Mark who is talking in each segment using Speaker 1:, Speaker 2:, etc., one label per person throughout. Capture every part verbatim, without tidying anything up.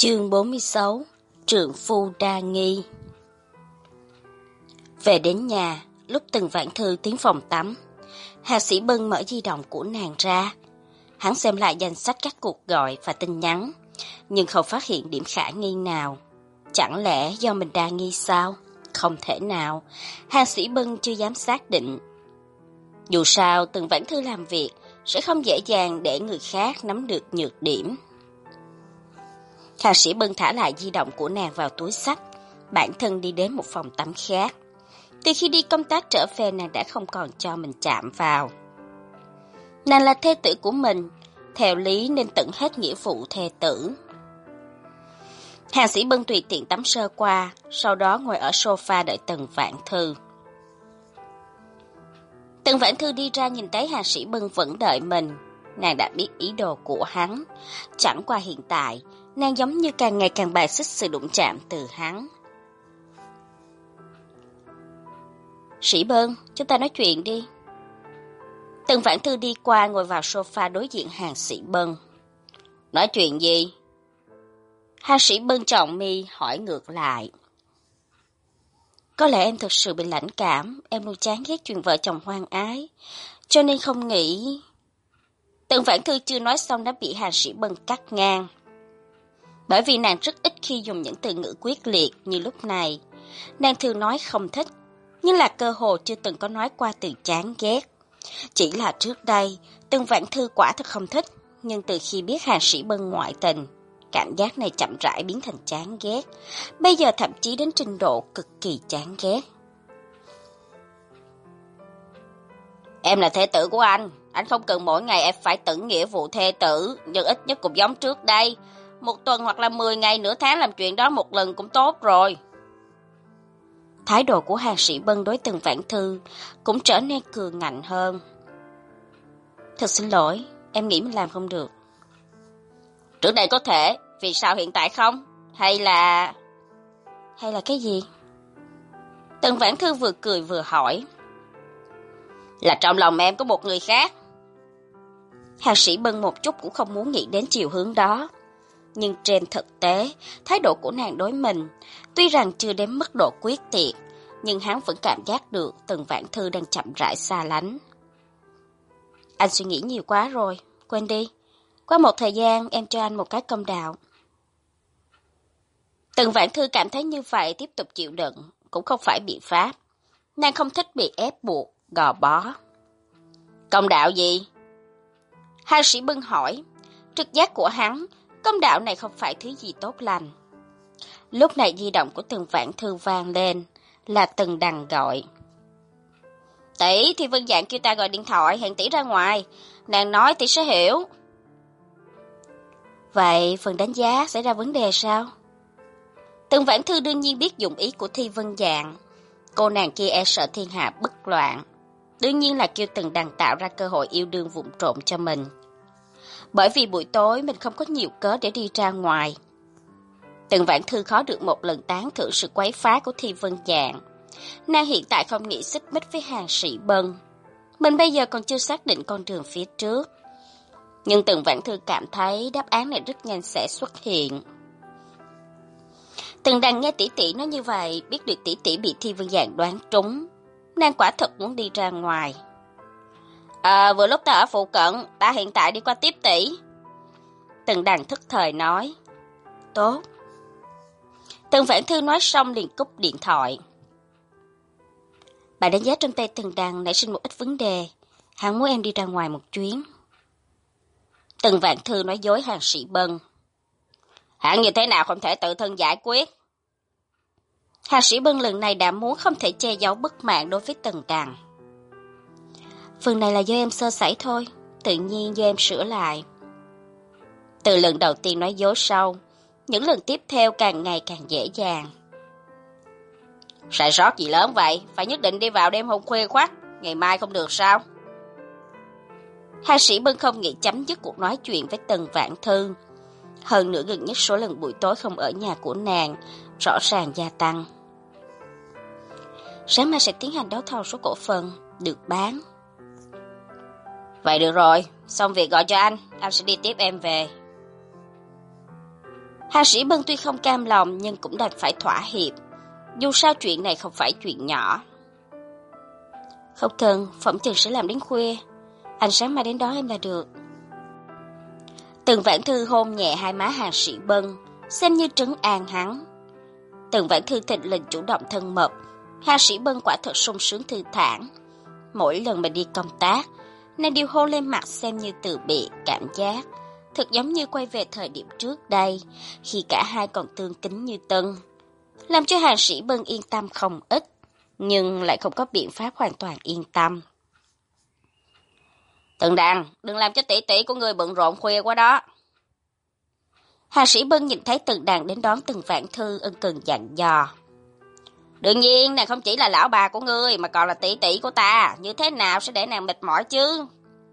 Speaker 1: Chương bốn mươi sáu. Trượng phu đa nghi. Về đến nhà, lúc Tần Vãn Thư tiến phòng tắm, Hà Sĩ Bân mở di động của nàng ra. Hắn xem lại danh sách các cuộc gọi và tin nhắn, nhưng không phát hiện điểm khả nghi nào. Chẳng lẽ do mình đa nghi sao? Không thể nào, Hà Sĩ Bân chưa dám xác định. Dù sao, Tần Vãn Thư làm việc sẽ không dễ dàng để người khác nắm được nhược điểm. Hà Sĩ Bân thả lại di động của nàng vào túi xách, bản thân đi đến một phòng tắm khác. Từ khi đi công tác trở về, nàng đã không còn cho mình chạm vào. Nàng là thê tử của mình, theo lý nên tận hết nghĩa vụ thê tử. Hà Sĩ Bân tùy tiện tắm sơ qua, sau đó ngồi ở sofa đợi Tần Vãn Thư. Tần Vãn Thư đi ra nhìn thấy Hà Sĩ Bân vẫn đợi mình, nàng đã biết ý đồ của hắn. Chẳng qua hiện tại, nàng giống như càng ngày càng bài xích sự đụng chạm từ hắn. Sĩ Bân, chúng ta nói chuyện đi. Tần Vãn Thư đi qua ngồi vào sofa đối diện Hà Sĩ Bân. Nói chuyện gì? Hà Sĩ Bân trọn mi hỏi ngược lại. Có lẽ em thực sự bị lãnh cảm, em luôn chán ghét chuyện vợ chồng hoang ái, cho nên không nghĩ... Tần Vãn Thư chưa nói xong đã bị Hà Sĩ Bân cắt ngang. Bởi vì nàng rất ít khi dùng những từ ngữ quyết liệt như lúc này. Nàng thường nói không thích, nhưng là cơ hồ chưa từng có nói qua từ chán ghét. Chỉ là trước đây, Tần Vãn Thư quả thật không thích, nhưng từ khi biết Hà Sĩ Bân ngoại tình, cảm giác này chậm rãi biến thành chán ghét. Bây giờ thậm chí đến trình độ cực kỳ chán ghét. Em là thê tử của anh, anh không cần mỗi ngày em phải tận nghĩa vụ thê tử, nhưng ít nhất cũng giống trước đây. Một tuần hoặc là mười ngày, nửa tháng làm chuyện đó một lần cũng tốt rồi. Thái độ của Hà Sĩ Bân đối Tần Vãn Thư cũng trở nên cường ngạnh hơn. Thật xin lỗi, em nghĩ mình làm không được. Trước đây có thể, vì sao hiện tại không? Hay là... Hay là cái gì? Tần Vãn Thư vừa cười vừa hỏi. Là trong lòng em có một người khác. Hà Sĩ Bân một chút cũng không muốn nghĩ đến chiều hướng đó. Nhưng trên thực tế, thái độ của nàng đối mình, tuy rằng chưa đến mức độ quyết tuyệt, nhưng hắn vẫn cảm giác được Tần Vãn Thư đang chậm rãi xa lánh. Anh suy nghĩ nhiều quá rồi, quên đi. Qua một thời gian em cho anh một cái công đạo. Tần Vãn Thư cảm thấy như vậy tiếp tục chịu đựng, cũng không phải biện pháp. Nàng không thích bị ép buộc, gò bó. Công đạo gì? Hà Sĩ Bân hỏi. Trực giác của hắn, công đạo này không phải thứ gì tốt lành. Lúc này di động của Tần Vãn Thư vang lên, là Tần Đằng gọi. Tỷ, thì Vân Dạng kêu ta gọi điện thoại, hẹn tỷ ra ngoài. Nàng nói tỷ sẽ hiểu. Vậy phần đánh giá xảy ra vấn đề sao? Tần Vãn Thư đương nhiên biết dụng ý của Thi Vân Dạng. Cô nàng kia e sợ thiên hạ bất loạn. Đương nhiên là kêu Tần Đằng tạo ra cơ hội yêu đương vụng trộm cho mình. Bởi vì buổi tối mình không có nhiều cớ để đi ra ngoài. Tần Vãn Thư khó được một lần tán thưởng sự quấy phá của Thi Vân Dạng. Nàng hiện tại không nghĩ xích mích với Hà Sĩ Bân. Mình bây giờ còn chưa xác định con đường phía trước. Nhưng Tần Vãn Thư cảm thấy đáp án này rất nhanh sẽ xuất hiện. Tần Đằng nghe tỷ tỷ nói như vậy, biết được tỷ tỷ bị Thi Vân Dạng đoán trúng. Nàng quả thật muốn đi ra ngoài. À, vừa lúc ta ở phụ cận, ta hiện tại đi qua tiếp tỷ. Tần Đằng thức thời nói. Tốt. Tần Vãn Thư nói xong liền cúp điện thoại. Bà đánh giá trong tay Tần Đằng nảy sinh một ít vấn đề. Hắn muốn em đi ra ngoài một chuyến. Tần Vãn Thư nói dối Hà Sĩ Bân. Hắn như thế nào không thể tự thân giải quyết? Hà Sĩ Bân lần này đã muốn không thể che giấu bất mãn đối với Tần Đằng. Phần này là do em sơ sẩy thôi, tự nhiên do em sửa lại. Từ lần đầu tiên nói dối sau, những lần tiếp theo càng ngày càng dễ dàng. Sai sót gì lớn vậy, phải nhất định đi vào đêm hôm khuya khoắt, ngày mai không được sao? Hà Sĩ Bân không nghĩ chấm dứt cuộc nói chuyện với Tần Vãn Thư. Hơn nữa gần nhất số lần buổi tối không ở nhà của nàng rõ ràng gia tăng. Sáng mai sẽ tiến hành đấu thầu số cổ phần được bán. Vậy được rồi, xong việc gọi cho anh, anh sẽ đi tiếp em về. Hạ Sĩ Bân tuy không cam lòng nhưng cũng đành phải thỏa hiệp. Dù sao chuyện này không phải chuyện nhỏ. Không cần, phỏng chừng sẽ làm đến khuya. Anh sáng mai đến đó em là được. Tần Vãn Thư hôn nhẹ hai má Hạ Sĩ Bân, xem như trấn an hắn. Tần Vãn Thư thịnh lình chủ động thân mật, Hạ Sĩ Bân quả thật sung sướng thư thản. Mỗi lần mà đi công tác, nàng đều hôn lên mặt xem như từ biệt, cảm giác thật giống như quay về thời điểm trước đây, khi cả hai còn tương kính như tân, làm cho Hạ Sĩ Bân yên tâm không ít, nhưng lại không có biện pháp hoàn toàn yên tâm. Tần Đằng, đừng làm cho tỷ tỷ của người bận rộn khuya quá đó. Hạ Sĩ Bân nhìn thấy Tần Đằng đến đón Tần Vãn Thư, ân cần dặn dò. Đương nhiên, nàng không chỉ là lão bà của ngươi, mà còn là tỷ tỷ của ta, như thế nào sẽ để nàng mệt mỏi chứ?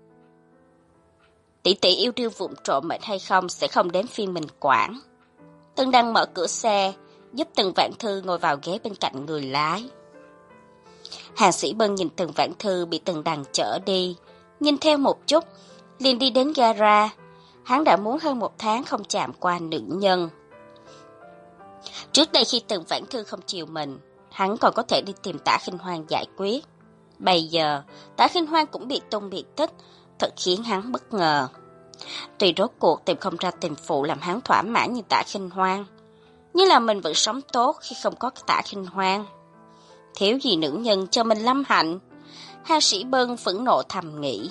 Speaker 1: Tỷ tỷ yêu đương vụng trộm mệt hay không sẽ không đến phiên mình quản. Tần Đằng mở cửa xe, giúp Tần Vãn Thư ngồi vào ghế bên cạnh người lái. Hạ Sĩ Bân nhìn Tần Vãn Thư bị Tần Đằng chở đi, nhìn theo một chút, liền đi đến gara. Hắn đã muốn hơn một tháng không chạm qua nữ nhân. Trước đây khi Tần Vãn Thư không chiều mình, hắn còn có thể đi tìm Tả Khinh Hoan giải quyết. Bây giờ, Tả Khinh Hoan cũng bị tung biệt tích, thật khiến hắn bất ngờ. Tuy rốt cuộc tìm không ra tình phụ làm hắn thỏa mãn như Tả Khinh Hoan, nhưng là mình vẫn sống tốt khi không có Tả Khinh Hoan. Thiếu gì nữ nhân cho mình lâm hạnh. Hạ Sĩ Bân phẫn nộ thầm nghĩ.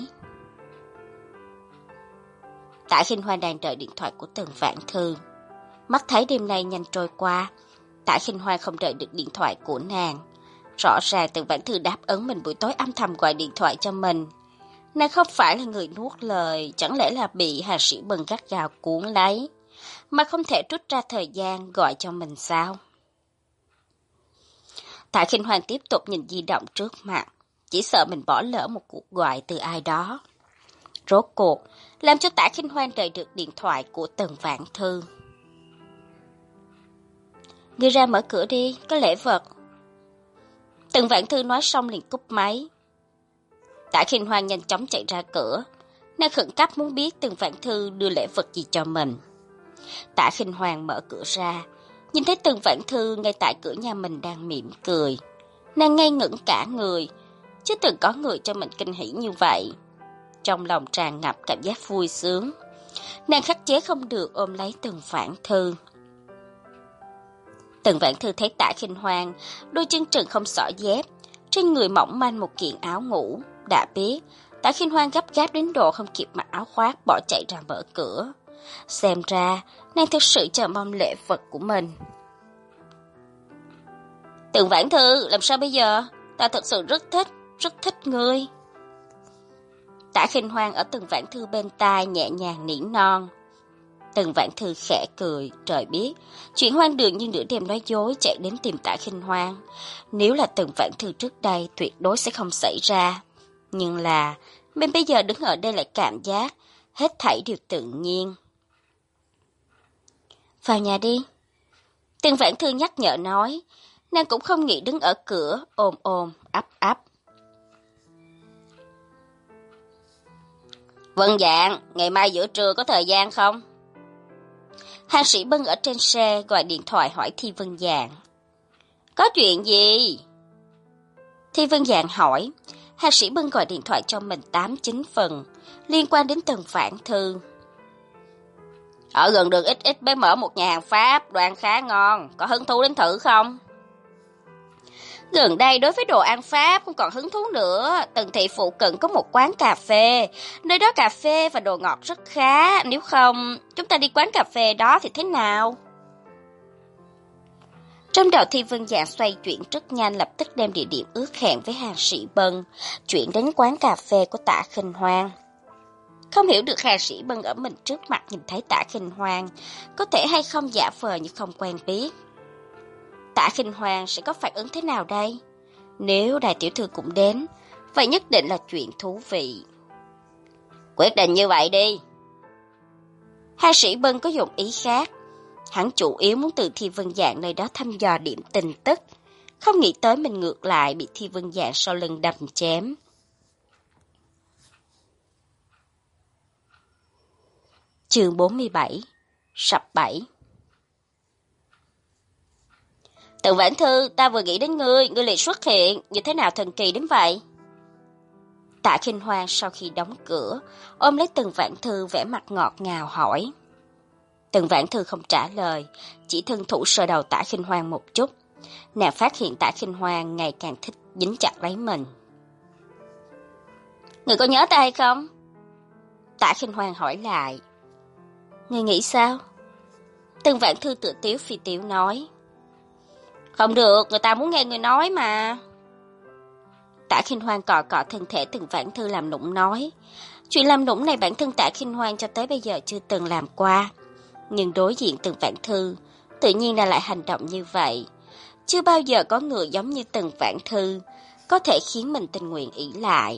Speaker 1: Tả Khinh Hoan đang đợi điện thoại của Tần Vãn Thư. Mắt thấy đêm nay nhanh trôi qua, Tả Khinh Hoan không đợi được điện thoại của nàng. Rõ ràng Tần Vãn Thư đáp ứng mình buổi tối âm thầm gọi điện thoại cho mình. Nàng không phải là người nuốt lời, chẳng lẽ là bị Hạ Sĩ Bân gắt gao cuốn lấy, mà không thể rút ra thời gian gọi cho mình sao? Tả Khinh Hoan tiếp tục nhìn di động trước mặt, chỉ sợ mình bỏ lỡ một cuộc gọi từ ai đó. Rốt cuộc, làm cho Tả Khinh Hoan đợi được điện thoại của Tần Vãn Thư. Ngươi ra mở cửa đi, có lễ vật. Tần Vãn Thư nói xong liền cúp máy. Tả Khinh Hoan nhanh chóng chạy ra cửa, nàng khẩn cấp muốn biết Tần Vãn Thư đưa lễ vật gì cho mình. Tả Khinh Hoan mở cửa ra, nhìn thấy Tần Vãn Thư ngay tại cửa nhà mình đang mỉm cười. Nàng ngây ngẩn cả người, chứ từng có người cho mình kinh hỉ như vậy. Trong lòng tràn ngập cảm giác vui sướng, nàng khắc chế không được ôm lấy Tần Vãn Thư. Tần Vãn Thư thấy Tả Khinh Hoan, đôi chân trần không xỏ dép, trên người mỏng manh một kiện áo ngủ, đã biết Tả Khinh Hoan gấp gáp đến độ không kịp mặc áo khoác bỏ chạy ra mở cửa. Xem ra, nàng thực sự chờ mong lễ vật của mình. Tần Vãn Thư, làm sao bây giờ? Ta thật sự rất thích, rất thích ngươi. Tả Khinh Hoan ở Tần Vãn Thư bên tai nhẹ nhàng nỉ non. Tần Vãn Thư khẽ cười, trời biết, chuyện hoang đường như nửa đêm nói dối chạy đến tìm Tả Khinh Hoan. Nếu là Tần Vãn Thư trước đây tuyệt đối sẽ không xảy ra. Nhưng là, mình bây giờ đứng ở đây lại cảm giác, hết thảy đều tự nhiên. Vào nhà đi. Tần Vãn Thư nhắc nhở nói, nàng cũng không nghĩ đứng ở cửa, ôm ôm, ấp ấp. Vân Dạng, ngày mai giữa trưa có thời gian không? Hạ Sĩ Bân ở trên xe gọi điện thoại hỏi Thi Vân Dạng. Có chuyện gì? Thi Vân Dạng hỏi. Hạ Sĩ Bân gọi điện thoại cho mình tám chín phần, liên quan đến Tần Vãn Thư. Ở gần đường ích ích mới mở một nhà hàng Pháp, đồ ăn khá ngon, có hứng thú đến thử không? Gần đây đối với đồ ăn Pháp không còn hứng thú nữa, Tần thị phụ cận có một quán cà phê, nơi đó cà phê và đồ ngọt rất khá, nếu không chúng ta đi quán cà phê đó thì thế nào? Trong đầu Thi Vân Dạng xoay chuyển rất nhanh, lập tức đem địa điểm ước hẹn với Hạ Sĩ Bân, chuyển đến quán cà phê của Tả Khinh Hoan. Không hiểu được Hạ Sĩ Bân ở mình trước mặt nhìn thấy Tả Khinh Hoan, có thể hay không giả vờ như không quen biết. Tả Khinh Hoan sẽ có phản ứng thế nào đây? Nếu đại tiểu thư cũng đến, vậy nhất định là chuyện thú vị. Quyết định như vậy đi. Hạ Sĩ Bân có dụng ý khác. Hắn chủ yếu muốn từ Thi Vân Dạng nơi đó thăm dò điểm tin tức, không nghĩ tới mình ngược lại bị Thi Vân Dạng sau lưng đâm chém. Chương bốn mươi bảy. Sập bẫy. Tần Vãn Thư, ta vừa nghĩ đến ngươi, ngươi liền xuất hiện, như thế nào thần kỳ đến vậy? Tạ Khinh Hoan sau khi đóng cửa, ôm lấy Tần Vãn Thư vẻ mặt ngọt ngào hỏi. Tần Vãn Thư không trả lời, chỉ thân thủ sờ đầu Tạ Khinh Hoan một chút. Nàng phát hiện Tạ Khinh Hoan ngày càng thích dính chặt lấy mình. Ngươi có nhớ ta hay không? Tạ Khinh Hoan hỏi lại. Ngươi nghĩ sao? Tần Vãn Thư tự tiếu phi tiếu nói. Không được, người ta muốn nghe người nói mà. Tạ Khinh Hoan cọ cọ thân thể Tần Vãn Thư làm nũng nói. Chuyện làm nũng này bản thân Tạ Khinh Hoan cho tới bây giờ chưa từng làm qua. Nhưng đối diện Tần Vãn Thư, tự nhiên là lại hành động như vậy. Chưa bao giờ có người giống như Tần Vãn Thư, có thể khiến mình tình nguyện ỷ lại.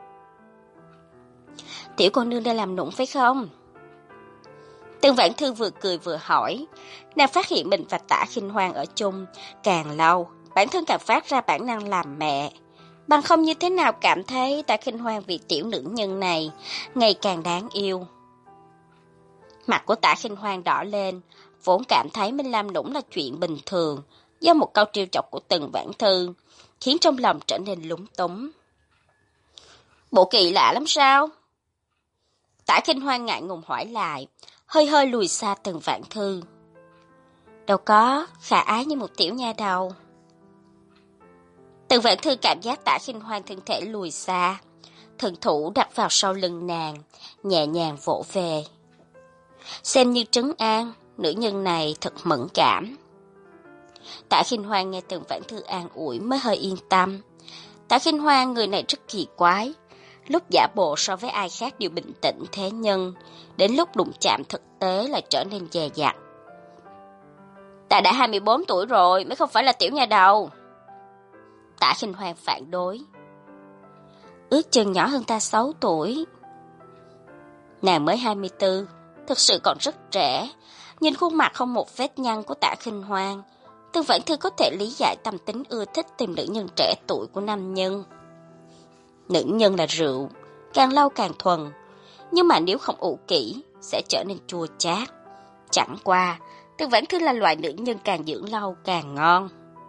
Speaker 1: Tiểu cô nương đang làm nũng phải không? Tần Vãn Thư vừa cười vừa hỏi. Nàng phát hiện mình và Tạ Khinh Hoan ở chung càng lâu, bản thân càng phát ra bản năng làm mẹ. Bằng không như thế nào cảm thấy Tạ Khinh Hoan vì tiểu nữ nhân này ngày càng đáng yêu. Mặt của Tạ Khinh Hoan đỏ lên, vốn cảm thấy mình làm nũng là chuyện bình thường, do một câu trêu chọc của Tần Vãn Thư, khiến trong lòng trở nên lúng túng. Bộ kỳ lạ lắm sao? Tạ Khinh Hoan ngại ngùng hỏi lại, hơi hơi lùi xa Tần Vãn Thư. Đâu có, khả ái như một tiểu nha đầu. Tần Vãn Thư cảm giác Tạ Khinh Hoan thân thể lùi xa, thần thủ đặt vào sau lưng nàng, nhẹ nhàng vỗ về. Xem như trấn an, nữ nhân này thật mẫn cảm. Tạ Khinh Hoan nghe Tần Vãn Thư an ủi mới hơi yên tâm. Tạ Khinh Hoan người này rất kỳ quái, lúc giả bộ so với ai khác đều bình tĩnh thế nhưng, đến lúc đụng chạm thực tế lại trở nên dè dặt. Ta đã hai mươi bốn tuổi rồi, mới không phải là tiểu nha đầu. Tạ Khinh Hoan phản đối. Ước chừng nhỏ hơn ta sáu tuổi. Nàng mới hai mươi tư, thực sự còn rất trẻ. Nhìn khuôn mặt không một vết nhăn của Tạ Khinh Hoan, Tần Vãn Thư có thể lý giải tâm tính ưa thích tìm nữ nhân trẻ tuổi của nam nhân. Nữ nhân là rượu, càng lâu càng thuần, nhưng mà nếu không ủ kỹ sẽ trở nên chua chát. Chẳng qua, Tần Vãn Thư là loại nữ nhân càng dưỡng lâu càng ngon.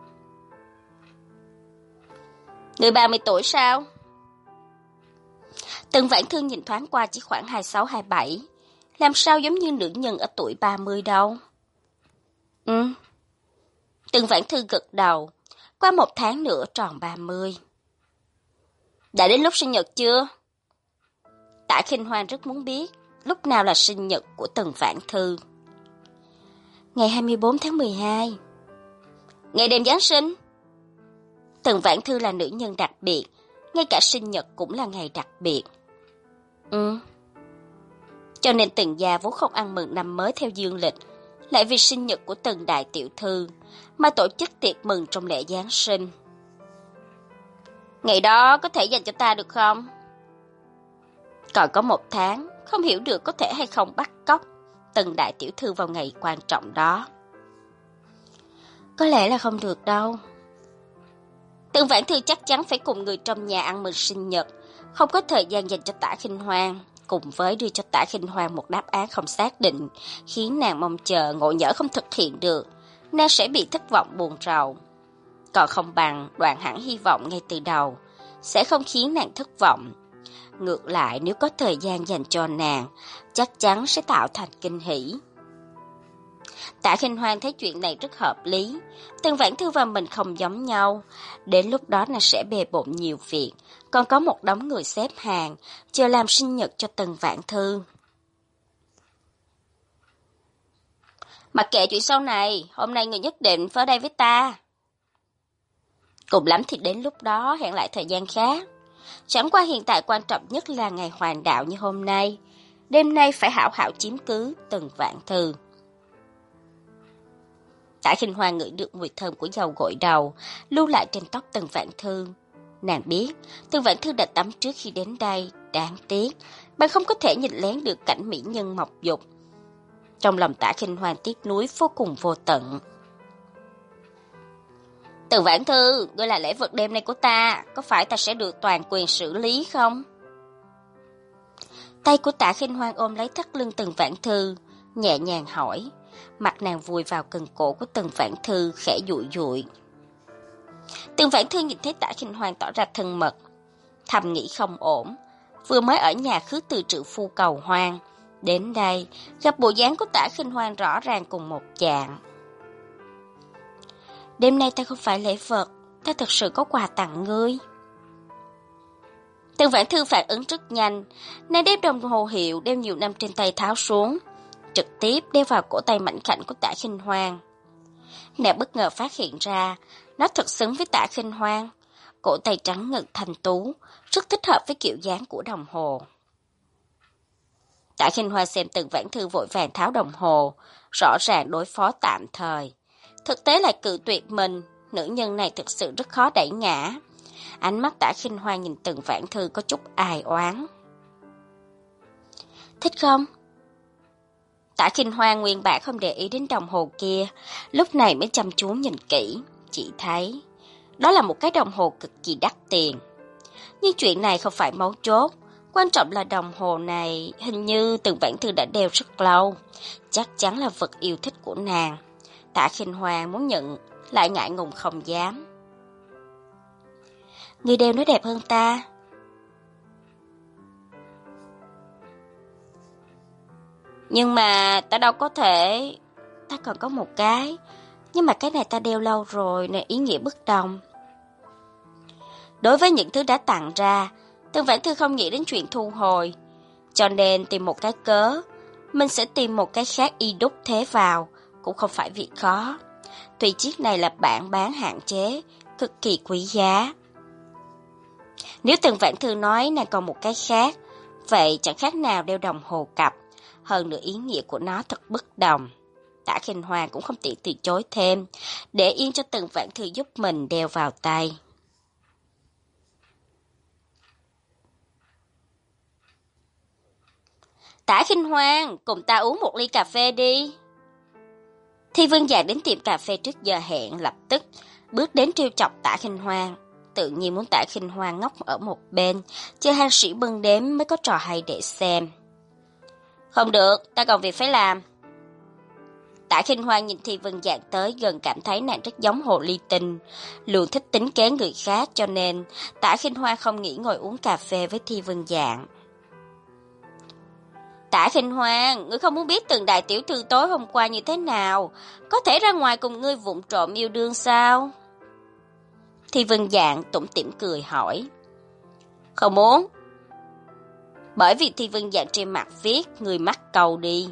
Speaker 1: Người ba mươi tuổi sao? Tần Vãn Thư nhìn thoáng qua chỉ khoảng hai mươi sáu hai mươi bảy, làm sao giống như nữ nhân ở tuổi ba mươi đâu. Ừ. Tần Vãn Thư gật đầu, qua một tháng nữa tròn ba mươi. Đã đến lúc sinh nhật chưa? Tạ Khinh Hoan rất muốn biết lúc nào là sinh nhật của Tần Vãn Thư. Ngày hai mươi bốn tháng mười hai. Ngày đêm Giáng sinh. Tần Vãn Thư là nữ nhân đặc biệt, ngay cả sinh nhật cũng là ngày đặc biệt. Ừ. Cho nên Tần gia vốn không ăn mừng năm mới theo dương lịch, lại vì sinh nhật của Tần đại tiểu thư mà tổ chức tiệc mừng trong lễ Giáng sinh. Ngày đó có thể dành cho ta được không? Còn có một tháng, không hiểu được có thể hay không bắt cóc Tần đại tiểu thư vào ngày quan trọng đó. Có lẽ là không được đâu. Tần Vãn Thư chắc chắn phải cùng người trong nhà ăn mừng sinh nhật, không có thời gian dành cho Tạ Khinh Hoan, cùng với đưa cho Tạ Khinh Hoan một đáp án không xác định, khiến nàng mong chờ ngộ nhỡ không thực hiện được, nàng sẽ bị thất vọng buồn rầu. Còn không bằng đoạn hẳn hy vọng ngay từ đầu, sẽ không khiến nàng thất vọng. Ngược lại, nếu có thời gian dành cho nàng, chắc chắn sẽ tạo thành kinh hỉ. Tạ Khinh Hoan thấy chuyện này rất hợp lý. Tần Vãn Thư và mình không giống nhau. Đến lúc đó nàng sẽ bề bộn nhiều việc, còn có một đống người xếp hàng, chờ làm sinh nhật cho Tần Vãn Thư. Mặc kệ chuyện sau này, hôm nay người nhất định phải ở đây với ta. Cùng lắm thì đến lúc đó hẹn lại thời gian khác. Chẳng qua hiện tại quan trọng nhất là ngày hoàng đạo như hôm nay. Đêm nay phải hảo hảo chiếm cứ Tần Vãn Thư. Tạ Khinh Hoan ngửi được mùi thơm của dầu gội đầu, lưu lại trên tóc Tần Vãn Thư. Nàng biết, Tần Vãn Thư đã tắm trước khi đến đây, đáng tiếc, bạn không có thể nhìn lén được cảnh mỹ nhân mọc dục. Trong lòng Tạ Khinh Hoan tiếc nuối vô cùng vô tận. Tần Vãn Thư, ngươi là lễ vật đêm nay của ta, có phải ta sẽ được toàn quyền xử lý không? Tay của Tạ Khinh Hoan ôm lấy thắt lưng Tần Vãn Thư, nhẹ nhàng hỏi. Mặt nàng vùi vào cần cổ của Tần Vãn Thư khẽ dụi dụi. Tần Vãn Thư nhìn thấy Tạ Khinh Hoan tỏ ra thân mật, thầm nghĩ không ổn. Vừa mới ở nhà khứ từ trự phu cầu hoang, đến đây gặp bộ dáng của Tạ Khinh Hoan rõ ràng cùng một dạng. Đêm nay ta không phải lễ vật, ta thật sự có quà tặng ngươi. Tần Vãn Thư phản ứng rất nhanh, nàng đem đồng hồ hiệu đeo nhiều năm trên tay tháo xuống, trực tiếp đeo vào cổ tay mảnh khảnh của Tạ Khinh Hoan. Nàng bất ngờ phát hiện ra, nó thật xứng với Tạ Khinh Hoan, cổ tay trắng ngực thanh tú, rất thích hợp với kiểu dáng của đồng hồ. Tạ Khinh Hoan xem Tần Vãn Thư vội vàng tháo đồng hồ, rõ ràng đối phó tạm thời. Thực tế lại cự tuyệt mình, nữ nhân này thực sự rất khó đẩy ngã. Ánh mắt Tạ Khinh Hoan nhìn Tần Vãn Thư có chút ai oán. Thích không? Tạ Khinh Hoan nguyên bản không để ý đến đồng hồ kia, lúc này mới chăm chú nhìn kỹ, chỉ thấy đó là một cái đồng hồ cực kỳ đắt tiền. Nhưng chuyện này không phải mấu chốt, quan trọng là đồng hồ này hình như Tần Vãn Thư đã đeo rất lâu, chắc chắn là vật yêu thích của nàng. Tạ Khinh Hoan muốn nhận, lại ngại ngùng không dám. Người đeo nó đẹp hơn ta. Nhưng mà ta đâu có thể. Ta còn có một cái, nhưng mà cái này ta đeo lâu rồi, nên ý nghĩa bất đồng. Đối với những thứ đã tặng ra, Tần Vãn Thư không nghĩ đến chuyện thu hồi, cho nên tìm một cái cớ, mình sẽ tìm một cái khác y đúc thế vào, cũng không phải việc khó. Tuy chiếc này là bản bán hạn chế, cực kỳ quý giá. Nếu Tần Vãn Thư nói nàng còn một cái khác, vậy chẳng khác nào đeo đồng hồ cặp, hơn nữa ý nghĩa của nó thật bất đồng. Tạ Khinh Hoan cũng không tiện từ chối thêm, để yên cho Tần Vãn Thư giúp mình đeo vào tay. Tạ Khinh Hoan, cùng ta uống một ly cà phê đi. Thi Vương Giang đến tiệm cà phê trước giờ hẹn, lập tức bước đến trêu chọc Tạ Khinh Hoan. Tự nhiên muốn Tạ Khinh Hoan ngốc ở một bên, chờ hàng sĩ bưng đếm mới có trò hay để xem. Không được, ta còn việc phải làm. Tạ Khinh Hoan nhìn Thi Vương Giang tới gần, cảm thấy nàng rất giống hồ ly tinh, luôn thích tính kế người khác, cho nên Tạ Khinh Hoan không nghĩ ngồi uống cà phê với Thi Vương Giang. Tạ Khinh Hoan, ngươi không muốn biết Tần đại tiểu thư tối hôm qua như thế nào, có thể ra ngoài cùng ngươi vụng trộm yêu đương sao? Thi Vương Giang tủm tỉm cười hỏi. Không muốn. Bởi vì Thi Vương Giang trên mặt viết người mắc câu đi.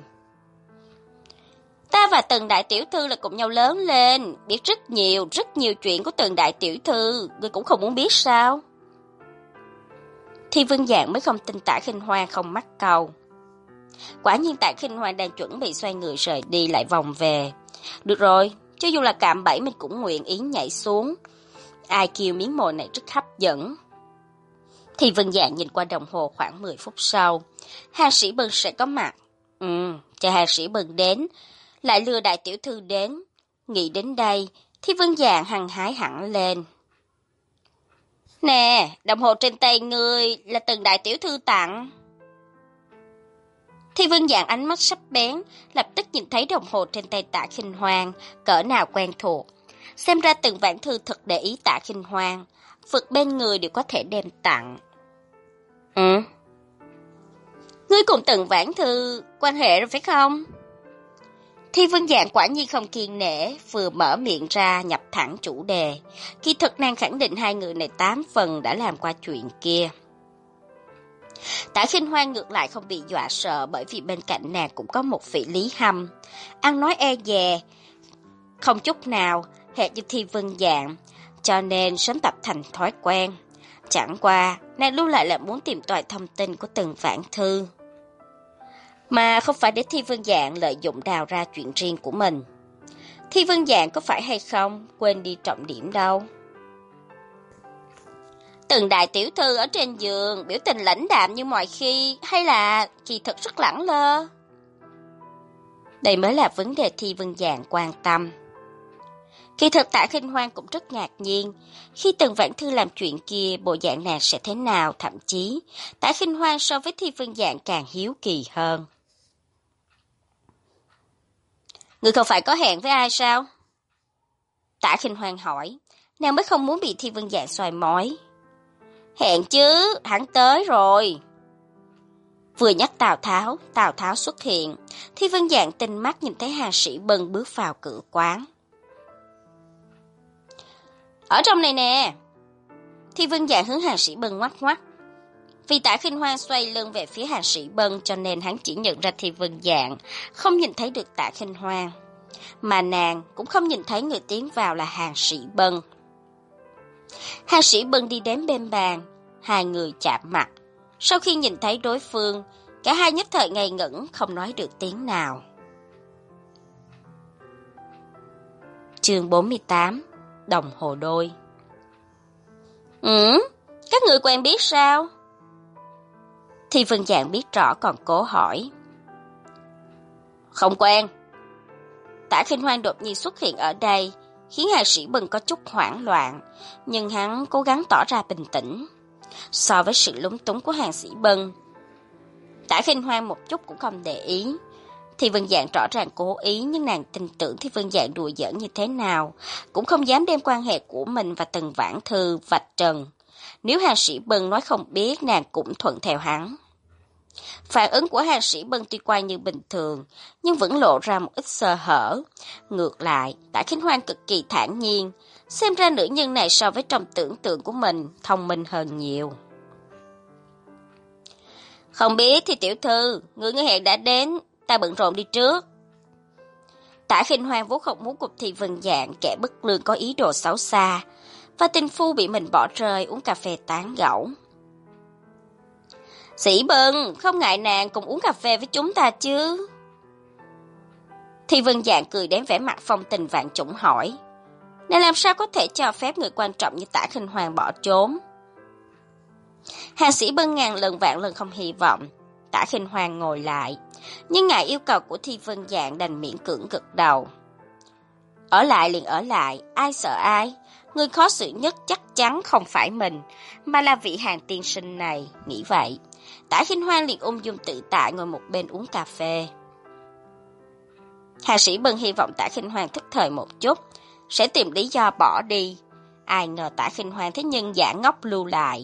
Speaker 1: Ta và Tần đại tiểu thư là cùng nhau lớn lên, biết rất nhiều, rất nhiều chuyện của Tần đại tiểu thư, ngươi cũng không muốn biết sao? Thi Vương Giang mới không tin Tạ Khinh Hoan không mắc câu. Quả nhiên Tạ Khinh Hoan đang chuẩn bị xoay người rời đi lại vòng về. Được rồi, cho dù là cạm bẫy mình cũng nguyện ý nhảy xuống. Ai kêu miếng mồi này rất hấp dẫn. Thì Vân Dạng nhìn qua đồng hồ khoảng mười phút sau, Hà Sĩ Bân sẽ có mặt. Ừ, chờ Hà Sĩ Bân đến, lại lừa đại tiểu thư đến. Nghĩ đến đây, thì Vân Dạng hăng hái hẳn lên. Nè, đồng hồ trên tay ngươi là Tần đại tiểu thư tặng. Thì Vân Dạng ánh mắt sắc bén, lập tức nhìn thấy đồng hồ trên tay Tạ Khinh Hoan, cỡ nào quen thuộc. Xem ra Tần Vãn Thư thật để ý Tạ Khinh Hoan, vật bên người đều có thể đem tặng. Ừ? Ngươi cùng Tần Vãn Thư quan hệ rồi phải không? Thì Vân Dạng quả nhiên không kiên nể, vừa mở miệng ra nhập thẳng chủ đề. Kỳ thực nàng khẳng định hai người này tám phần đã làm qua chuyện kia. Tạ Khinh Hoan ngược lại không bị dọa sợ, bởi vì bên cạnh nàng cũng có một vị Lý Hâm, ăn nói e dè, không chút nào hệt như Thi Vân Dạng, cho nên sớm tập thành thói quen. Chẳng qua, nàng lưu lại là muốn tìm tòi thông tin của Tần Vãn Thư, mà không phải để Thi Vân Dạng lợi dụng đào ra chuyện riêng của mình. Thi Vân Dạng có phải hay không, quên đi trọng điểm đâu. Tần đại tiểu thư ở trên giường, biểu tình lãnh đạm như mọi khi, hay là kỳ thực rất lẳng lơ? Đây mới là vấn đề Thi Vân Dạng quan tâm. Kỳ thực Tạ Khinh Hoan cũng rất ngạc nhiên, khi Tần Vãn Thư làm chuyện kia, bộ dạng nàng sẽ thế nào, thậm chí Tạ Khinh Hoan so với Thi Vân Dạng càng hiếu kỳ hơn. Ngươi không phải có hẹn với ai sao? Tả Khinh Hoan hỏi, nàng mới không muốn bị Thi Vân Dạng soi mói. Hẹn chứ, hắn tới rồi. Vừa nhắc Tào Tháo, Tào Tháo xuất hiện, Thi Vân Dạng tinh mắt nhìn thấy Hàn Sĩ Bân bước vào cửa quán. Ở trong này nè. Thi Vân Dạng hướng Hàn Sĩ Bân ngoắc ngoắc. Vì Tả Khinh Hoan xoay lưng về phía Hàn Sĩ Bân cho nên hắn chỉ nhận ra Thi Vân Dạng, không nhìn thấy được Tả Khinh Hoan. Mà nàng cũng không nhìn thấy người tiến vào là Hàn Sĩ Bân. Hàn Sĩ Bân đi đến bên bàn, hai người chạm mặt. Sau khi nhìn thấy đối phương, cả hai nhất thời ngây ngẩn không nói được tiếng nào. Chương bốn mươi tám, Đồng hồ đôi. Ừ, các người quen biết sao? Thi Vân Dạng biết rõ còn cố hỏi. Không quen. Tả Khinh Hoan đột nhiên xuất hiện ở đây, khiến Hàn Sĩ Bân có chút hoảng loạn, nhưng hắn cố gắng tỏ ra bình tĩnh. So với sự lúng túng của Hàn Sĩ Bân, Tả Khinh Hoan một chút cũng không để ý. Thi Vân Dạng rõ ràng cố ý, nhưng nàng tin tưởng Thi Vân Dạng đùa giỡn như thế nào, cũng không dám đem quan hệ của mình và Tần Vãn Thư vạch trần. Nếu Hàn Sĩ Bân nói không biết, nàng cũng thuận theo hắn. Phản ứng của Hàn Sĩ Bân tuy qua như bình thường, nhưng vẫn lộ ra một ít sơ hở. Ngược lại, Tả Khinh Hoan cực kỳ thản nhiên, xem ra nữ nhân này so với trong tưởng tượng của mình thông minh hơn nhiều. Không biết thì tiểu thư, người ngân hẹn đã đến, ta bận rộn đi trước. Tả Khinh Hoan vốn không muốn cùng Thi Vân Dạng kẻ bất lương có ý đồ xấu xa, và tình phu bị mình bỏ rơi uống cà phê tán gẫu. Sĩ Bân, không ngại nàng cùng uống cà phê với chúng ta chứ? Thi Vân Dạng cười đến vẻ mặt phong tình vạn chủng hỏi. Nàng làm sao có thể cho phép người quan trọng như Tả Khinh Hoan bỏ trốn? Hàn Sĩ Bân ngàn lần vạn lần không hy vọng Tả Khinh Hoan ngồi lại, nhưng ngại yêu cầu của Thi Vân Dạng đành miễn cưỡng gật đầu. Ở lại liền ở lại, ai sợ ai? Người khó xử nhất chắc chắn không phải mình, mà là vị Hàn tiên sinh này, nghĩ vậy. Tả Khinh Hoan liền ung dung tự tại ngồi một bên uống cà phê. Hàn Sĩ Bân hy vọng Tả Khinh Hoan thức thời một chút, sẽ tìm lý do bỏ đi. Ai ngờ Tả Khinh Hoan thế nhân giả ngốc lưu lại.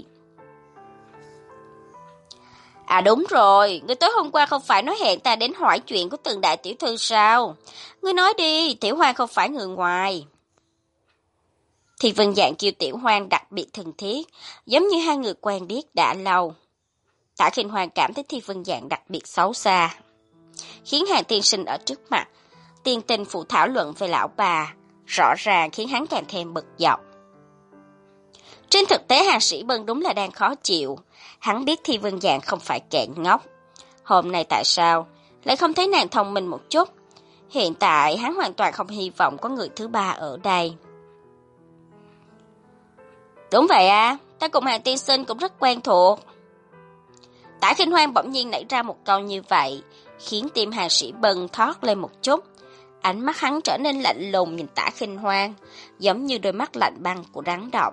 Speaker 1: À đúng rồi, ngươi tối hôm qua không phải nói hẹn ta đến hỏi chuyện của Tần đại tiểu thư sao? Ngươi nói đi, Tiểu Hoan không phải người ngoài. Thì Vân Dạng kêu Tiểu Hoan đặc biệt thân thiết, giống như hai người quen biết đã lâu. Tả Khinh Hoan cảm thấy Thi Vân Dạng đặc biệt xấu xa, khiến Hàn tiên sinh ở trước mặt tiền tình phụ thảo luận về lão bà, rõ ràng khiến hắn càng thêm bực dọc. Trên thực tế Hàn Sĩ Bân đúng là đang khó chịu, hắn biết Thi Vân Dạng không phải kẻ ngốc. Hôm nay tại sao lại không thấy nàng thông minh một chút? Hiện tại hắn hoàn toàn không hy vọng có người thứ ba ở đây. Đúng vậy à, ta cùng Hàn tiên sinh cũng rất quen thuộc. Tả Khinh Hoan bỗng nhiên nảy ra một câu như vậy, khiến tim Hàn Sĩ Bân thoát lên một chút. Ánh mắt hắn trở nên lạnh lùng nhìn Tả Khinh Hoan, giống như đôi mắt lạnh băng của rắn độc.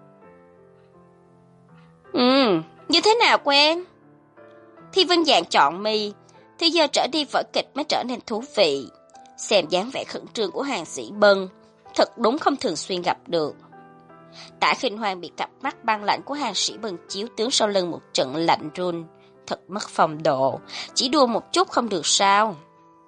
Speaker 1: Ừ, như thế nào quen? Thi Vân Dạng chọn mi, thì giờ trở đi vở kịch mới trở nên thú vị. Xem dáng vẻ khẩn trương của Hàn Sĩ Bân, thật đúng không thường xuyên gặp được. Tả Khinh Hoan bị cặp mắt băng lạnh của Hàn Sĩ Bân chiếu tướng sau lưng một trận lạnh run, thật mất phong độ, chỉ đùa một chút không được sao?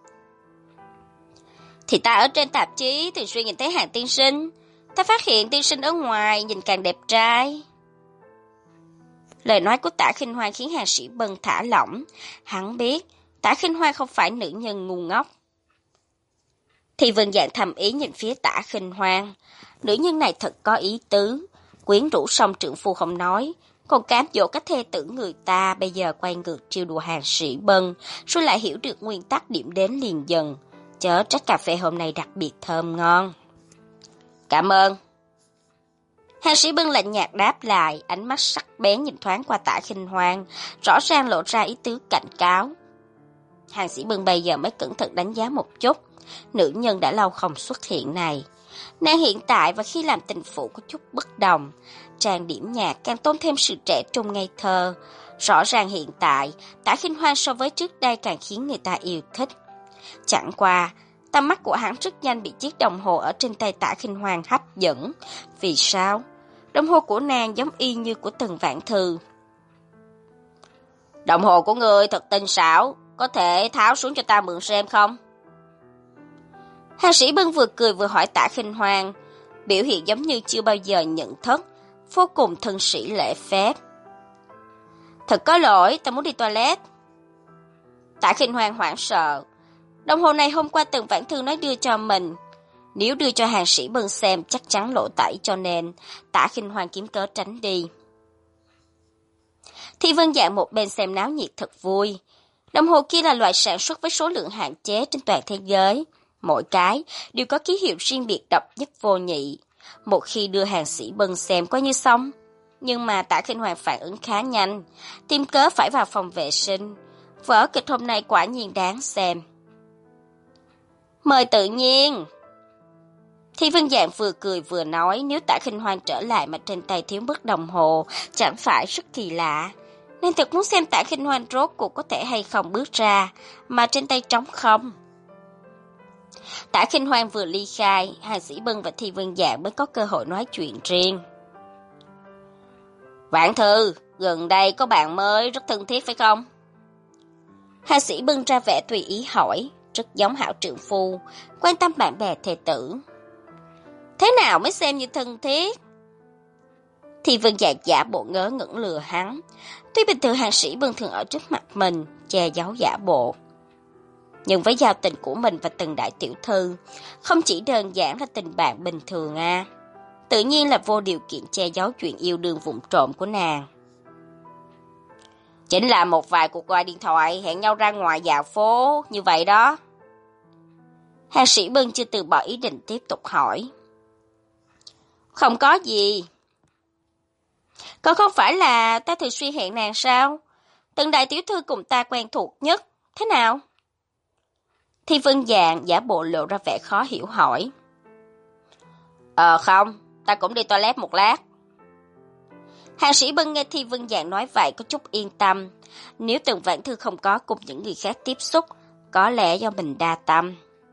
Speaker 1: Thì ta ở trên tạp chí thường xuyên nhìn thấy Hàn tiên sinh, ta phát hiện tiên sinh ở ngoài nhìn càng đẹp trai. Lời nói của Tả Khinh Hoan khiến Hàn Sĩ Bân thả lỏng, hắn biết Tả Khinh Hoan không phải nữ nhân ngu ngốc. Thì Vân Dạng thầm ý nhìn phía Tả Khinh Hoan, nữ nhân này thật có ý tứ, quyến rũ xong trượng phu không nói, còn cám dỗ các thê tử người ta, bây giờ quay ngược trêu đùa Hàn Sĩ Bân, rồi lại hiểu được nguyên tắc điểm đến liền dần. Chớ trách cà phê hôm nay đặc biệt thơm ngon. Cảm ơn. Hàn Sĩ Bân lạnh nhạt đáp lại, ánh mắt sắc bén nhìn thoáng qua Tả Khinh Hoan, rõ ràng lộ ra ý tứ cảnh cáo. Hàn Sĩ Bân bây giờ mới cẩn thận đánh giá một chút, nữ nhân đã lâu không xuất hiện này. Nàng hiện tại và khi làm tình phụ có chút bất đồng, trang điểm nhạt càng tôn thêm sự trẻ trung ngây thơ. Rõ ràng hiện tại, Tả Khinh Hoan so với trước đây càng khiến người ta yêu thích. Chẳng qua, Tầm mắt của hắn rất nhanh bị chiếc đồng hồ ở trên tay Tạ Khinh Hoang hấp dẫn. Vì sao? Đồng hồ của nàng giống y như của Tần Vãn Thư. Đồng hồ của ngươi thật tinh xảo, có thể tháo xuống cho ta mượn xem không? Hàng Sĩ Bân vừa cười vừa hỏi Tạ Khinh Hoang, biểu hiện giống như chưa bao giờ nhận thất, vô cùng thân sĩ lễ phép. Thật có lỗi, ta muốn đi toilet. Tạ Khinh Hoang hoảng sợ. Đồng hồ này hôm qua Tần Vãn Thư nói đưa cho mình. Nếu đưa cho Hàng Sĩ Bân xem chắc chắn lộ tẩy, cho nên Tạ Khinh Hoang kiếm cớ tránh đi. Thi Vân Dạng một bên xem náo nhiệt thật vui. Đồng hồ kia là loại sản xuất với số lượng hạn chế trên toàn thế giới. Mỗi cái đều có ký hiệu riêng biệt độc nhất vô nhị. Một khi đưa Hàng Sĩ Bân xem coi như xong. Nhưng mà Tạ Khinh Hoang phản ứng khá nhanh, tìm cớ phải vào phòng vệ sinh. Vở kịch hôm nay quả nhiên đáng xem. Mời tự nhiên. Thi Vân Dạng vừa cười vừa nói, nếu Tạ Khinh Hoang trở lại mà trên tay thiếu mất đồng hồ, chẳng phải rất kỳ lạ. Nên thật muốn xem Tạ Khinh Hoang rốt cuộc có thể hay không bước ra, mà trên tay trống không. Tạ Khinh Hoang vừa ly khai, Hàng Sĩ Bân và Thi Vân Dạng mới có cơ hội nói chuyện riêng. Vãn Thư, gần đây có bạn mới rất thân thiết phải không? Hàng Sĩ Bân ra vẻ tùy ý hỏi, rất giống hảo trượng phu, quan tâm bạn bè thê tử. Thế nào mới xem như thân thiết? Thì Vân Dạng giả bộ ngớ ngẩn lừa hắn. Tuy bình thường Hàng Sĩ Bân thường ở trước mặt mình, che giấu giả bộ. Nhưng với giao tình của mình và Tần đại tiểu thư, không chỉ đơn giản là tình bạn bình thường à. Tự nhiên là vô điều kiện che giấu chuyện yêu đương vụng trộm của nàng. Chính là một vài cuộc gọi điện thoại hẹn nhau ra ngoài dạo phố như vậy đó. Hàng Sĩ Bân chưa từ bỏ ý định tiếp tục hỏi. Không có gì. Còn không phải là ta thường xuyên hẹn nàng sao? Tần đại tiểu thư cùng ta quen thuộc nhất. Thế nào? Thi Vân Dạng giả bộ lộ ra vẻ khó hiểu hỏi. Ờ không, ta cũng đi toilet một lát. Hàng Sĩ Bân nghe Thi Vân Dạng nói vậy có chút yên tâm. Nếu Tần Vãn Thư không có cùng những người khác tiếp xúc, có lẽ do mình đa tâm.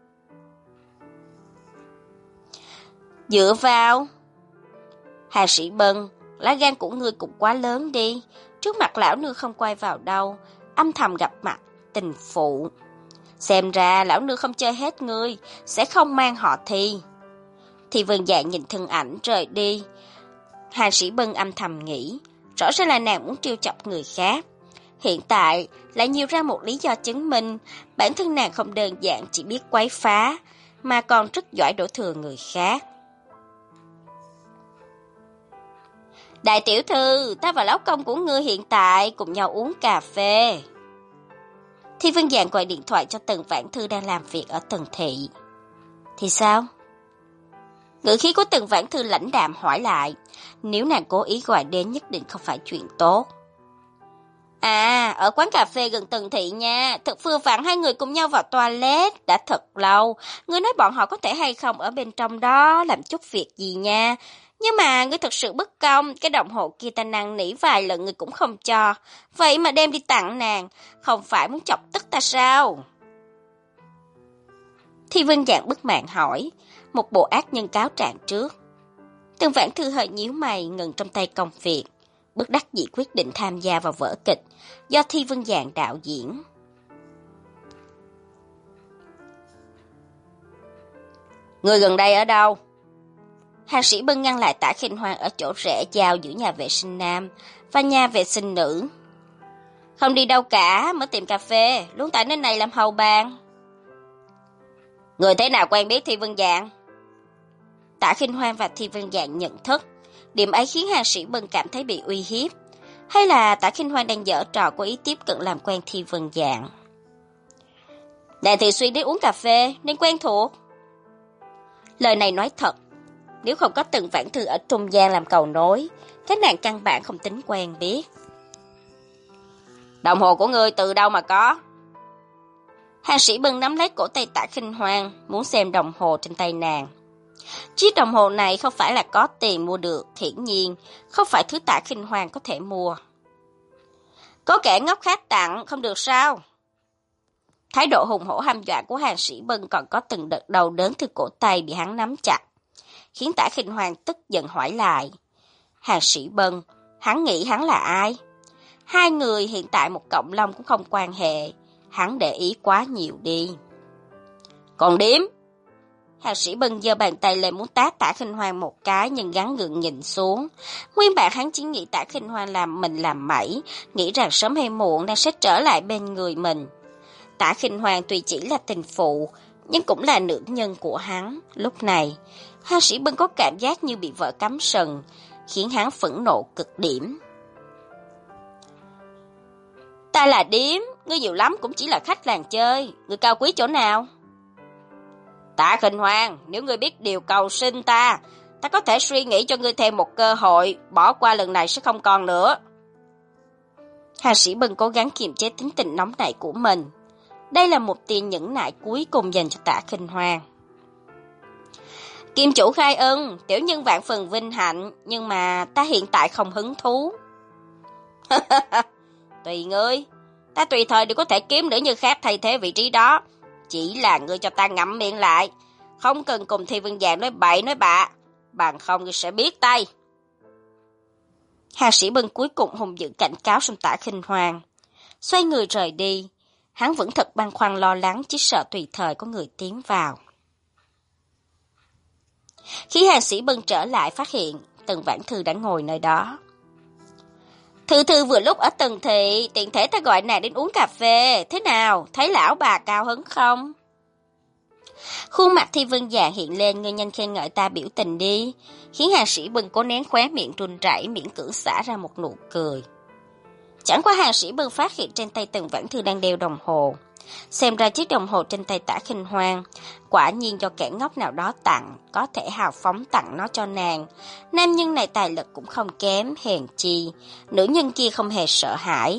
Speaker 1: Dựa vào. Hàng Sĩ Bân, lá gan của ngươi cũng quá lớn đi. Trước mặt lão nương không quay vào đâu, âm thầm gặp mặt, tình phụ. Xem ra lão nương không chơi hết ngươi, sẽ không mang họ Thi. Thi Vân Dạng nhìn thân ảnh rời đi. Hàng Sĩ Bân âm thầm nghĩ, rõ ràng là nàng muốn trêu chọc người khác. Hiện tại lại nhiều ra một lý do chứng minh bản thân nàng không đơn giản chỉ biết quấy phá, mà còn rất giỏi đổ thừa người khác. Đại tiểu thư, ta và lão công của ngươi hiện tại cùng nhau uống cà phê. Thi Vân Dạng gọi điện thoại cho Tần Vãn Thư đang làm việc ở Tần Thị. Thì sao? Ngữ khí của Tần Vãn Thư lãnh đạm hỏi lại, nếu nàng cố ý gọi đến nhất định không phải chuyện tốt. À, ở quán cà phê gần Tần Thị nha, thật vừa vặn hai người cùng nhau vào toilet, đã thật lâu. Ngươi nói bọn họ có thể hay không ở bên trong đó làm chút việc gì nha. Nhưng mà ngươi thật sự bất công, cái đồng hồ kia ta năn nỉ vài lần ngươi cũng không cho. Vậy mà đem đi tặng nàng, không phải muốn chọc tức ta sao? Thi Vân Dạng bất mãn hỏi, một bộ ác nhân cáo trạng trước. Tần Vãn Thư hơi nhíu mày ngừng trong tay công việc, bất đắc dĩ quyết định tham gia vào vở kịch do Thi Vân Dạng đạo diễn. Người gần đây ở đâu? Hàng Sĩ Bân ngăn lại Tạ Khinh Hoang ở chỗ rẽ giao giữa nhà vệ sinh nam và nhà vệ sinh nữ. Không đi đâu cả, mới tiệm cà phê, luôn tại nơi này làm hầu bàn. Người thế nào quen biết Thi Vân Dạng? Tạ Khinh Hoang và Thi Vân Dạng nhận thức, điểm ấy khiến Hàng Sĩ Bân cảm thấy bị uy hiếp. Hay là Tạ Khinh Hoang đang giở trò cố ý tiếp cận làm quen Thi Vân Dạng? Nàng thường xuyên đến uống cà phê nên quen thuộc. Lời này nói thật, nếu không có Tần Vãn Thư ở trung gian làm cầu nối, các nàng căn bản không tính quen biết. Đồng hồ của ngươi từ đâu mà có? Hàng Sĩ Bân nắm lấy cổ tay Tạ Khinh Hoang, muốn xem đồng hồ trên tay nàng. Chiếc đồng hồ này không phải là có tiền mua được, hiển nhiên, không phải thứ Tạ Khinh Hoang có thể mua. Có kẻ ngốc khác tặng, không được sao? Thái độ hùng hổ hăm dọa của Hàn Sĩ Bân còn có từng đợt đau đớn từ cổ tay bị hắn nắm chặt, khiến Tả Khinh Hoan tức giận hỏi lại. Hàn Sĩ Bân, hắn nghĩ hắn là ai? Hai người hiện tại một cọng lông cũng không quan hệ, hắn để ý quá nhiều đi. Còn điếm? Hàn Sĩ Bân giơ bàn tay lên muốn tát Tả Khinh Hoan một cái nhưng gắng gượng nhìn xuống. Nguyên bản hắn chỉ nghĩ Tả Khinh Hoan làm mình làm mẩy, nghĩ rằng sớm hay muộn đang sẽ trở lại bên người mình. Tả Khinh Hoan tuy chỉ là tình phụ, nhưng cũng là nữ nhân của hắn. Lúc này, Hàn Sĩ Bân có cảm giác như bị vợ cắm sừng, khiến hắn phẫn nộ cực điểm. Ta là điếm, ngươi nhiều lắm cũng chỉ là khách làng chơi, ngươi cao quý chỗ nào? Tả Khinh Hoan, nếu ngươi biết điều cầu xin ta, ta có thể suy nghĩ cho ngươi thêm một cơ hội, bỏ qua lần này sẽ không còn nữa. Hàn Sĩ Bân cố gắng kiềm chế tính tình nóng nảy của mình. Đây là một tia nhẫn nại cuối cùng dành cho Tả Khinh Hoan. Kim chủ khai ân, tiểu nhân vạn phần vinh hạnh, nhưng mà ta hiện tại không hứng thú. Tùy ngươi, ta tùy thời đều có thể kiếm nữ nhân khác thay thế vị trí đó. Chỉ là ngươi cho ta ngậm miệng lại, không cần cùng Thi Vương Giang nói bậy nói bạ, bằng không ngươi sẽ biết tay. Hàn Sĩ Bân cuối cùng hùng dữ cảnh cáo xong Tả Khinh Hoan, xoay người rời đi. Hắn vẫn thật băn khoăn lo lắng, chỉ sợ tùy thời có người tiến vào. Khi Hàn Sĩ Bân trở lại phát hiện Tần Vãn Thư đã ngồi nơi đó. Thư Thư vừa lúc ở Tần thị, tiện thể ta gọi nàng đến uống cà phê, thế nào, thấy lão bà cao hứng không? Khuôn mặt Thi Vương Giang hiện lên người nhanh khen ngợi ta biểu tình đi, khiến Hàn Sĩ Bân cố nén khóe miệng run rẩy, miễn cưỡng xả ra một nụ cười. Chẳng qua Hàn Sĩ Bân phát hiện trên tay Tần Vãn Thư đang đeo đồng hồ. Xem ra chiếc đồng hồ trên tay Tả Khinh Hoan quả nhiên do kẻ ngốc nào đó tặng, có thể hào phóng tặng nó cho nàng. Nam nhân này tài lực cũng không kém, hèn chi, nữ nhân kia không hề sợ hãi.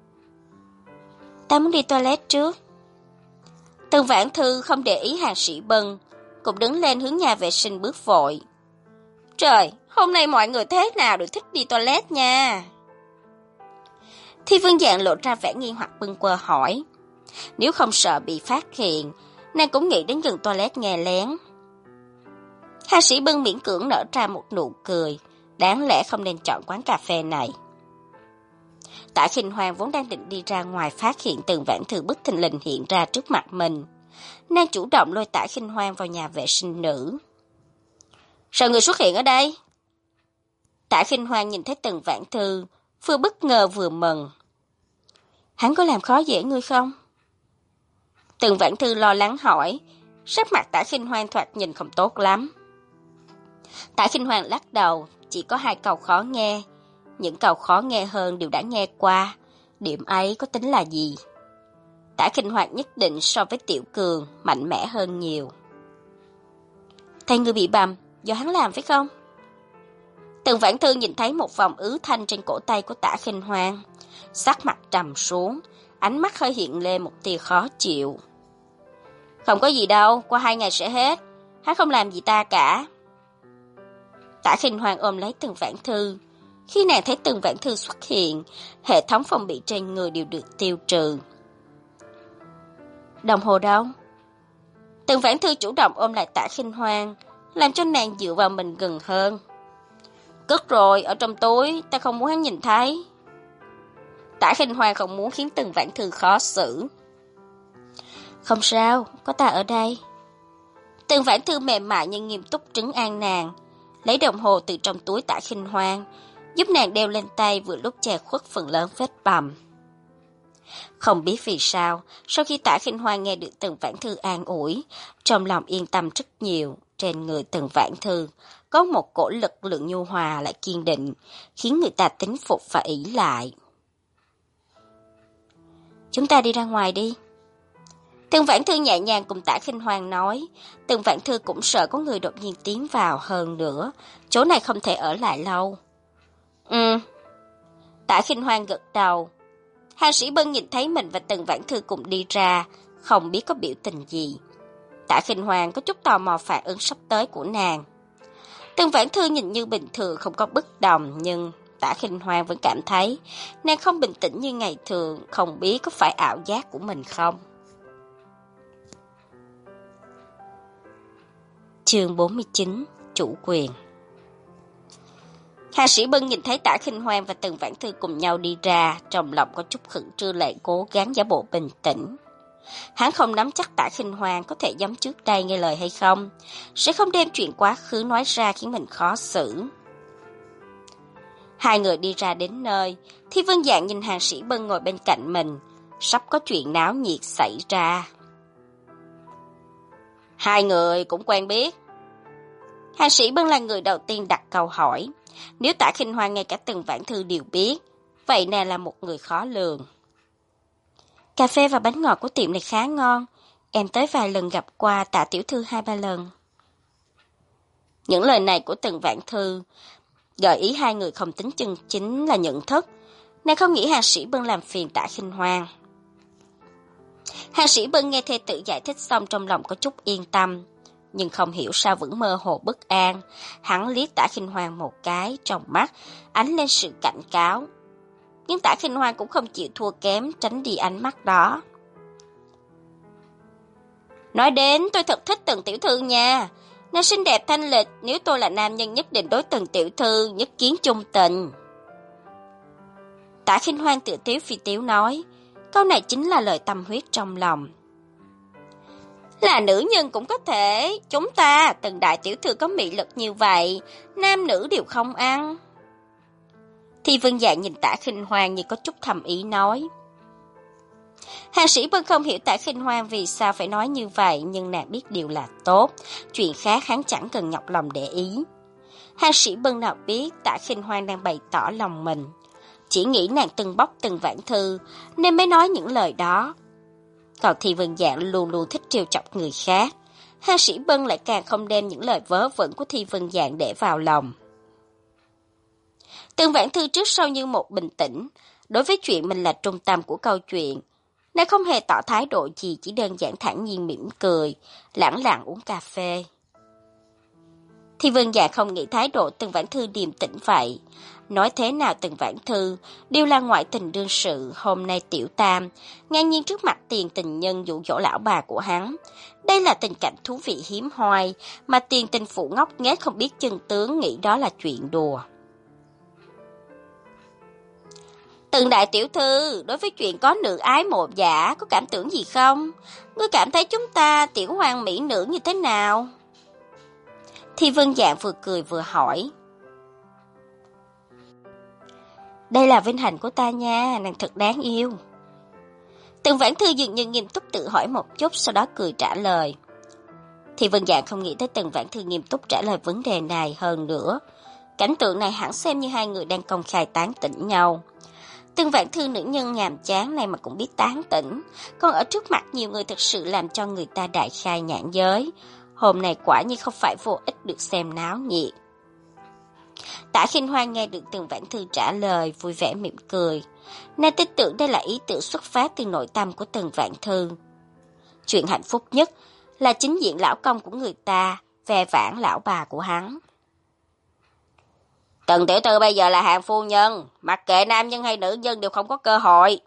Speaker 1: Ta muốn đi toilet trước. Tần Vãn Thư không để ý Hàn Sĩ Bân, cũng đứng lên hướng nhà vệ sinh bước vội. Trời, hôm nay mọi người thế nào đều thích đi toilet nha. Thi Vương Giang lộ ra vẻ nghi hoặc bâng quơ hỏi. Nếu không sợ bị phát hiện, nàng cũng nghĩ đến gần toilet nghe lén. Hàn Sĩ Bân miễn cưỡng nở ra một nụ cười, đáng lẽ không nên chọn quán cà phê này. Tả Khinh Hoan vốn đang định đi ra ngoài phát hiện Tần Vãn Thư bất thình lình hiện ra trước mặt mình. Nàng chủ động lôi Tả Khinh Hoan vào nhà vệ sinh nữ. Sao người xuất hiện ở đây? Tả Khinh Hoan nhìn thấy Tần Vãn Thư, vừa bất ngờ vừa mừng. Hắn có làm khó dễ ngươi không? Tần Vãn Thư lo lắng hỏi, sắc mặt Tả Khinh Hoan thoạt nhìn không tốt lắm. Tả Khinh Hoan lắc đầu, chỉ có hai câu khó nghe. Những câu khó nghe hơn đều đã nghe qua, điểm ấy có tính là gì? Tả Khinh Hoan nhất định so với Tiểu Cường mạnh mẽ hơn nhiều. Thấy ngươi bị bầm, do hắn làm phải không? Tần Vãn Thư nhìn thấy một vòng ứ thanh trên cổ tay của Tả Khinh Hoan, sắc mặt trầm xuống, ánh mắt hơi hiện lên một tia khó chịu. Không có gì đâu, qua hai ngày sẽ hết, hắn không làm gì ta cả. Tả Khinh Hoan ôm lấy Tần Vãn Thư. Khi nàng thấy Tần Vãn Thư xuất hiện, hệ thống phòng bị trên người đều được tiêu trừ. Đồng hồ đâu? Tần Vãn Thư chủ động ôm lại Tả Khinh Hoan, làm cho nàng dựa vào mình gần hơn. Cất rồi, ở trong túi, ta không muốn hắn nhìn thấy. Tả Khinh Hoan không muốn khiến Tần Vãn Thư khó xử. Không sao, có ta ở đây. Tần Vãn Thư mềm mại nhưng nghiêm túc trấn an nàng, lấy đồng hồ từ trong túi Tả Khinh Hoan, giúp nàng đeo lên tay vừa lúc che khuất phần lớn vết bầm. Không biết vì sao, sau khi Tả Khinh Hoan nghe được Tần Vãn Thư an ủi, trong lòng yên tâm rất nhiều. Trên người Tần Vãn Thư có một cổ lực lượng nhu hòa lại kiên định, khiến người ta tín phục và ỷ lại. Chúng ta đi ra ngoài đi. Tần Vãn Thư nhẹ nhàng cùng Tả Khinh Hoan nói. Tần Vãn Thư cũng sợ có người đột nhiên tiến vào, hơn nữa chỗ này không thể ở lại lâu. Ừ. Tả Khinh Hoan gật đầu. Hàn Sĩ Bân nhìn thấy mình và Tần Vãn Thư cùng đi ra, không biết có biểu tình gì. Tả Khinh Hoan có chút tò mò phản ứng sắp tới của nàng. Tần Vãn Thư nhìn như bình thường, không có bất đồng, nhưng Tả Khinh Hoan vẫn cảm thấy nàng không bình tĩnh như ngày thường, không biết có phải ảo giác của mình không. Chương bốn mươi chín. Chủ quyền. Hà Sĩ Bân nhìn thấy Tả Khinh Hoan và Tần Vãn Thư cùng nhau đi ra, trong lòng có chút khẩn trương lại cố gắng giả bộ bình tĩnh. Hắn không nắm chắc Tả Khinh Hoan có thể giống trước đây nghe lời hay không, sẽ không đem chuyện quá khứ nói ra khiến mình khó xử. Hai người đi ra đến nơi, thì Vân Dạng nhìn Hà Sĩ Bân ngồi bên cạnh mình, sắp có chuyện náo nhiệt xảy ra. Hai người cũng quen biết. Hà Sĩ Bân là người đầu tiên đặt câu hỏi. Nếu Tả Khinh Hoan ngay cả Tần Vãn Thư đều biết, vậy nè là một người khó lường. Cà phê và bánh ngọt của tiệm này khá ngon. Em tới vài lần gặp qua Tạ tiểu thư hai ba lần. Những lời này của Tần Vãn Thư gợi ý hai người không tính chân chính là nhận thức. Nàng không nghĩ Hà Sĩ Bân làm phiền Tả Khinh Hoan. Hà Sĩ Bân nghe thê tử giải thích xong trong lòng có chút yên tâm, nhưng không hiểu sao vẫn mơ hồ bất an. Hắn liếc Tả Khinh Hoan một cái, trong mắt ánh lên sự cảnh cáo. Nhưng Tả Khinh Hoan cũng không chịu thua kém, tránh đi ánh mắt đó. Nói đến tôi thật thích Tần tiểu thư nha. Nàng xinh đẹp thanh lịch, nếu tôi là nam nhân nhất định đối Tần tiểu thư nhất kiến chung tình. Tả Khinh Hoan tự tiếu phi tiếu nói, câu này chính là lời tâm huyết trong lòng. Là nữ nhân cũng có thể, chúng ta, Tần đại tiểu thư có mị lực như vậy, nam nữ đều không ăn. Thì Vân Dạng nhìn Tả Khinh Hoan như có chút thầm ý nói. Hà Sĩ Bân không hiểu Tả Khinh Hoan vì sao phải nói như vậy, nhưng nàng biết điều là tốt, chuyện khác hắn chẳng cần nhọc lòng để ý. Hà Sĩ Bân nào biết Tả Khinh Hoan đang bày tỏ lòng mình, chỉ nghĩ nàng từng bóc từng Vãn Thư nên mới nói những lời đó. Còn Thì Vân Dạng luôn luôn thích trêu chọc người khác, Hà Sĩ Bân lại càng không đem những lời vớ vẩn của Thì Vân Dạng để vào lòng. Tần Vãn Thư trước sau như một bình tĩnh, đối với chuyện mình là trung tâm của câu chuyện, nàng không hề tỏ thái độ gì, chỉ đơn giản thản nhiên mỉm cười, lẳng lặng uống cà phê. Thì Vân Dạng không nghĩ thái độ Tần Vãn Thư điềm tĩnh vậy. Nói thế nào Tần Vãn Thư đều là ngoại tình đương sự, hôm nay tiểu tam ngang nhiên trước mặt tiền tình nhân dụ dỗ lão bà của hắn. Đây là tình cảnh thú vị hiếm hoi mà tiền tình phụ ngốc nghếch không biết chân tướng nghĩ đó là chuyện đùa. Tần đại tiểu thư, đối với chuyện có nữ ái mộ giả có cảm tưởng gì không? Ngươi cảm thấy chúng ta tiểu hoàng mỹ nữ như thế nào? Thì Vân Dạng vừa cười vừa hỏi. Đây là vinh hạnh của ta nha, nàng thật đáng yêu. Tần Vãn Thư dường như nghiêm túc tự hỏi một chút, sau đó cười trả lời. Thì Vân Dạng không nghĩ tới Tần Vãn Thư nghiêm túc trả lời vấn đề này hơn nữa. Cảnh tượng này hẳn xem như hai người đang công khai tán tỉnh nhau. Tần Vãn Thư nữ nhân nhàm chán này mà cũng biết tán tỉnh, còn ở trước mặt nhiều người thực sự làm cho người ta đại khai nhãn giới. Hôm nay quả nhiên không phải vô ích được xem náo nhiệt. Tả Khinh Hoan nghe được Tần Vãn Thư trả lời, vui vẻ mỉm cười. Nàng tin tưởng đây là ý tưởng xuất phát từ nội tâm của Tần Vãn Thư. Chuyện hạnh phúc nhất là chính diện lão công của người ta, ve vãn lão bà của hắn. Tần tiểu thư bây giờ là hàng phu nhân, mặc kệ nam nhân hay nữ nhân đều không có cơ hội.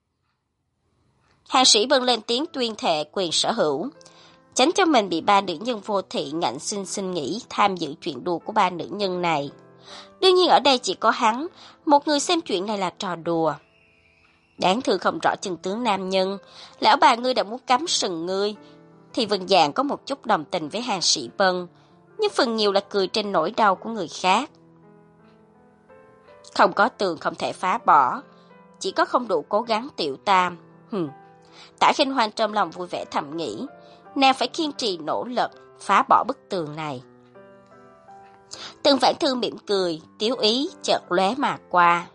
Speaker 1: Hà Sĩ Bân lên tiếng tuyên thệ quyền sở hữu, tránh cho mình bị ba nữ nhân vô thị ngạnh sinh sinh nghĩ tham dự chuyện đùa của ba nữ nhân này. Đương nhiên ở đây chỉ có hắn, một người xem chuyện này là trò đùa. Đáng thương không rõ chân tướng nam nhân, lão bà ngươi đã muốn cắm sừng ngươi. Thì Vân Dạng có một chút đồng tình với Hà Sĩ Bân, nhưng phần nhiều là cười trên nỗi đau của người khác. Không có tường không thể phá bỏ, chỉ có không đủ cố gắng tiểu tam. Hừm. Tả Khinh Hoan trong lòng vui vẻ thầm nghĩ, nàng phải kiên trì nỗ lực phá bỏ bức tường này. Tần Vãn Thư mỉm cười, tiếu ý chợt lóe mà qua.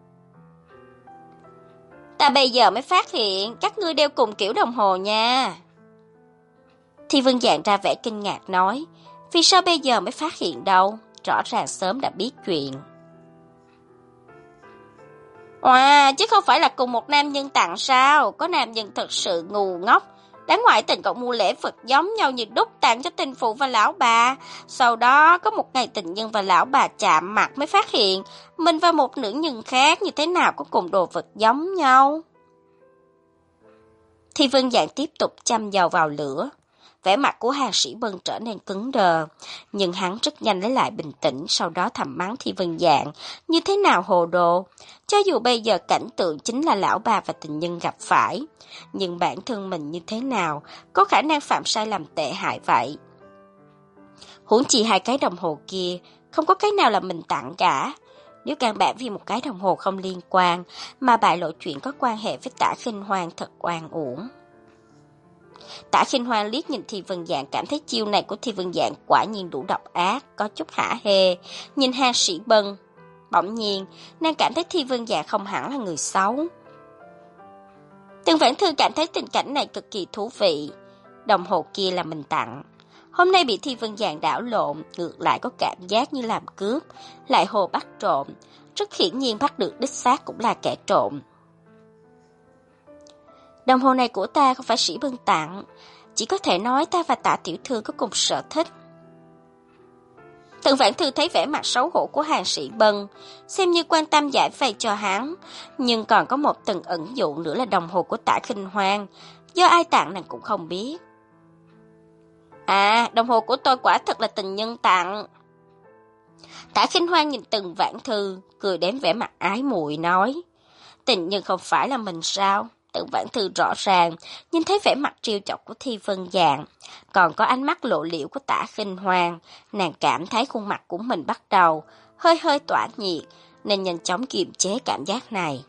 Speaker 1: Ta bây giờ mới phát hiện các ngươi đeo cùng kiểu đồng hồ nha. Thì Vân Dạng ra vẻ kinh ngạc nói, vì sao bây giờ mới phát hiện đâu, rõ ràng sớm đã biết chuyện. Wow, chứ không phải là cùng một nam nhân tặng sao? Có nam nhân thật sự ngu ngốc, đáng ngoại tình còn mua lễ vật giống nhau như đúc tặng cho tình phụ và lão bà. Sau đó có một ngày tình nhân và lão bà chạm mặt mới phát hiện mình và một nữ nhân khác như thế nào có cùng đồ vật giống nhau. Thì Vân Dạng tiếp tục châm dầu vào lửa. Vẻ mặt của Hàng Sĩ Bân trở nên cứng đờ, nhưng hắn rất nhanh lấy lại bình tĩnh, sau đó thầm mắng Thi Vân Dạng, như thế nào hồ đồ. Cho dù bây giờ cảnh tượng chính là lão bà và tình nhân gặp phải, nhưng bản thân mình như thế nào, có khả năng phạm sai lầm tệ hại vậy. Huống chi hai cái đồng hồ kia, không có cái nào là mình tặng cả. Nếu căn bản vì một cái đồng hồ không liên quan, mà bại lộ chuyện có quan hệ với Tả Khinh Hoang thật oan uổng. Tả Khinh Hoang liếc nhìn Thi Vân Dạng, cảm thấy chiêu này của Thi Vân Dạng quả nhiên đủ độc ác, có chút hả hê. Nhìn Hàng Sĩ Bân, bỗng nhiên, nàng cảm thấy Thi Vân Dạng không hẳn là người xấu. Từng Vãn Thư cảm thấy tình cảnh này cực kỳ thú vị. Đồng hồ kia là mình tặng. Hôm nay bị Thi Vân Dạng đảo lộn, ngược lại có cảm giác như làm cướp, lại hồ bắt trộm. Rất hiển nhiên bắt được đích xác cũng là kẻ trộm. Đồng hồ này của ta không phải Sĩ Bân tặng, chỉ có thể nói ta và Tạ tiểu thư có cùng sở thích. Từng Vãn Thư thấy vẻ mặt xấu hổ của Hàng Sĩ Bân, xem như quan tâm giải vây cho hắn, nhưng còn có một từng ẩn dụ nữa là đồng hồ của Tả Khinh Hoang, do ai tặng nàng cũng không biết. À, đồng hồ của tôi quả thật là tình nhân tặng. Tả Khinh Hoang nhìn Từng Vãn Thư, cười đến vẻ mặt ái muội nói, tình nhân không phải là mình sao? Từng Vãn Thư rõ ràng, nhìn thấy vẻ mặt trêu chọc của Thi Vân Dạng, còn có ánh mắt lộ liễu của Tả Khinh Hoang, nàng cảm thấy khuôn mặt của mình bắt đầu hơi hơi tỏa nhiệt, nên nhanh chóng kiềm chế cảm giác này.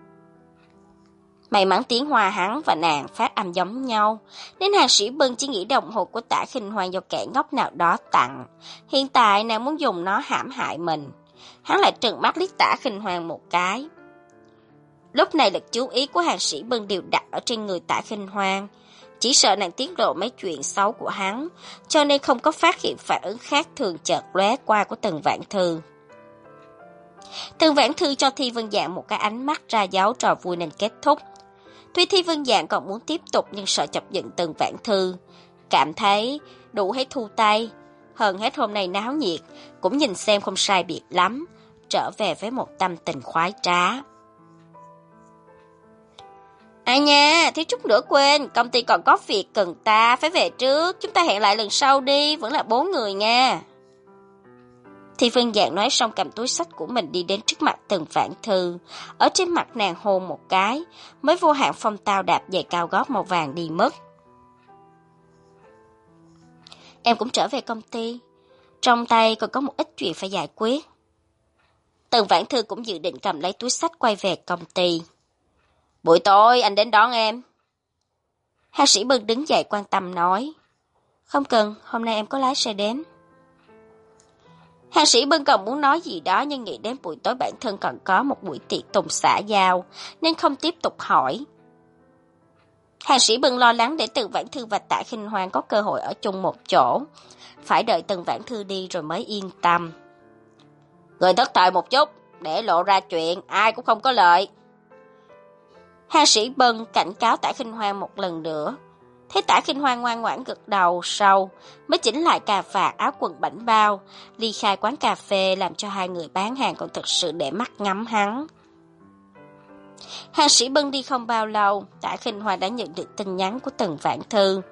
Speaker 1: May mắn tiếng Hoa hắn và nàng phát âm giống nhau, nên Hàng Sĩ Bân chỉ nghĩ đồng hồ của Tả Khinh Hoang do kẻ ngốc nào đó tặng. Hiện tại nàng muốn dùng nó hãm hại mình. Hắn lại trừng mắt liếc Tả Khinh Hoang một cái. Lúc này lực chú ý của Hàng Sĩ Bân đều đặt ở trên người Tả Khinh Hoang, chỉ sợ nàng tiết lộ mấy chuyện xấu của hắn, cho nên không có phát hiện phản ứng khác thường chợt lóe qua của Từng Vãn Thư. Từng Vãn Thư cho Thi Vân Dạng một cái ánh mắt ra dấu trò vui nên kết thúc. Tuy Thi Vân Dạng còn muốn tiếp tục nhưng sợ chọc giận Từng Vãn Thư, cảm thấy đủ hết thu tay. Hơn hết hôm nay náo nhiệt, cũng nhìn xem không sai biệt lắm, trở về với một tâm tình khoái trá. À nha, thiếu chút nữa quên, công ty còn có việc cần ta, phải về trước, chúng ta hẹn lại lần sau đi, vẫn là bốn người nha. Thi Vân Dạng nói xong cầm túi xách của mình đi đến trước mặt Từng Vãn Thư, ở trên mặt nàng hôn một cái, mới vô hạn phong tao đạp giày cao gót màu vàng đi mất. Em cũng trở về công ty, trong tay còn có một ít chuyện phải giải quyết. Từng Vãn Thư cũng dự định cầm lấy túi xách quay về công ty. Buổi tối anh đến đón em. Hàng Sĩ Bân đứng dậy quan tâm nói. Không cần, hôm nay em có lái xe đến. Hàng Sĩ Bân còn muốn nói gì đó nhưng nghĩ đến buổi tối bản thân còn có một buổi tiệc tùng xã giao nên không tiếp tục hỏi. Hàng Sĩ Bân lo lắng để Từng Vãn Thư và Tạ Khinh Hoang có cơ hội ở chung một chỗ, phải đợi Từng Vãn Thư đi rồi mới yên tâm. Người thất thời một chút, để lộ ra chuyện ai cũng không có lợi. Hàng Sĩ Bân cảnh cáo Tả Khinh Hoang một lần nữa. Thấy Tả Khinh Hoang ngoan ngoãn gật đầu sau, mới chỉnh lại cà vạt áo quần bảnh bao, ly khai quán cà phê làm cho hai người bán hàng còn thực sự để mắt ngắm hắn. Hàng Sĩ Bân đi không bao lâu, Tả Khinh Hoang đã nhận được tin nhắn của Từng Vãn Thư.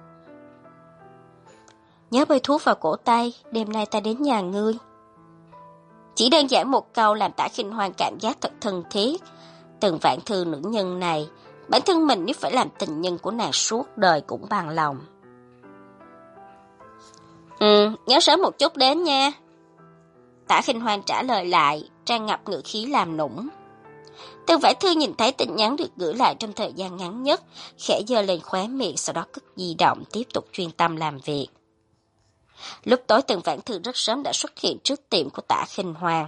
Speaker 1: Nhớ bôi thuốc vào cổ tay, đêm nay ta đến nhà ngươi. Chỉ đơn giản một câu làm Tả Khinh Hoang cảm giác thật thân thiết. Từng Vãn Thư nữ nhân này, bản thân mình nếu phải làm tình nhân của nàng suốt đời cũng bằng lòng. Ừ, nhớ sớm một chút đến nha. Tả Khinh Hoang trả lời lại, tràn ngập ngữ khí làm nũng. Từng Vãn Thư nhìn thấy tin nhắn được gửi lại trong thời gian ngắn nhất, khẽ giơ lên khóe miệng, sau đó cất di động tiếp tục chuyên tâm làm việc. Lúc tối Từng Vãn Thư rất sớm đã xuất hiện trước tiệm của Tả Khinh Hoang.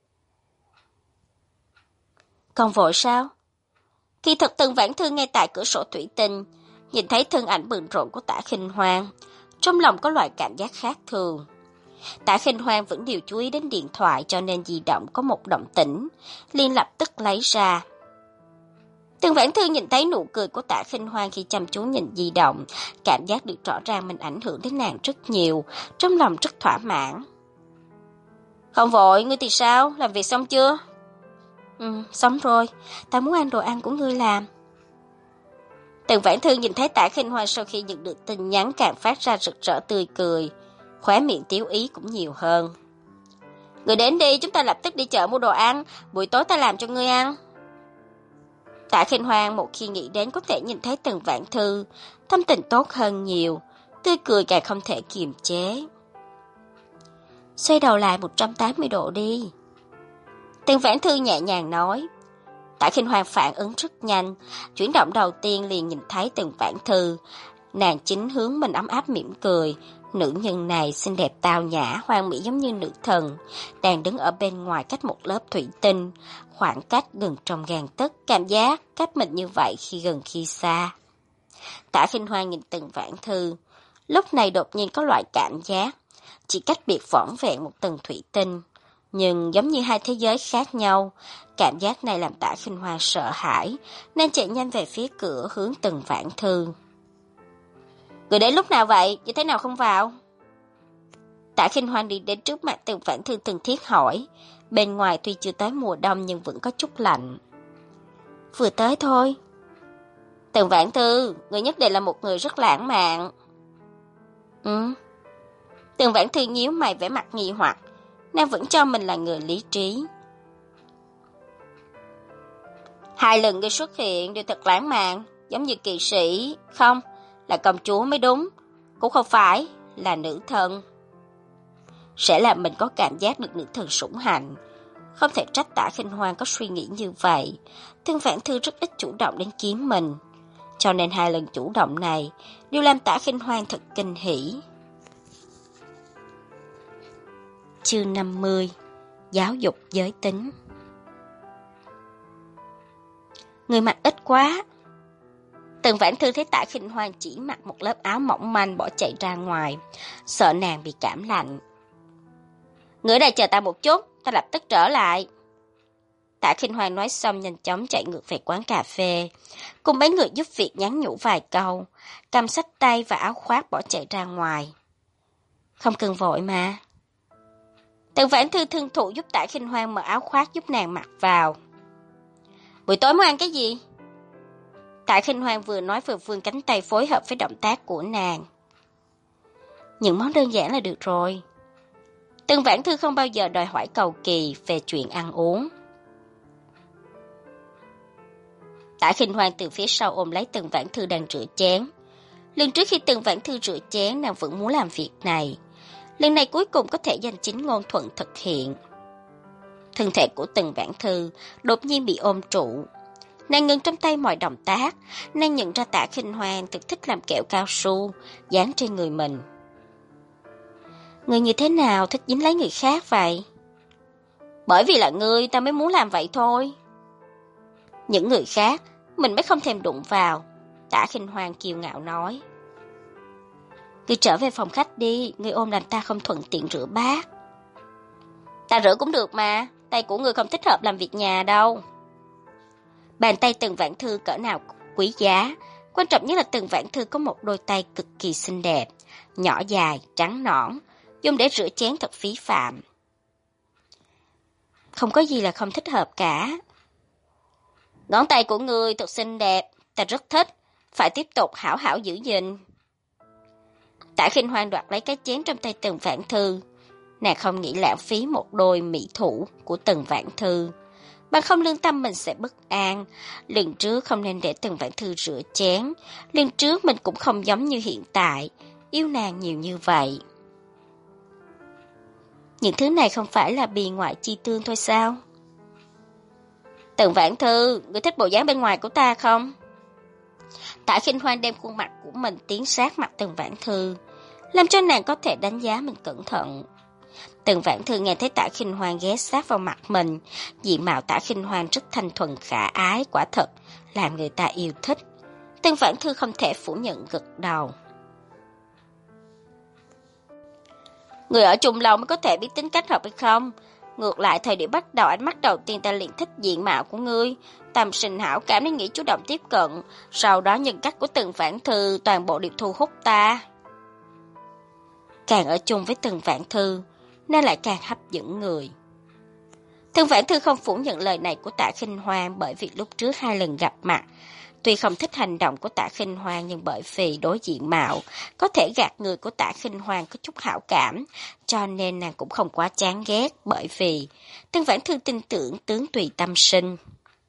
Speaker 1: Còn vội sao? Kỳ thực Từng Vãn Thư ngay tại cửa sổ thủy tinh, nhìn thấy thân ảnh bận rộn của Tả Khinh Hoang, trong lòng có loại cảm giác khác thường. Tả Khinh Hoang vẫn đều chú ý đến điện thoại cho nên di động có một động tĩnh, liền lập tức lấy ra. Từng Vãn Thư nhìn thấy nụ cười của Tả Khinh Hoang khi chăm chú nhìn di động, cảm giác được rõ ràng mình ảnh hưởng đến nàng rất nhiều, trong lòng rất thỏa mãn. Không vội, ngươi thì sao? Làm việc xong chưa? Ừ, xong rồi, ta muốn ăn đồ ăn của ngươi làm. Tần Vãn Thư nhìn thấy Tạ Khinh Hoan sau khi nhận được tin nhắn càng phát ra rực rỡ tươi cười, khóe miệng tiếu ý cũng nhiều hơn. Người đến đi, chúng ta lập tức đi chợ mua đồ ăn, buổi tối ta làm cho ngươi ăn. Tạ Khinh Hoan một khi nghĩ đến có thể nhìn thấy Tần Vãn Thư, tâm tình tốt hơn nhiều, tươi cười càng không thể kiềm chế. Xoay đầu lại một trăm tám mươi độ đi. Tần Vãn Thư nhẹ nhàng nói. Tạ Khinh Hoan phản ứng rất nhanh, chuyển động đầu tiên liền nhìn thấy Tần Vãn Thư. Nàng chính hướng mình ấm áp mỉm cười. Nữ nhân này xinh đẹp tao nhã, hoàn mỹ giống như nữ thần, đang đứng ở bên ngoài cách một lớp thủy tinh, khoảng cách gần trong gang tấc, cảm giác cách mình như vậy khi gần khi xa. Tạ Khinh Hoan nhìn Tần Vãn Thư, lúc này đột nhiên có loại cảm giác, chỉ cách biệt vỏn vẹn một tầng thủy tinh, nhưng giống như hai thế giới khác nhau. Cảm giác này làm Tạ Khinh Hoan sợ hãi, nên chạy nhanh về phía cửa hướng Tần Vãn Thư. Người đến lúc nào vậy? Như thế nào không vào? Tạ Khinh Hoan đi đến trước mặt Tần Vãn Thư thân thiết hỏi. Bên ngoài tuy chưa tới mùa đông nhưng vẫn có chút lạnh. Vừa tới thôi. Tần Vãn Thư, người nhất định là một người rất lãng mạn. Ừ. Tần Vãn Thư nhíu mày vẻ mặt nghi hoặc. Nàng vẫn cho mình là người lý trí. Hai lần người xuất hiện đều thật lãng mạn, giống như kỳ sĩ. Không, là công chúa mới đúng, cũng không phải là nữ thần. Sẽ làm mình có cảm giác được nữ thần sủng hạnh. Không thể trách Tạ Khinh Hoan có suy nghĩ như vậy. Tần Vãn Thư rất ít chủ động đến kiếm mình, cho nên hai lần chủ động này đều làm Tạ Khinh Hoan thật kinh hỉ. Chương năm mươi. Giáo dục giới tính. Người mặc ít quá. Tần Vãn Thư thấy Tạ Khinh Hoan chỉ mặc một lớp áo mỏng manh bỏ chạy ra ngoài, sợ nàng bị cảm lạnh. Người ở đây chờ ta một chút, ta lập tức trở lại. Tạ Khinh Hoan nói xong nhanh chóng chạy ngược về quán cà phê, cùng mấy người giúp việc nhắn nhủ vài câu, cầm xách tay và áo khoác bỏ chạy ra ngoài. Không cần vội mà. Tần Vãn Thư thân thụ giúp Tạ Khinh Hoan mở áo khoác giúp nàng mặc vào. Buổi tối muốn ăn cái gì? Tạ Khinh Hoan vừa nói vừa vươn cánh tay phối hợp với động tác của nàng. Những món đơn giản là được rồi. Tần Vãn Thư không bao giờ đòi hỏi cầu kỳ về chuyện ăn uống. Tạ Khinh Hoan từ phía sau ôm lấy Tần Vãn Thư đang rửa chén. Lần trước khi Tần Vãn Thư rửa chén, nàng vẫn muốn làm việc này. Lần này cuối cùng có thể danh chính ngôn thuận thực hiện. Thân thể của Tần Vãn Thư đột nhiên bị ôm trụ. Nàng ngừng trong tay mọi động tác, nàng nhận ra Tạ Khinh Hoan thực thích làm kẹo cao su, dán trên người mình. Người như thế nào thích dính lấy người khác vậy? Bởi vì là ngươi ta mới muốn làm vậy thôi. Những người khác, mình mới không thèm đụng vào, Tạ Khinh Hoan kiêu ngạo nói. Ngươi trở về phòng khách đi, ngươi ôm làm ta không thuận tiện rửa bát. Ta rửa cũng được mà, tay của ngươi không thích hợp làm việc nhà đâu. Bàn tay Tần Vãn Thư cỡ nào quý giá, quan trọng nhất là Tần Vãn Thư có một đôi tay cực kỳ xinh đẹp, nhỏ dài, trắng nõn, dùng để rửa chén thật phí phạm. Không có gì là không thích hợp cả. Ngón tay của ngươi thật xinh đẹp, ta rất thích, phải tiếp tục hảo hảo giữ gìn. Tạ Khinh Hoan đoạt lấy cái chén trong tay Tần Vãn Thư. Nàng không nghĩ lãng phí một đôi mỹ thủ của Tần Vãn Thư, bằng không lương tâm mình sẽ bất an. Lần trước không nên để Tần Vãn Thư rửa chén, lần trước mình cũng không giống như hiện tại, yêu nàng nhiều như vậy. Những thứ này không phải là bì ngoại chi tương thôi sao? Tần Vãn Thư, ngươi thích bộ dáng bên ngoài của ta không? Tạ Khinh Hoan đem khuôn mặt của mình tiến sát mặt Tần Vãn Thư, làm cho nàng có thể đánh giá mình cẩn thận. Tần Vãn Thư nghe thấy Tạ Khinh Hoan ghé sát vào mặt mình, diện mạo Tạ Khinh Hoan rất thanh thuần khả ái, quả thật làm người ta yêu thích. Tần Vãn Thư không thể phủ nhận, gật đầu. Người ở chung lâu mới có thể biết tính cách hợp hay không. Ngược lại thời điểm bắt đầu ánh mắt đầu tiên ta liền thích diện mạo của ngươi, tâm sinh hảo cảm nên nghĩ chủ động tiếp cận, sau đó nhân cách của Tần Vãn Thư toàn bộ đều thu hút ta. Càng ở chung với Tần Vãn Thư, nên lại càng hấp dẫn người. Tần Vãn Thư không phủ nhận lời này của Tạ Khinh Hoan, bởi vì lúc trước hai lần gặp mặt, Tuy không thích hành động của Tạ Khinh Hoang nhưng bởi vì đối diện mạo có thể gạt người của Tạ Khinh Hoang có chút hảo cảm, cho nên nàng cũng không quá chán ghét, bởi vì Tân Vãn Thư tin tưởng tướng tùy tâm sinh.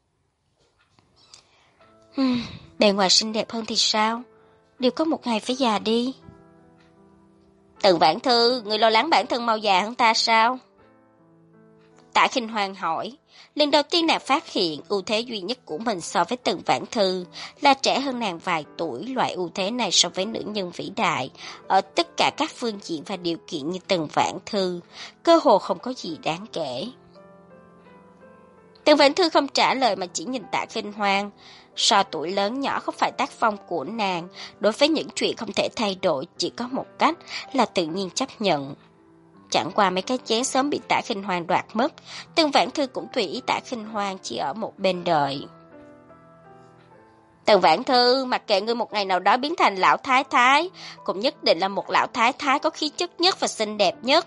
Speaker 1: Hmm, bề ngoài xinh đẹp hơn thì sao? Đều có một ngày phải già đi. Tần Vãn Thư, người lo lắng bản thân mau già hơn ta sao? Tạ Khinh Hoang hỏi. Lần đầu tiên nàng phát hiện ưu thế duy nhất của mình so với Tần Vãn Thư là trẻ hơn nàng vài tuổi. Loại ưu thế này so với nữ nhân vĩ đại ở tất cả các phương diện và điều kiện như Tần Vãn Thư cơ hồ không có gì đáng kể. Tần Vãn Thư không trả lời mà chỉ nhìn Tạ Khinh Hoang. So tuổi lớn nhỏ không phải tác phong của nàng, đối với những chuyện không thể thay đổi chỉ có một cách là tự nhiên chấp nhận. Chẳng qua mấy cái chén sớm bị Tạ Khinh Hoang đoạt mất, Tần Vãn Thư cũng tùy ý Tạ Khinh Hoang chỉ ở một bên đời. Tần Vãn Thư, mặc kệ ngươi một ngày nào đó biến thành lão thái thái, cũng nhất định là một lão thái thái có khí chất nhất và xinh đẹp nhất.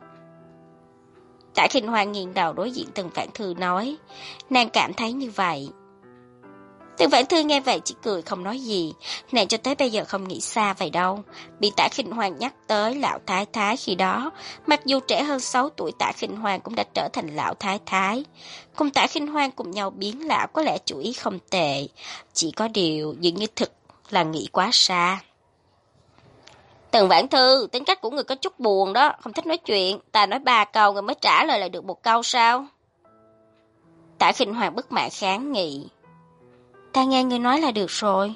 Speaker 1: Tạ Khinh Hoang nghiêng đầu đối diện Tần Vãn Thư nói, nàng cảm thấy như vậy. Tần Vãn Thư nghe vậy chỉ cười không nói gì, nàng cho tới bây giờ không nghĩ xa vậy đâu. Bị Tạ Khinh Hoang nhắc tới lão thái thái khi đó, mặc dù trẻ hơn sáu tuổi Tạ Khinh Hoang cũng đã trở thành lão thái thái. Cùng Tạ Khinh Hoang cùng nhau biến lão có lẽ chủ ý không tệ, chỉ có điều dường như thực là nghĩ quá xa. Tần Vãn Thư, tính cách của người có chút buồn đó, không thích nói chuyện, ta nói ba câu người mới trả lời lại được một câu sao? Tạ Khinh Hoang bất mãn kháng nghị. Ta nghe ngươi nói là được rồi.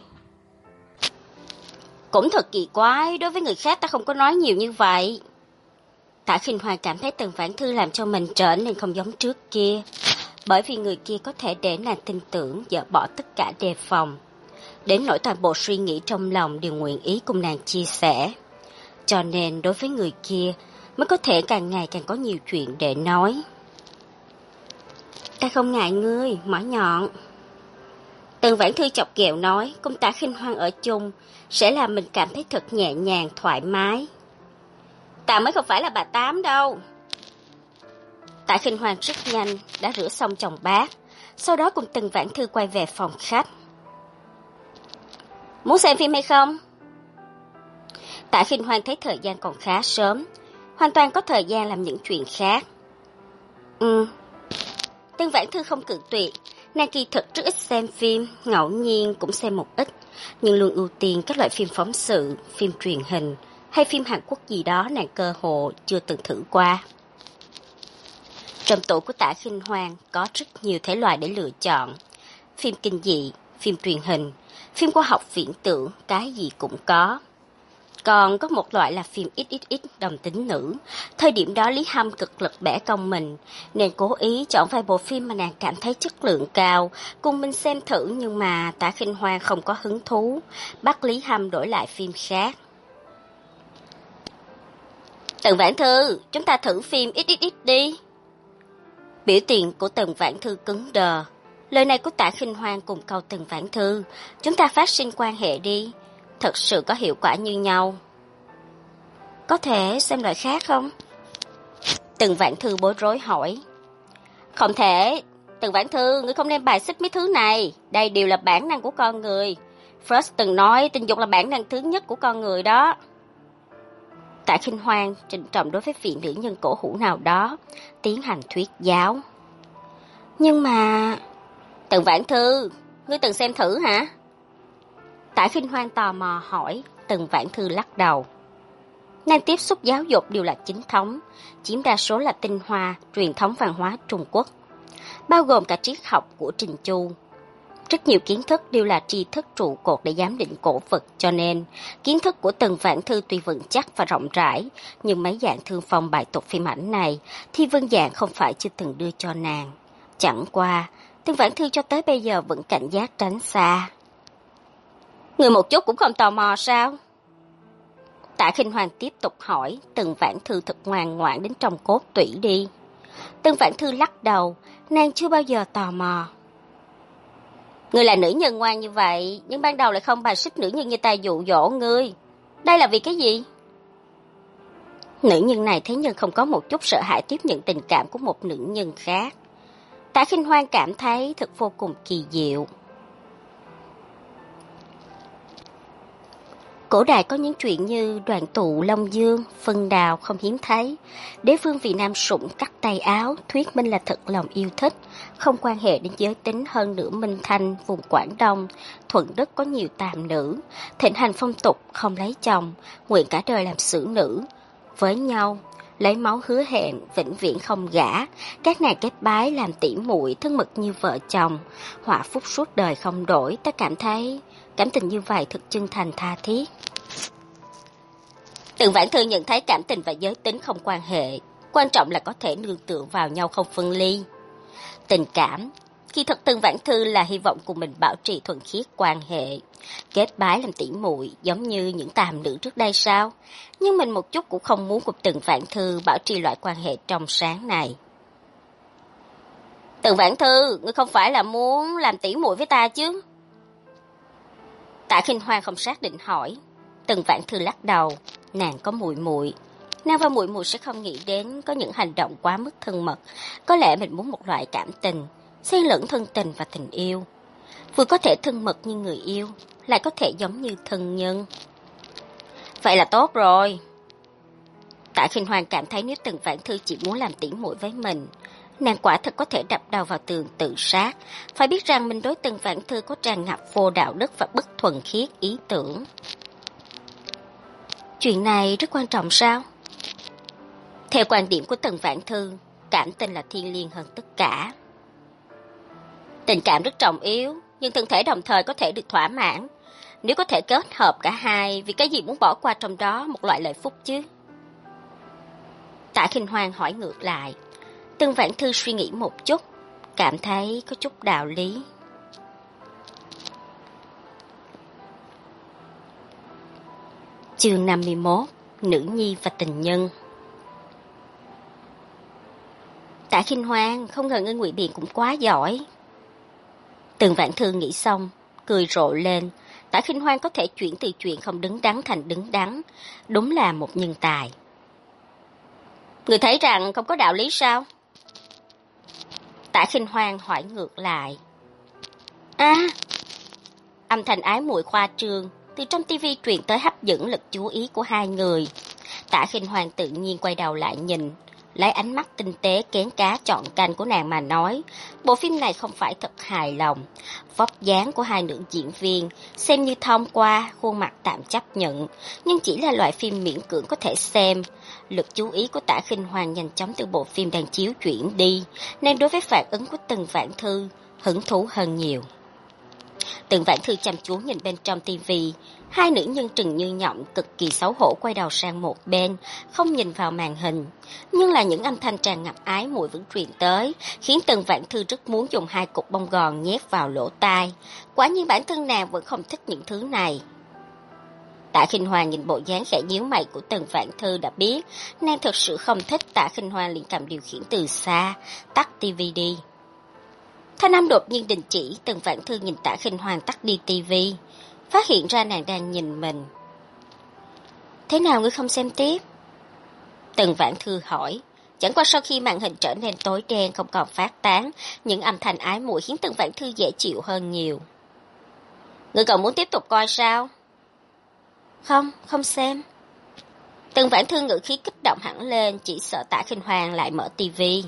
Speaker 1: Cũng thật kỳ quái, đối với người khác ta không có nói nhiều như vậy. Tạ Khinh Hoang cảm thấy Tần Vãn Thư làm cho mình trở nên không giống trước kia, bởi vì người kia có thể để nàng tin tưởng, dỡ bỏ tất cả đề phòng, đến nỗi toàn bộ suy nghĩ trong lòng đều nguyện ý cùng nàng chia sẻ. Cho nên đối với người kia mới có thể càng ngày càng có nhiều chuyện để nói. Ta không ngại ngươi, mỏ nhọn. Tần Vãn Thư chọc ghẹo nói, cùng Tạ Khinh Hoang ở chung sẽ làm mình cảm thấy thật nhẹ nhàng, thoải mái. Ta mới không phải là bà Tám đâu. Tạ Khinh Hoang rất nhanh đã rửa xong chồng bát, sau đó cùng Tần Vãn Thư quay về phòng khách. Muốn xem phim hay không? Tạ Khinh Hoang thấy thời gian còn khá sớm, hoàn toàn có thời gian làm những chuyện khác. Ừ. Tần Vãn Thư không cự tuyệt. Nàng kỳ thực rất ít xem phim, ngẫu nhiên cũng xem một ít, nhưng luôn ưu tiên các loại phim phóng sự, phim truyền hình hay phim Hàn Quốc gì đó nàng cơ hồ chưa từng thử qua. Trong tủ của Tạ Khinh Hoang có rất nhiều thể loại để lựa chọn. Phim kinh dị, phim truyền hình, phim khoa học viễn tưởng, cái gì cũng có. Còn có một loại là phim ích ích ích đồng tính nữ. Thời điểm đó Lý Hâm cực lực bẻ cong mình, nên cố ý chọn vài bộ phim mà nàng cảm thấy chất lượng cao, cùng mình xem thử, nhưng mà Tạ Khinh Hoang không có hứng thú, bắt Lý Hâm đổi lại phim khác. Tần Vãn Thư, chúng ta thử phim ích ích ích đi. Biểu tình của Tần Vãn Thư cứng đờ. Lời này của Tạ Khinh Hoang cùng câu Tần Vãn Thư, chúng ta phát sinh quan hệ đi, thật sự có hiệu quả như nhau. Có thể xem loại khác không? Tần Vãn Thư bối rối hỏi. Không thể. Tần Vãn Thư, ngươi không nên bài xích mấy thứ này. Đây đều là bản năng của con người. Freud từng nói tình dục là bản năng thứ nhất của con người đó. Tạ Khinh Hoang trịnh trọng đối với vị nữ nhân cổ hủ nào đó tiến hành thuyết giáo. Nhưng mà... Tần Vãn Thư, ngươi từng xem thử hả? Tạ Khinh Hoang tò mò hỏi. Tần Vãn Thư lắc đầu. Nàng tiếp xúc giáo dục đều là chính thống, chiếm đa số là tinh hoa, truyền thống văn hóa Trung Quốc, bao gồm cả triết học của Trình Chu. Rất nhiều kiến thức đều là tri thức trụ cột để giám định cổ vật, cho nên kiến thức của Tần Vãn Thư tuy vững chắc và rộng rãi, nhưng mấy dạng thương phong bài tục phim ảnh này thì Vân Dạng không phải chưa từng đưa cho nàng. Chẳng qua, Tần Vãn Thư cho tới bây giờ vẫn cảnh giác tránh xa. Người một chút cũng không tò mò sao? Tạ Khinh Hoang tiếp tục hỏi. Tần Vãn Thư thật ngoan ngoãn đến trong cốt tủy đi. Tần Vãn Thư lắc đầu, nàng chưa bao giờ tò mò. Ngươi là nữ nhân ngoan như vậy, nhưng ban đầu lại không bài xích nữ nhân như ta dụ dỗ ngươi. Đây là vì cái gì? Nữ nhân này thế nhưng không có một chút sợ hãi tiếp nhận tình cảm của một nữ nhân khác. Tạ Khinh Hoang cảm thấy thật vô cùng kỳ diệu. Cổ đại có những chuyện như đoàn tụ Long Dương, phân đào không hiếm thấy. Đế vương vì nam sủng cắt tay áo, thuyết minh là thật lòng yêu thích, không quan hệ đến giới tính. Hơn nữa Minh Thanh, vùng Quảng Đông, Thuận Đức có nhiều tàm nữ, thịnh hành phong tục không lấy chồng, nguyện cả đời làm xử nữ. Với nhau, lấy máu hứa hẹn, vĩnh viễn không gả, các nàng kết bái làm tỉ muội thân mật như vợ chồng, họa phúc suốt đời không đổi. Ta cảm thấy cảm tình như vậy thật chân thành tha thiết. Từng Vãn Thư nhận thấy cảm tình và giới tính không quan hệ, quan trọng là có thể nương tựa vào nhau không phân ly. Tình cảm, khi thật Từng Vãn Thư là hy vọng cùng mình bảo trì thuần khiết quan hệ, kết bái làm tỉ muội giống như những tàm nữ trước đây sao? Nhưng mình một chút cũng không muốn cùng Từng Vãn Thư bảo trì loại quan hệ trong sáng này. Từng Vãn Thư, ngươi không phải là muốn làm tỉ muội với ta chứ? Tạ Khinh Hoan không xác định hỏi. Từng Vãn Thư lắc đầu, nàng có muội muội, nàng và muội muội sẽ không nghĩ đến có những hành động quá mức thân mật. Có lẽ mình muốn một loại cảm tình, xen lẫn thân tình và tình yêu, vừa có thể thân mật như người yêu, lại có thể giống như thân nhân. Vậy là tốt rồi. Tạ Khinh Hoan cảm thấy nếu Từng Vãn Thư chỉ muốn làm tỉ muội với mình, nàng quả thật có thể đập đầu vào tường tự sát. Phải biết rằng mình đối Từng Vãn Thư có tràn ngập vô đạo đức và bất thuần khiết ý tưởng. Chuyện này rất quan trọng sao? Theo quan điểm của Từng Vãn Thư, cảm tình là thiêng liêng hơn tất cả. Tình cảm rất trọng yếu, nhưng thân thể đồng thời có thể được thỏa mãn. Nếu có thể kết hợp cả hai, vì cái gì muốn bỏ qua trong đó một loại lợi phúc chứ? Tạ Khinh Hoan hỏi ngược lại. Từng Vãn Thư suy nghĩ một chút, cảm thấy có chút đạo lý. Chương năm mươi mốt, Nữ nhi và tình nhân. Tạ Khinh Hoan, không ngờ ngươi ngụy biện cũng quá giỏi. Từng Vãn Thư nghĩ xong, cười rộ lên. Tạ Khinh Hoan có thể chuyển từ chuyện không đứng đắn thành đứng đắn, đúng là một nhân tài. Người thấy rằng không có đạo lý sao? Tạ Khinh Hoan hỏi ngược lại. À, âm thanh ái muội khoa trương từ trong tivi truyền tới hấp dẫn lực chú ý của hai người. Tạ Khinh Hoan tự nhiên quay đầu lại nhìn, lấy ánh mắt tinh tế kén cá chọn canh của nàng mà nói, bộ phim này không phải thật hài lòng. Vóc dáng của hai nữ diễn viên xem như thông qua, khuôn mặt tạm chấp nhận, nhưng chỉ là loại phim miễn cưỡng có thể xem. Lực chú ý của Tạ Khinh Hoan nhanh chóng từ bộ phim đang chiếu chuyển đi, nên đối với phản ứng của Từng Vãn Thư hứng thú hơn nhiều. Từng Vãn Thư chăm chú nhìn bên trong tivi, hai nữ nhân trừng như nhộng cực kỳ xấu hổ quay đầu sang một bên, không nhìn vào màn hình. Nhưng là những âm thanh tràn ngập ái muội vẫn truyền tới, khiến Từng Vãn Thư rất muốn dùng hai cục bông gòn nhét vào lỗ tai. Quả nhiên bản thân nàng vẫn không thích những thứ này. Tạ Khinh Hoan nhìn bộ dáng khẽ nhíu mày của Từng Vãn Thư đã biết nàng thật sự không thích. Tạ Khinh Hoan liền cầm điều khiển từ xa, tắt tivi đi. Thanh âm đột nhiên đình chỉ. Từng Vãn Thư nhìn Tạ Khinh Hoan tắt đi tivi, phát hiện ra nàng đang nhìn mình. Thế nào ngươi không xem tiếp? Từng Vãn Thư hỏi. Chẳng qua sau khi màn hình trở nên tối đen không còn phát tán, những âm thanh ái muội khiến Từng Vãn Thư dễ chịu hơn nhiều. Ngươi còn muốn tiếp tục coi sao? Không, không xem. Từng Vãn Thư ngữ khí kích động hẳn lên, chỉ sợ Tạ Khinh Hoan lại mở tivi.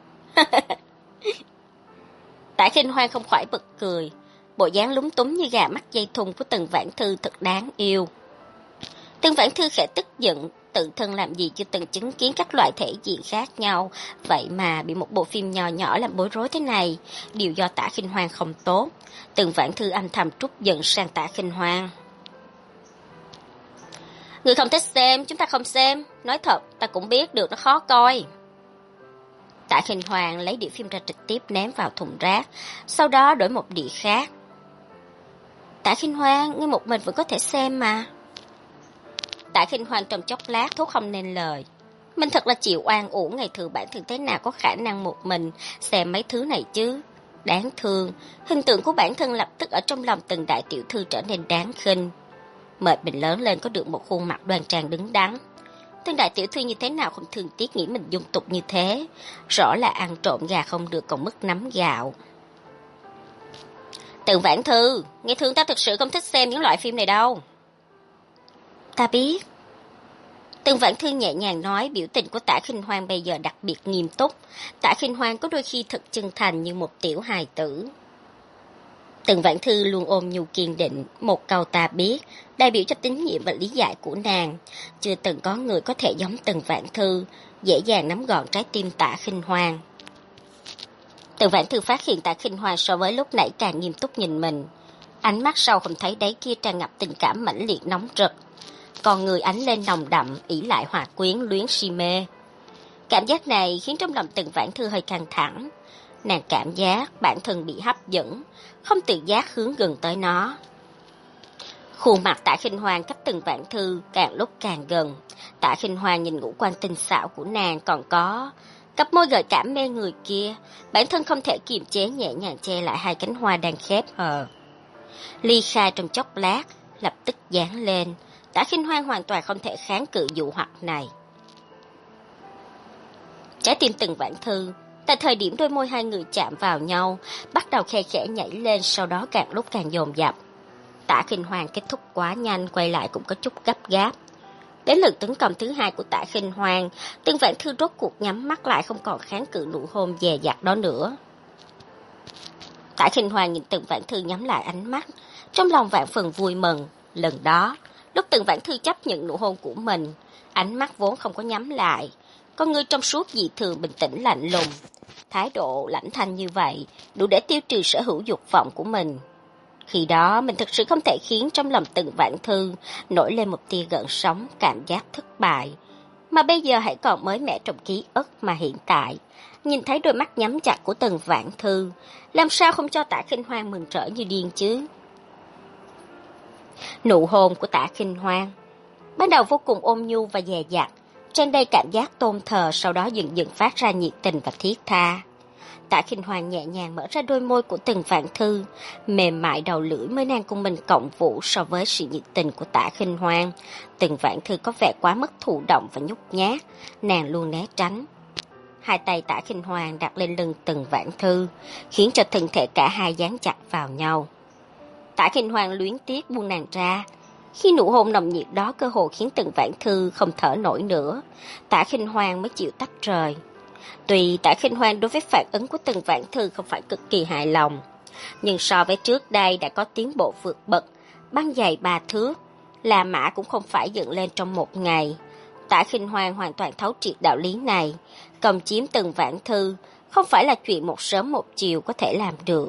Speaker 1: Tạ Khinh Hoan không khỏi bật cười, bộ dáng lúng túng như gà mắc dây thun của Từng Vãn Thư thật đáng yêu. Từng Vãn Thư khẽ tức giận, tự thân làm gì chưa từng chứng kiến các loại thể diện khác nhau, vậy mà bị một bộ phim nhỏ nhỏ làm bối rối thế này, điều do Tạ Khinh Hoan không tốt. Từng Vãn Thư âm thầm trút giận sang Tạ Khinh Hoan. Người không thích xem, chúng ta không xem. Nói thật, ta cũng biết được nó khó coi. Tạ Khinh Hoan lấy đĩa phim ra trực tiếp ném vào thùng rác, sau đó đổi một đĩa khác. Tạ Khinh Hoan, ngươi một mình vẫn có thể xem mà. Tạ Khinh Hoan trong chốc lát thốt không nên lời. Mình thật là chịu oan uổng, ngày thường bản thân thế nào có khả năng một mình xem mấy thứ này chứ. Đáng thương, hình tượng của bản thân lập tức ở trong lòng Từng đại tiểu thư trở nên đáng khinh. Mệt mình lớn lên có được một khuôn mặt đoan trang đứng đắn. Từng đại tiểu thư như thế nào không thương tiếc nghĩ mình dung tục như thế. Rõ là ăn trộm gà không được còn mất nắm gạo. Từng Vãn Thư, nghe thương ta thực sự không thích xem những loại phim này đâu.
Speaker 2: Ta biết. Tần Vãn Thư nhẹ nhàng nói, biểu tình của Tạ Khinh Hoan bây giờ đặc biệt nghiêm túc. Tạ Khinh Hoan có đôi khi thật chân thành như một tiểu hài tử. Tần Vãn Thư luôn ôm nhu kiên định, một câu ta biết, đại biểu cho tín nhiệm và lý giải của nàng. Chưa từng có người có thể giống Tần Vãn Thư, dễ dàng nắm gọn trái tim Tạ Khinh Hoan. Tần Vãn Thư phát hiện Tạ Khinh Hoan so với lúc nãy càng nghiêm túc nhìn mình. Ánh mắt sâu không thấy đáy kia tràn ngập tình cảm mãnh liệt nóng rực. Còn người ánh lên nồng đậm, ỷ lại hòa quyến luyến si mê. Cảm giác này khiến trong lòng Tần Vãn Thư hơi căng thẳng. Nàng cảm giác bản thân bị hấp dẫn, không tự giác hướng gần tới nó. Khuôn mặt Tạ Khinh Hoan cách Tần Vãn Thư càng lúc càng gần. Tạ Khinh Hoan nhìn ngũ quan tinh xảo của nàng, còn có cặp môi gợi cảm mê người kia, bản thân không thể kiềm chế nhẹ nhàng che lại hai cánh hoa đang khép hờ. Ly khai trong chốc lát, lập tức dán lên. Tạ Khinh Hoan hoàn toàn không thể kháng cự dụ hoặc này. Trái tim Tần Vãn Thư tại thời điểm đôi môi hai người chạm vào nhau, bắt đầu khe khẽ nhảy lên, sau đó càng lúc càng dồn dập. Tạ Khinh Hoan kết thúc quá nhanh, quay lại cũng có chút gấp gáp. Đến lượt tấn công thứ hai của Tạ Khinh Hoan, Tần Vãn Thư rốt cuộc nhắm mắt lại, không còn kháng cự nụ hôn dè dặt đó nữa. Tạ Khinh Hoan nhìn Tần Vãn Thư nhắm lại ánh mắt, trong lòng vạn phần vui mừng. Lần đó, lúc Tần Vãn Thư chấp nhận nụ hôn của mình, ánh mắt vốn không có nhắm lại, con người trong suốt dị thường bình tĩnh lạnh lùng. Thái độ lãnh thanh như vậy, đủ để tiêu trừ sở hữu dục vọng của mình. Khi đó, mình thực sự không thể khiến trong lòng Tần Vãn Thư nổi lên một tia gợn sóng cảm giác thất bại. Mà bây giờ hãy còn mới mẻ trong ký ức, mà hiện tại, nhìn thấy đôi mắt nhắm chặt của Tần Vãn Thư, làm sao không cho Tạ Khinh Hoan mừng rỡ như điên chứ? Nụ hôn của Tạ Khinh Hoan ban đầu vô cùng ôn nhu và dè dặt, trên đây cảm giác tôn thờ, sau đó dần dần phát ra nhiệt tình và thiết tha. Tạ Khinh Hoan nhẹ nhàng mở ra đôi môi của Tần Vãn Thư, mềm mại đầu lưỡi mới nàng cùng mình cộng vũ. So với sự nhiệt tình của Tạ Khinh Hoan, Tần Vãn Thư có vẻ quá mất thụ động và nhút nhát, nàng luôn né tránh. Hai tay Tạ Khinh Hoan đặt lên lưng Tần Vãn Thư, khiến cho thân thể cả hai dán chặt vào nhau. Tạ Khinh Hoan luyến tiếc buông nàng ra. Khi nụ hôn nồng nhiệt đó cơ hồ khiến Tần Vãn Thư không thở nổi nữa, Tạ Khinh Hoan mới chịu tách rời. Tuy Tạ Khinh Hoan đối với phản ứng của Tần Vãn Thư không phải cực kỳ hài lòng, nhưng so với trước đây đã có tiến bộ vượt bậc, băng dày ba thước, La Mã cũng không phải dựng lên trong một ngày. Tạ Khinh Hoan hoàn toàn thấu triệt đạo lý này, cầm chiếm Tần Vãn Thư không phải là chuyện một sớm một chiều có thể làm được.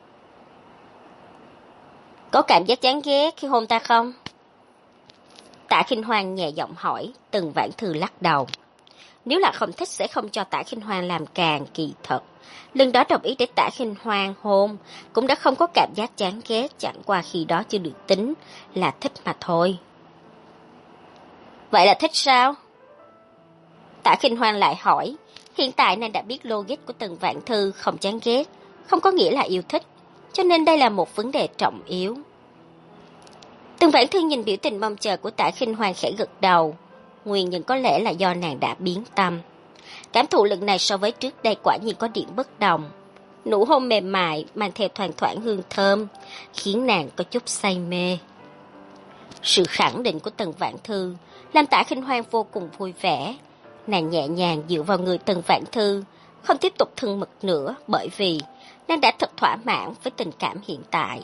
Speaker 2: Có cảm giác chán ghét khi hôn ta không? Tạ Khinh Hoan nhẹ giọng hỏi. Tần Vãn Thư lắc đầu. Nếu là không thích sẽ không cho Tạ Khinh Hoan làm càng, kỳ thật. Lần đó đồng ý để Tạ Khinh Hoan hôn, cũng đã không có cảm giác chán ghét, chẳng qua khi đó chưa được tính là thích mà thôi. Vậy là thích sao? Tạ Khinh Hoan lại hỏi. Hiện tại nàng đã biết logic của Tần Vãn Thư, không chán ghét không có nghĩa là yêu thích, cho nên đây là một vấn đề trọng yếu. Tần Vãn Thư nhìn biểu tình mong chờ của Tạ Khinh Hoan khẽ gật đầu. Nguyên nhân có lẽ là do nàng đã biến tâm. Cảm thụ lần này so với trước đây quả nhiên có điểm bất đồng. Nụ hôn mềm mại mang theo thoang thoảng hương thơm, khiến nàng có chút say mê. Sự khẳng định của Tần Vãn Thư làm Tạ Khinh Hoan vô cùng vui vẻ. Nàng nhẹ nhàng dựa vào người Tần Vãn Thư, không tiếp tục thân mật nữa, bởi vì nàng đã thật thỏa mãn với tình cảm hiện tại.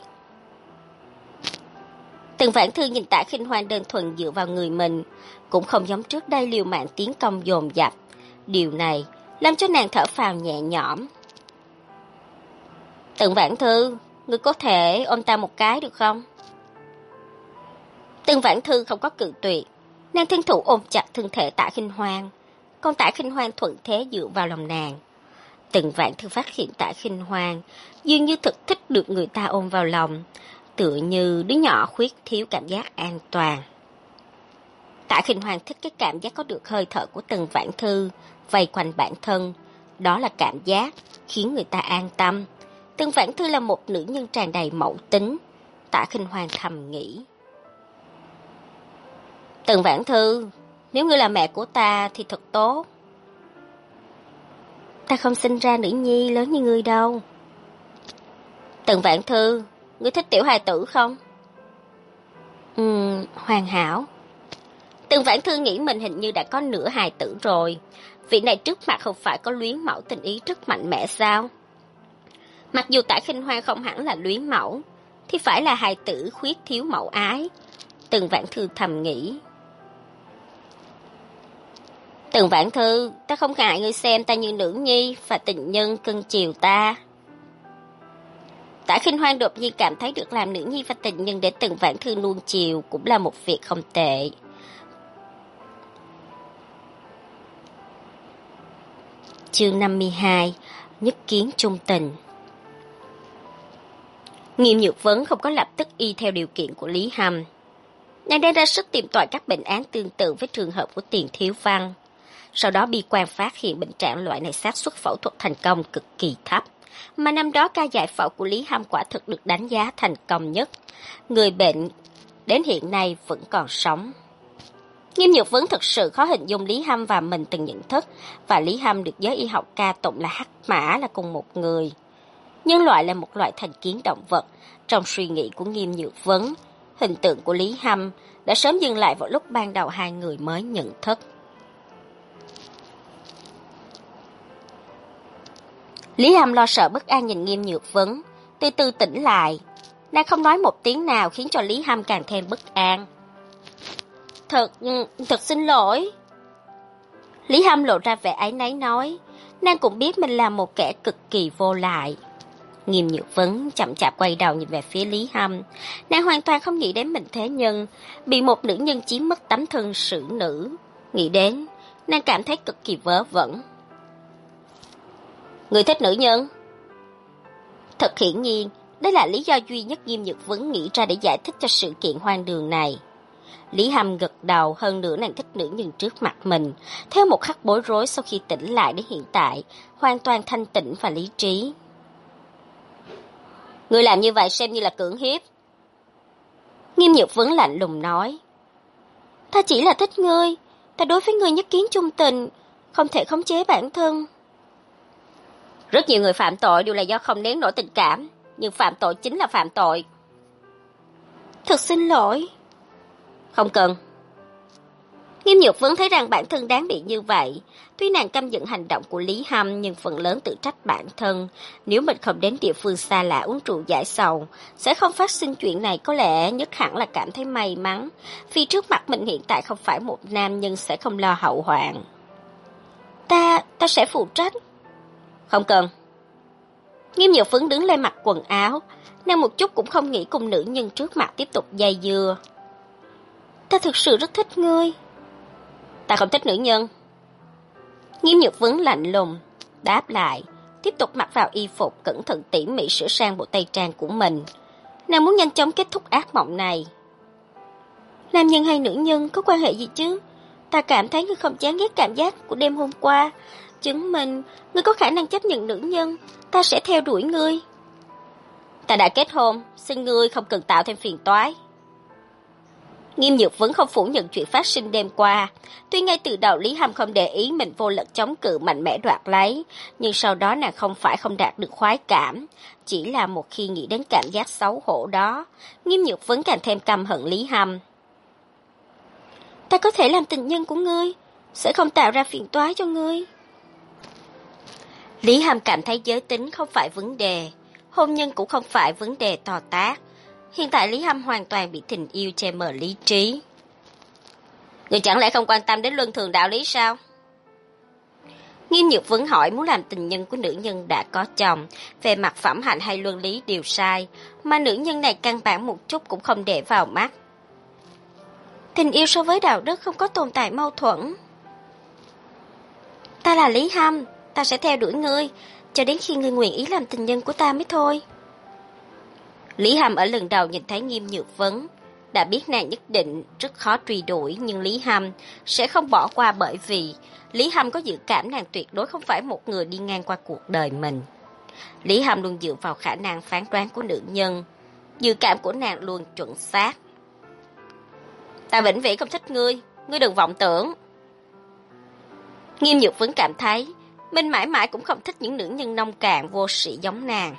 Speaker 2: Tần Vãn Thư nhìn Tạ Khinh Hoan đơn thuần dựa vào người mình, cũng không giống trước đây liều mạng tiến công dồn dập. Điều này làm cho nàng thở phào nhẹ nhõm. Tần Vãn Thư, ngươi có thể ôm ta một cái được không? Tần Vãn Thư không có cự tuyệt, nàng thân thủ ôm chặt thân thể Tạ Khinh Hoan, còn Tạ Khinh Hoan thuận thế dựa vào lòng nàng. Tần Vãn Thư phát hiện Tạ Khinh Hoan dường như thực thích được người ta ôm vào lòng, tựa như đứa nhỏ khuyết thiếu cảm giác an toàn. Tạ Khinh Hoan thích cái cảm giác có được hơi thở của Tần Vãn Thư vây quanh bản thân, đó là cảm giác khiến người ta an tâm. Tần Vãn Thư là một nữ nhân tràn đầy mẫu tính, Tạ Khinh Hoan thầm nghĩ. Tần Vãn Thư, nếu ngươi là mẹ của ta thì thật tốt. Ta không sinh ra nữ nhi lớn như ngươi đâu. Tần Vãn Thư, ngươi thích tiểu hài tử không? Ừm, hoàn hảo. Tường Vãn Thư nghĩ mình hình như đã có nửa hài tử rồi. Vị này trước mặt không phải có luyến mẫu tình ý rất mạnh mẽ sao? Mặc dù Tạ Khinh Hoan không hẳn là luyến mẫu, thì phải là hài tử khuyết thiếu mẫu ái. Tường Vãn Thư thầm nghĩ. Tường Vãn Thư, ta không ngại ngươi xem ta như nữ nhi và tình nhân cưng chiều ta. Tạ Khinh Hoan đột nhiên cảm thấy được làm nữ nhi và tình nhân để Tường Vãn Thư nuông chiều cũng là một việc không tệ. Chương năm mươi hai, Nhất kiến chung tình. Nghiêm Nhược Vấn không có lập tức y theo điều kiện của Lý Hâm. Nàng đang ra sức tìm tòi các bệnh án tương tự với trường hợp của Tiền Thiếu Văn. Sau đó bi quan phát hiện bệnh trạng loại này xác suất phẫu thuật thành công cực kỳ thấp, mà năm đó ca giải phẫu của Lý Hâm quả thực được đánh giá thành công nhất. Người bệnh đến hiện nay vẫn còn sống. Nghiêm Nhược Vấn thực sự khó hình dung Lý Hâm và mình từng nhận thức, và Lý Hâm được giới y học ca tụng là hắc mã, là cùng một người. Nhân loại là một loại thành kiến động vật. Trong suy nghĩ của Nghiêm Nhược Vấn, hình tượng của Lý Hâm đã sớm dừng lại vào lúc ban đầu hai người mới nhận thức. Lý Hâm lo sợ bất an nhìn Nghiêm Nhược Vấn, từ từ tỉnh lại. Nàng không nói một tiếng nào khiến cho Lý Hâm càng thêm bất an. Thật, thật xin lỗi. Lý Hâm lộ ra vẻ áy náy nói, nàng cũng biết mình là một kẻ cực kỳ vô lại. Nghiêm Nhược Vấn chậm chạp quay đầu nhìn về phía Lý Hâm. Nàng hoàn toàn không nghĩ đến mình thế nhân, bị một nữ nhân chiếm mất tấm thân xử nữ. Nghĩ đến, nàng cảm thấy cực kỳ vớ vẩn. Người thích nữ nhân? Thật hiển nhiên, đây là lý do duy nhất Nghiêm Nhược Vấn nghĩ ra để giải thích cho sự kiện hoang đường này. Lý Hâm gật đầu, hơn nữa nàng thích nữ nhân trước mặt mình, theo một khắc bối rối sau khi tỉnh lại đến hiện tại, hoàn toàn thanh tĩnh và lý trí. Ngươi làm như vậy xem như là cưỡng hiếp. Nghiêm Nhược Vấn lạnh lùng nói. Ta chỉ là thích ngươi, ta đối với ngươi nhất kiến chung tình, không thể khống chế bản thân. Rất nhiều người phạm tội đều là do không nén nổi tình cảm, nhưng phạm tội chính là phạm tội. Thật xin lỗi. Không cần. Nghiêm Nhược Vấn thấy rằng bản thân đáng bị như vậy. Tuy nàng căm giận hành động của Lý Hâm, nhưng phần lớn tự trách bản thân. Nếu mình không đến địa phương xa lạ uống rượu giải sầu, sẽ không phát sinh chuyện này, có lẽ nhất hẳn là cảm thấy may mắn. Vì trước mặt mình hiện tại không phải một nam nhân, sẽ không lo hậu hoạn. Ta, ta sẽ phụ trách. Không cần. Nghiêm Nhược Vấn đứng lên mặc quần áo. Nàng một chút cũng không nghĩ cùng nữ nhân trước mặt tiếp tục dây dưa. Ta thực sự rất thích ngươi. Ta không thích nữ nhân. Nghiêm Nhược Vấn lạnh lùng đáp lại, tiếp tục mặc vào y phục, cẩn thận tỉ mỉ sửa sang bộ tây trang của mình. Nàng muốn nhanh chóng kết thúc ác mộng này. Nam nhân hay nữ nhân có quan hệ gì chứ? Ta cảm thấy ngươi không chán ghét cảm giác của đêm hôm qua. Chứng minh ngươi có khả năng chấp nhận nữ nhân, ta sẽ theo đuổi ngươi. Ta đã kết hôn, xin ngươi không cần tạo thêm phiền toái. Nghiêm Nhược Vấn không phủ nhận chuyện phát sinh đêm qua. Tuy ngay từ đầu Lý Hâm không để ý mình vô lực chống cự mạnh mẽ đoạt lấy, nhưng sau đó nàng không phải không đạt được khoái cảm. Chỉ là một khi nghĩ đến cảm giác xấu hổ đó, Nghiêm Nhược Vấn càng thêm căm hận Lý Hâm. Ta có thể làm tình nhân của ngươi, sẽ không tạo ra phiền toái cho ngươi. Lý Hâm cảm thấy giới tính không phải vấn đề, hôn nhân cũng không phải vấn đề to tát. Hiện tại Lý Hâm hoàn toàn bị tình yêu che mờ lý trí. Người chẳng lẽ không quan tâm đến luân thường đạo lý sao? Nghiêm Nhược Vấn hỏi muốn làm tình nhân của nữ nhân đã có chồng, về mặt phẩm hạnh hay luân lý đều sai, mà nữ nhân này căn bản một chút cũng không để vào mắt. Tình yêu so với đạo đức không có tồn tại mâu thuẫn. Ta là Lý Hâm, ta sẽ theo đuổi ngươi, cho đến khi ngươi nguyện ý làm tình nhân của ta mới thôi. Lý Hâm ở lần đầu nhìn thấy Nghiêm Nhược Vấn, đã biết nàng nhất định rất khó truy đuổi, nhưng Lý Hâm sẽ không bỏ qua, bởi vì Lý Hâm có dự cảm nàng tuyệt đối không phải một người đi ngang qua cuộc đời mình. Lý Hâm luôn dựa vào khả năng phán đoán của nữ nhân, dự cảm của nàng luôn chuẩn xác. Ta vĩnh viễn không thích ngươi, ngươi đừng vọng tưởng. Nghiêm Nhược Vấn cảm thấy mình mãi mãi cũng không thích những nữ nhân nông cạn vô sĩ giống nàng.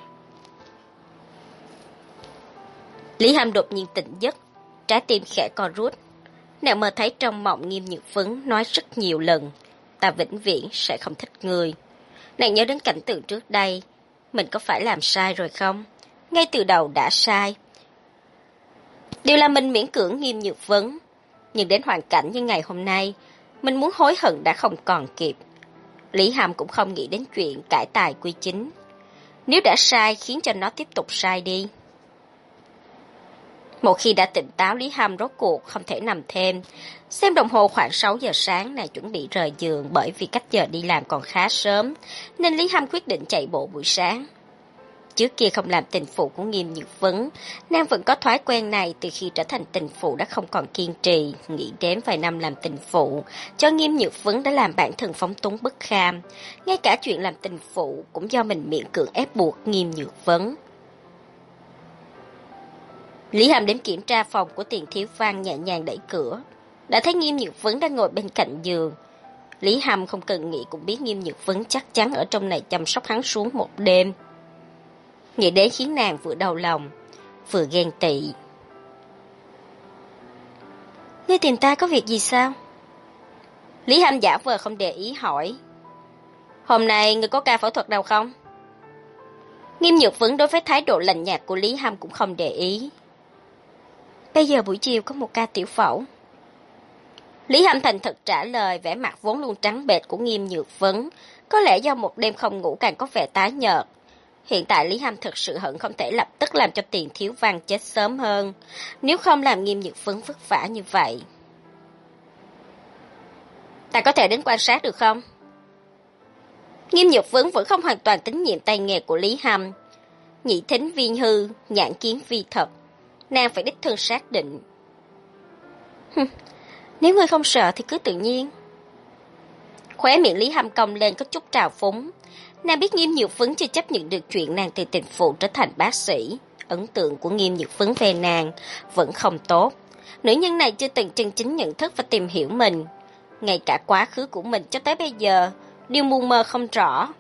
Speaker 2: Lý Hâm đột nhiên tỉnh giấc, trái tim khẽ co rút. Nàng mơ thấy trong mộng Nghiêm Nhược Vấn nói rất nhiều lần, ta vĩnh viễn sẽ không thích ngươi. Nàng nhớ đến cảnh tượng trước đây, mình có phải làm sai rồi không? Ngay từ đầu đã sai. Điều là mình miễn cưỡng Nghiêm Nhược Vấn, nhưng đến hoàn cảnh như ngày hôm nay, mình muốn hối hận đã không còn kịp. Lý Hàm cũng không nghĩ đến chuyện cải tài quy chính. Nếu đã sai, khiến cho nó tiếp tục sai đi. Một khi đã tỉnh táo, Lý Hàm rốt cuộc không thể nằm thêm. Xem đồng hồ khoảng sáu giờ sáng, nàng chuẩn bị rời giường bởi vì cách giờ đi làm còn khá sớm, nên Lý Hàm quyết định chạy bộ buổi sáng. Trước kia không làm tình phụ của Nghiêm Nhược Vấn, nàng vẫn có thói quen này. Từ khi trở thành tình phụ đã không còn kiên trì. Nghĩ đến vài năm làm tình phụ cho Nghiêm Nhược Vấn đã làm bản thân phóng túng bất kham. Ngay cả chuyện làm tình phụ cũng do mình miễn cưỡng ép buộc Nghiêm Nhược Vấn. Lý Hàm đến kiểm tra phòng của Tiền Thiếu Văn, nhẹ nhàng đẩy cửa, đã thấy Nghiêm Nhược Vấn đang ngồi bên cạnh giường. Lý Hàm không cần nghĩ cũng biết Nghiêm Nhược Vấn chắc chắn ở trong này chăm sóc hắn xuống một đêm. Nghĩ đến khiến nàng vừa đau lòng, vừa ghen tị. Ngươi tìm ta có việc gì sao? Lý Hàm giả vờ không để ý hỏi. Hôm nay ngươi có ca phẫu thuật đâu không? Nghiêm Nhược Vấn đối với thái độ lạnh nhạt của Lý Hàm cũng không để ý. Bây giờ buổi chiều có một ca tiểu phẫu. Lý Hàm thành thật trả lời, vẻ mặt vốn luôn trắng bệch của Nghiêm Nhược Vấn có lẽ do một đêm không ngủ càng có vẻ tái nhợt. Hiện tại Lý Hàm thực sự hận không thể lập tức làm cho Tiền Thiếu Văn chết sớm hơn, nếu không làm Nghiêm Nhược Vấn vất vả như vậy. Ta có thể đến quan sát được không? Nghiêm Nhược Vấn vẫn không hoàn toàn tín nhiệm tay nghề của Lý Hàm. Nhị thính vi hư, nhãn kiến vi thật, nàng phải đích thân xác định. Nếu ngươi không sợ thì cứ tự nhiên. Khóe miệng Lý Hàm cong lên có chút trào phúng. Nàng biết Nghiêm Nhược Vấn chưa chấp nhận được chuyện nàng từ tình phụ trở thành bác sĩ. Ấn tượng của Nghiêm Nhược Vấn về nàng vẫn không tốt. Nữ nhân này chưa từng chân chính nhận thức và tìm hiểu mình. Ngay cả quá khứ của mình cho tới bây giờ đều mù mờ không rõ.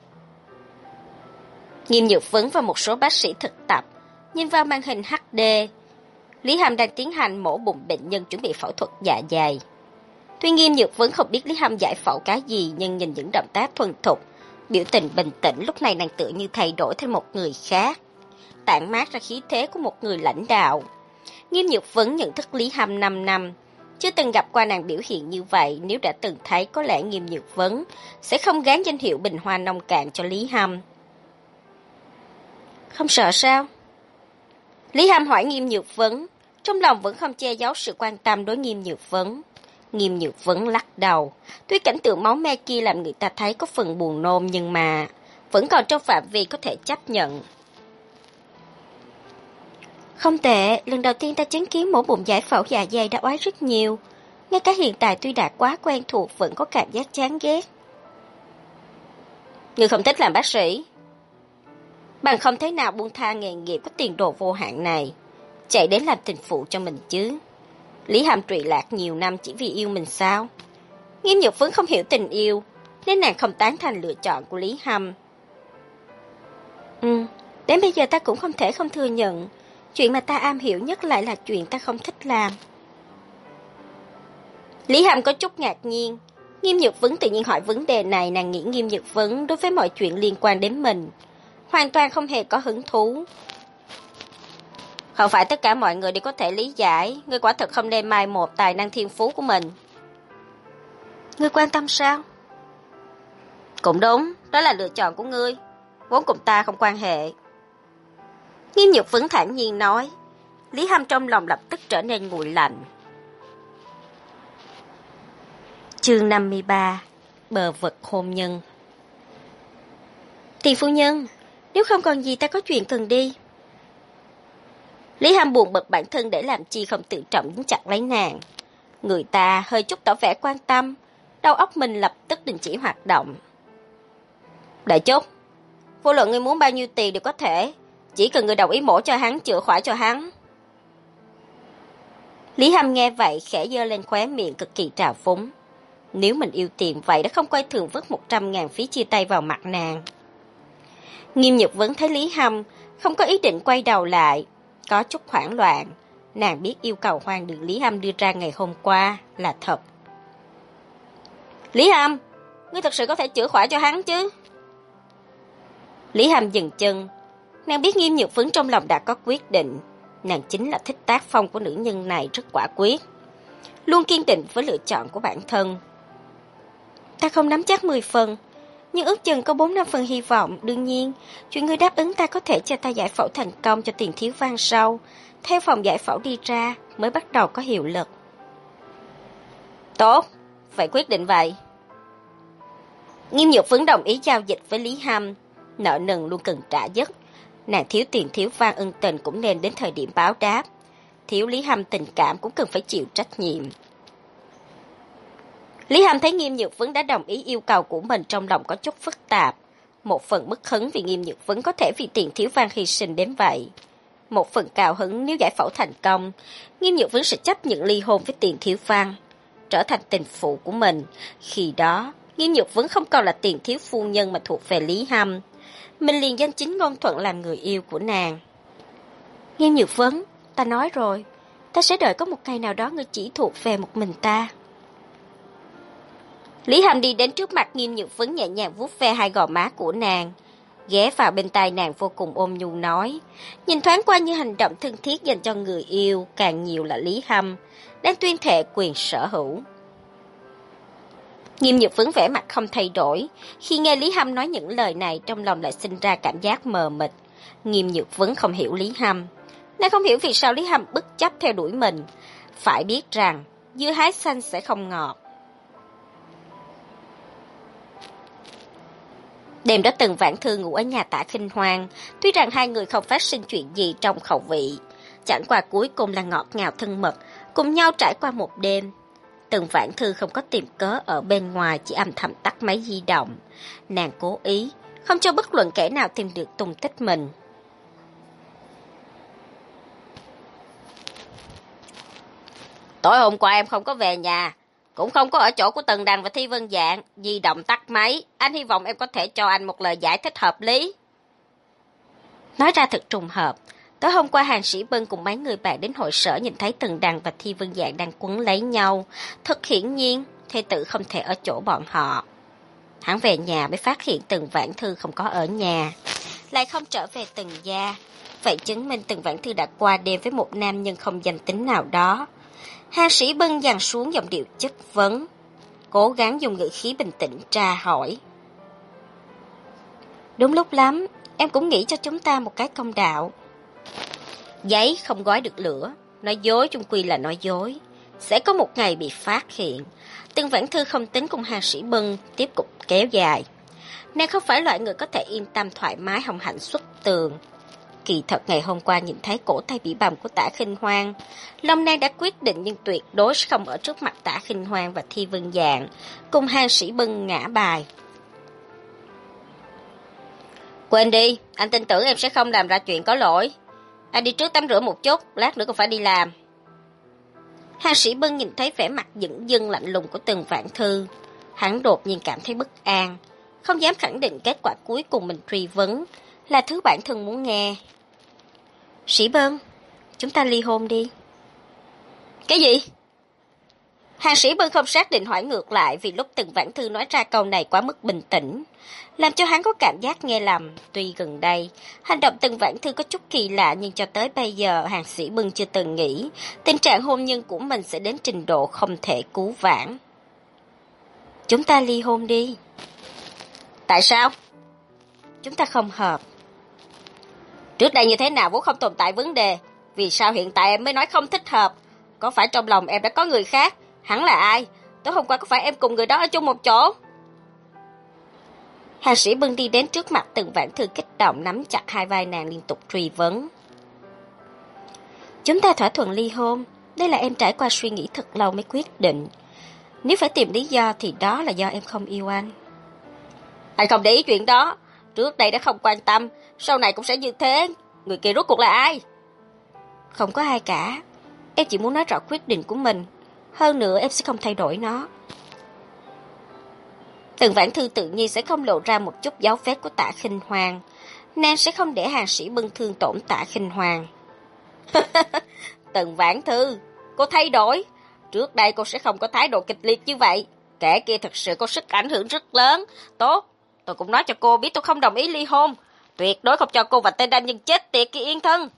Speaker 2: Nghiêm Nhược Vấn và một số bác sĩ thực tập nhìn vào màn hình hát đê. Lý Hàm đang tiến hành mổ bụng bệnh nhân chuẩn bị phẫu thuật dạ dày. Tuy Nghiêm Nhược Vấn không biết Lý Hàm giải phẫu cái gì, nhưng nhìn những động tác thuần thục, biểu tình bình tĩnh, lúc này nàng tựa như thay đổi thành một người khác, tản mát ra khí thế của một người lãnh đạo. Nghiêm Nhược Vấn nhận thức Lý Hàm năm năm, chưa từng gặp qua nàng biểu hiện như vậy. Nếu đã từng thấy, có lẽ Nghiêm Nhược Vấn sẽ không gán danh hiệu bình hoa nông cạn cho Lý Hàm. Không sợ sao? Lý Hàm hỏi Nghiêm Nhược Vấn, trong lòng vẫn không che giấu sự quan tâm đối Nghiêm Nhược Vấn. Nghiêm Nhược Vấn lắc đầu, tuy cảnh tượng máu me kia làm người ta thấy có phần buồn nôn, nhưng mà vẫn còn trong phạm vi có thể chấp nhận. Không tệ, lần đầu tiên ta chứng kiến mổ bụng giải phẫu dạ dày đã oái rất nhiều. Ngay cả hiện tại tuy đã quá quen thuộc vẫn có cảm giác chán ghét. Người không thích làm bác sĩ, bằng không thế nào buông tha nghề nghiệp có tiền đồ vô hạn này, chạy đến làm tình phụ cho mình chứ. Lý Hàm trụy lạc nhiều năm chỉ vì yêu mình sao? Nghiêm Nhược Vấn không hiểu tình yêu, nên nàng không tán thành lựa chọn của Lý Hàm. Ừ, đến bây giờ ta cũng không thể không thừa nhận, chuyện mà ta am hiểu nhất lại là chuyện ta không thích làm. Lý Hàm có chút ngạc nhiên. Nghiêm Nhược Vấn tự nhiên hỏi vấn đề này, nàng nghĩ Nghiêm Nhược Vấn đối với mọi chuyện liên quan đến mình hoàn toàn không hề có hứng thú. Không phải tất cả mọi người đều có thể lý giải, ngươi quả thật không nên mai một tài năng thiên phú của mình. Ngươi quan tâm sao? Cũng đúng, đó là lựa chọn của ngươi, vốn cùng ta không quan hệ. Nghiêm Nhược Vấn thản nhiên nói. Lý Hàm trong lòng lập tức trở nên nguội lạnh. Chương năm mươi ba. Bờ vực hôn nhân. Tiền phu nhân, nếu không còn gì ta có chuyện cần đi. Lý Hàm buồn bực bản thân để làm chi không tự trọng dính chặt lấy nàng. Người ta hơi chút tỏ vẻ quan tâm, đầu óc mình lập tức đình chỉ hoạt động. Đợi chút, vô luận ngươi muốn bao nhiêu tiền đều có thể, chỉ cần ngươi đồng ý mổ cho hắn, chữa khỏi cho hắn. Lý Hàm nghe vậy khẽ giơ lên khóe miệng cực kỳ trào phúng. Nếu mình yêu tiền vậy đã không quay thường vứt một trăm ngàn phí chia tay vào mặt nàng. Nghiêm Nhược Vấn thấy Lý Hàm không có ý định quay đầu lại, có chút hoảng loạn, Nàng biết yêu cầu Hoàng được Lý Hâm đưa ra ngày hôm qua là thật. Lý Hâm, ngươi thật sự có thể chữa khỏi cho hắn chứ? Lý Hâm dừng chân. Nàng biết Nghiêm Nhược Phấn trong lòng đã có quyết định. Nàng chính là thích tác phong của nữ nhân này rất quả quyết, luôn kiên định với lựa chọn của bản thân. Ta không nắm chắc mười phần, nhưng ước chừng có bốn năm phần hy vọng. Đương nhiên, chuyện ngươi đáp ứng ta có thể cho ta giải phẫu thành công cho Tiền Thiếu Văn sau. Theo phòng giải phẫu đi ra mới bắt đầu có hiệu lực. Tốt, vậy quyết định vậy. Nghiêm Nhược Phấn đồng ý giao dịch với Lý Hâm. Nợ nần luôn cần trả dứt. Nàng thiếu Tiền Thiếu Văn ân tình cũng nên đến thời điểm báo đáp. Thiếu Lý Hâm tình cảm cũng cần phải chịu trách nhiệm. Lý Hâm thấy Nghiêm Nhược Phấn đã đồng ý yêu cầu của mình, trong lòng có chút phức tạp. Một phần bất hứng vì Nghiêm Nhược Phấn có thể vì Tiền Thiếu Văn hy sinh đến vậy. Một phần cao hứng nếu giải phẫu thành công, Nghiêm Nhược Phấn sẽ chấp nhận ly hôn với Tiền Thiếu Văn, trở thành tình phụ của mình. Khi đó, Nghiêm Nhược Phấn không còn là Tiền Thiếu Phu Nhân mà thuộc về Lý Hâm. Mình liền danh chính ngôn thuận làm người yêu của nàng. Nghiêm Nhược Phấn, ta nói rồi, ta sẽ đợi có một ngày nào đó ngươi chỉ thuộc về một mình ta. Lý Hâm đi đến trước mặt Nghiêm Nhược Phấn, nhẹ nhàng vuốt ve hai gò má của nàng, ghé vào bên tai nàng vô cùng ôn nhu nói, nhìn thoáng qua như hành động thân thiết dành cho người yêu, càng nhiều là Lý Hâm đang tuyên thệ quyền sở hữu. Nghiêm Nhược Phấn vẻ mặt không thay đổi, khi nghe Lý Hâm nói những lời này trong lòng lại sinh ra cảm giác mờ mịt. Nghiêm Nhược Phấn không hiểu Lý Hâm, nàng không hiểu vì sao Lý Hâm bất chấp theo đuổi mình. Phải biết rằng dưa hái xanh sẽ không ngọt. Đêm đó Tần Vãn Thư ngủ ở nhà Tạ Khinh Hoang, tuy rằng hai người không phát sinh chuyện gì trong khẩu vị, chẳng qua cuối cùng là ngọt ngào thân mật, cùng nhau trải qua một đêm. Tần Vãn Thư không có tìm cớ ở bên ngoài, chỉ âm thầm tắt máy di động. Nàng cố ý, không cho bất luận kẻ nào tìm được tung tích mình. Tối hôm qua em không có về nhà, cũng không có ở chỗ của Tần Đằng và Thi Vân Dạng, di động tắt máy, anh hy vọng em có thể cho anh một lời giải thích hợp lý. Nói ra thật trùng hợp, tối hôm qua Hàn Sĩ Bân cùng mấy người bạn đến hội sở nhìn thấy Tần Đằng và Thi Vân Dạng đang quấn lấy nhau, thật hiển nhiên, thê tử không thể ở chỗ bọn họ. Hắn về nhà mới phát hiện Tần Vãn Thư không có ở nhà, lại không trở về Tần gia, vậy chứng minh Tần Vãn Thư đã qua đêm với một nam nhân không danh tính nào đó. Hàn Sĩ Bân dằn xuống giọng điệu chất vấn, cố gắng dùng ngữ khí bình tĩnh tra hỏi. Đúng lúc lắm, em cũng nghĩ cho chúng ta một cái công đạo. Giấy không gói được lửa, nói dối chung quy là nói dối, sẽ có một ngày bị phát hiện. Tần Vãn Thư không tính cùng Hàn Sĩ Bân tiếp tục kéo dài. Nàng không phải loại người có thể yên tâm thoải mái hồng hạnh xuất tường. Kỳ thật ngày hôm qua nhìn thấy cổ tay bị bầm của Tạ Khinh Hoang, lòng nàng đã quyết định nhưng tuyệt đối không ở trước mặt Tạ Khinh Hoang và Thi Vân Dạng, cùng Hàn Sĩ Bân ngã bài. Quên đi, anh tin tưởng em sẽ không làm ra chuyện có lỗi. Anh đi trước tắm rửa một chút, lát nữa còn phải đi làm. Hàn Sĩ Bân nhìn thấy vẻ mặt dửng dưng lạnh lùng của Tần Vãn Thư, hắn đột nhiên cảm thấy bất an, không dám khẳng định kết quả cuối cùng mình truy vấn là thứ bản thân muốn nghe. Sĩ Bân, chúng ta ly hôn đi. Cái gì? Hàn Sĩ Bân không xác định hỏi ngược lại, vì lúc Tần Vãn Thư nói ra câu này quá mức bình tĩnh, làm cho hắn có cảm giác nghe lầm. Tuy gần đây, hành động Tần Vãn Thư có chút kỳ lạ, nhưng cho tới bây giờ Hàn Sĩ Bân chưa từng nghĩ tình trạng hôn nhân của mình sẽ đến trình độ không thể cứu vãn. Chúng ta ly hôn đi. Tại sao? Chúng ta không hợp. Trước đây như thế nào vốn không tồn tại vấn đề, vì sao hiện tại em mới nói không thích hợp? Có phải trong lòng em đã có người khác? Hắn là ai? Tối hôm qua có phải em cùng người đó ở chung một chỗ? Hàn Sĩ Bân đi đến trước mặt Tần Vãn Thư, kích động nắm chặt hai vai nàng liên tục truy vấn. Chúng ta thỏa thuận ly hôn, đây là em trải qua suy nghĩ thật lâu mới quyết định. Nếu phải tìm lý do thì đó là do em không yêu anh. Anh không để ý chuyện đó, trước đây đã không quan tâm, sau này cũng sẽ như thế. Người kia rốt cuộc là ai? Không có ai cả, em chỉ muốn nói rõ quyết định của mình. Hơn nữa em sẽ không thay đổi nó. Tần Vãn Thư tự nhiên sẽ không lộ ra một chút dấu vết của Tạ Khinh Hoang. Nàng sẽ không để Hàn Sĩ Bân thương tổn Tạ Khinh Hoang.
Speaker 1: Tần Vãn Thư, cô thay đổi. Trước đây cô sẽ không có thái độ kịch liệt như vậy. Kẻ kia thật sự có sức ảnh hưởng rất lớn. Tốt, tôi cũng nói cho cô biết tôi không đồng ý ly hôn. Tuyệt đối không cho cô và tên nam nhân chết tiệt kia yên thân.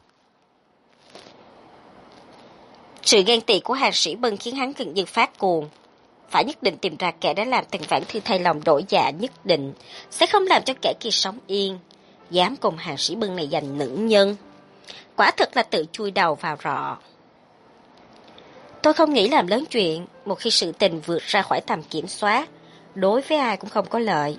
Speaker 2: Sự ghen tị của Hàng Sĩ Bân khiến hắn gần như phát cuồng. Phải nhất định tìm ra kẻ đã làm Tần Vãn Thư thay lòng đổi dạ, nhất định sẽ không làm cho kẻ kia sống yên. Dám cùng Hàng Sĩ Bân này giành nữ nhân, quả thực là tự chui đầu vào rọ. Tôi không nghĩ làm lớn chuyện, một khi sự tình vượt ra khỏi tầm kiểm soát, đối với ai cũng không có lợi.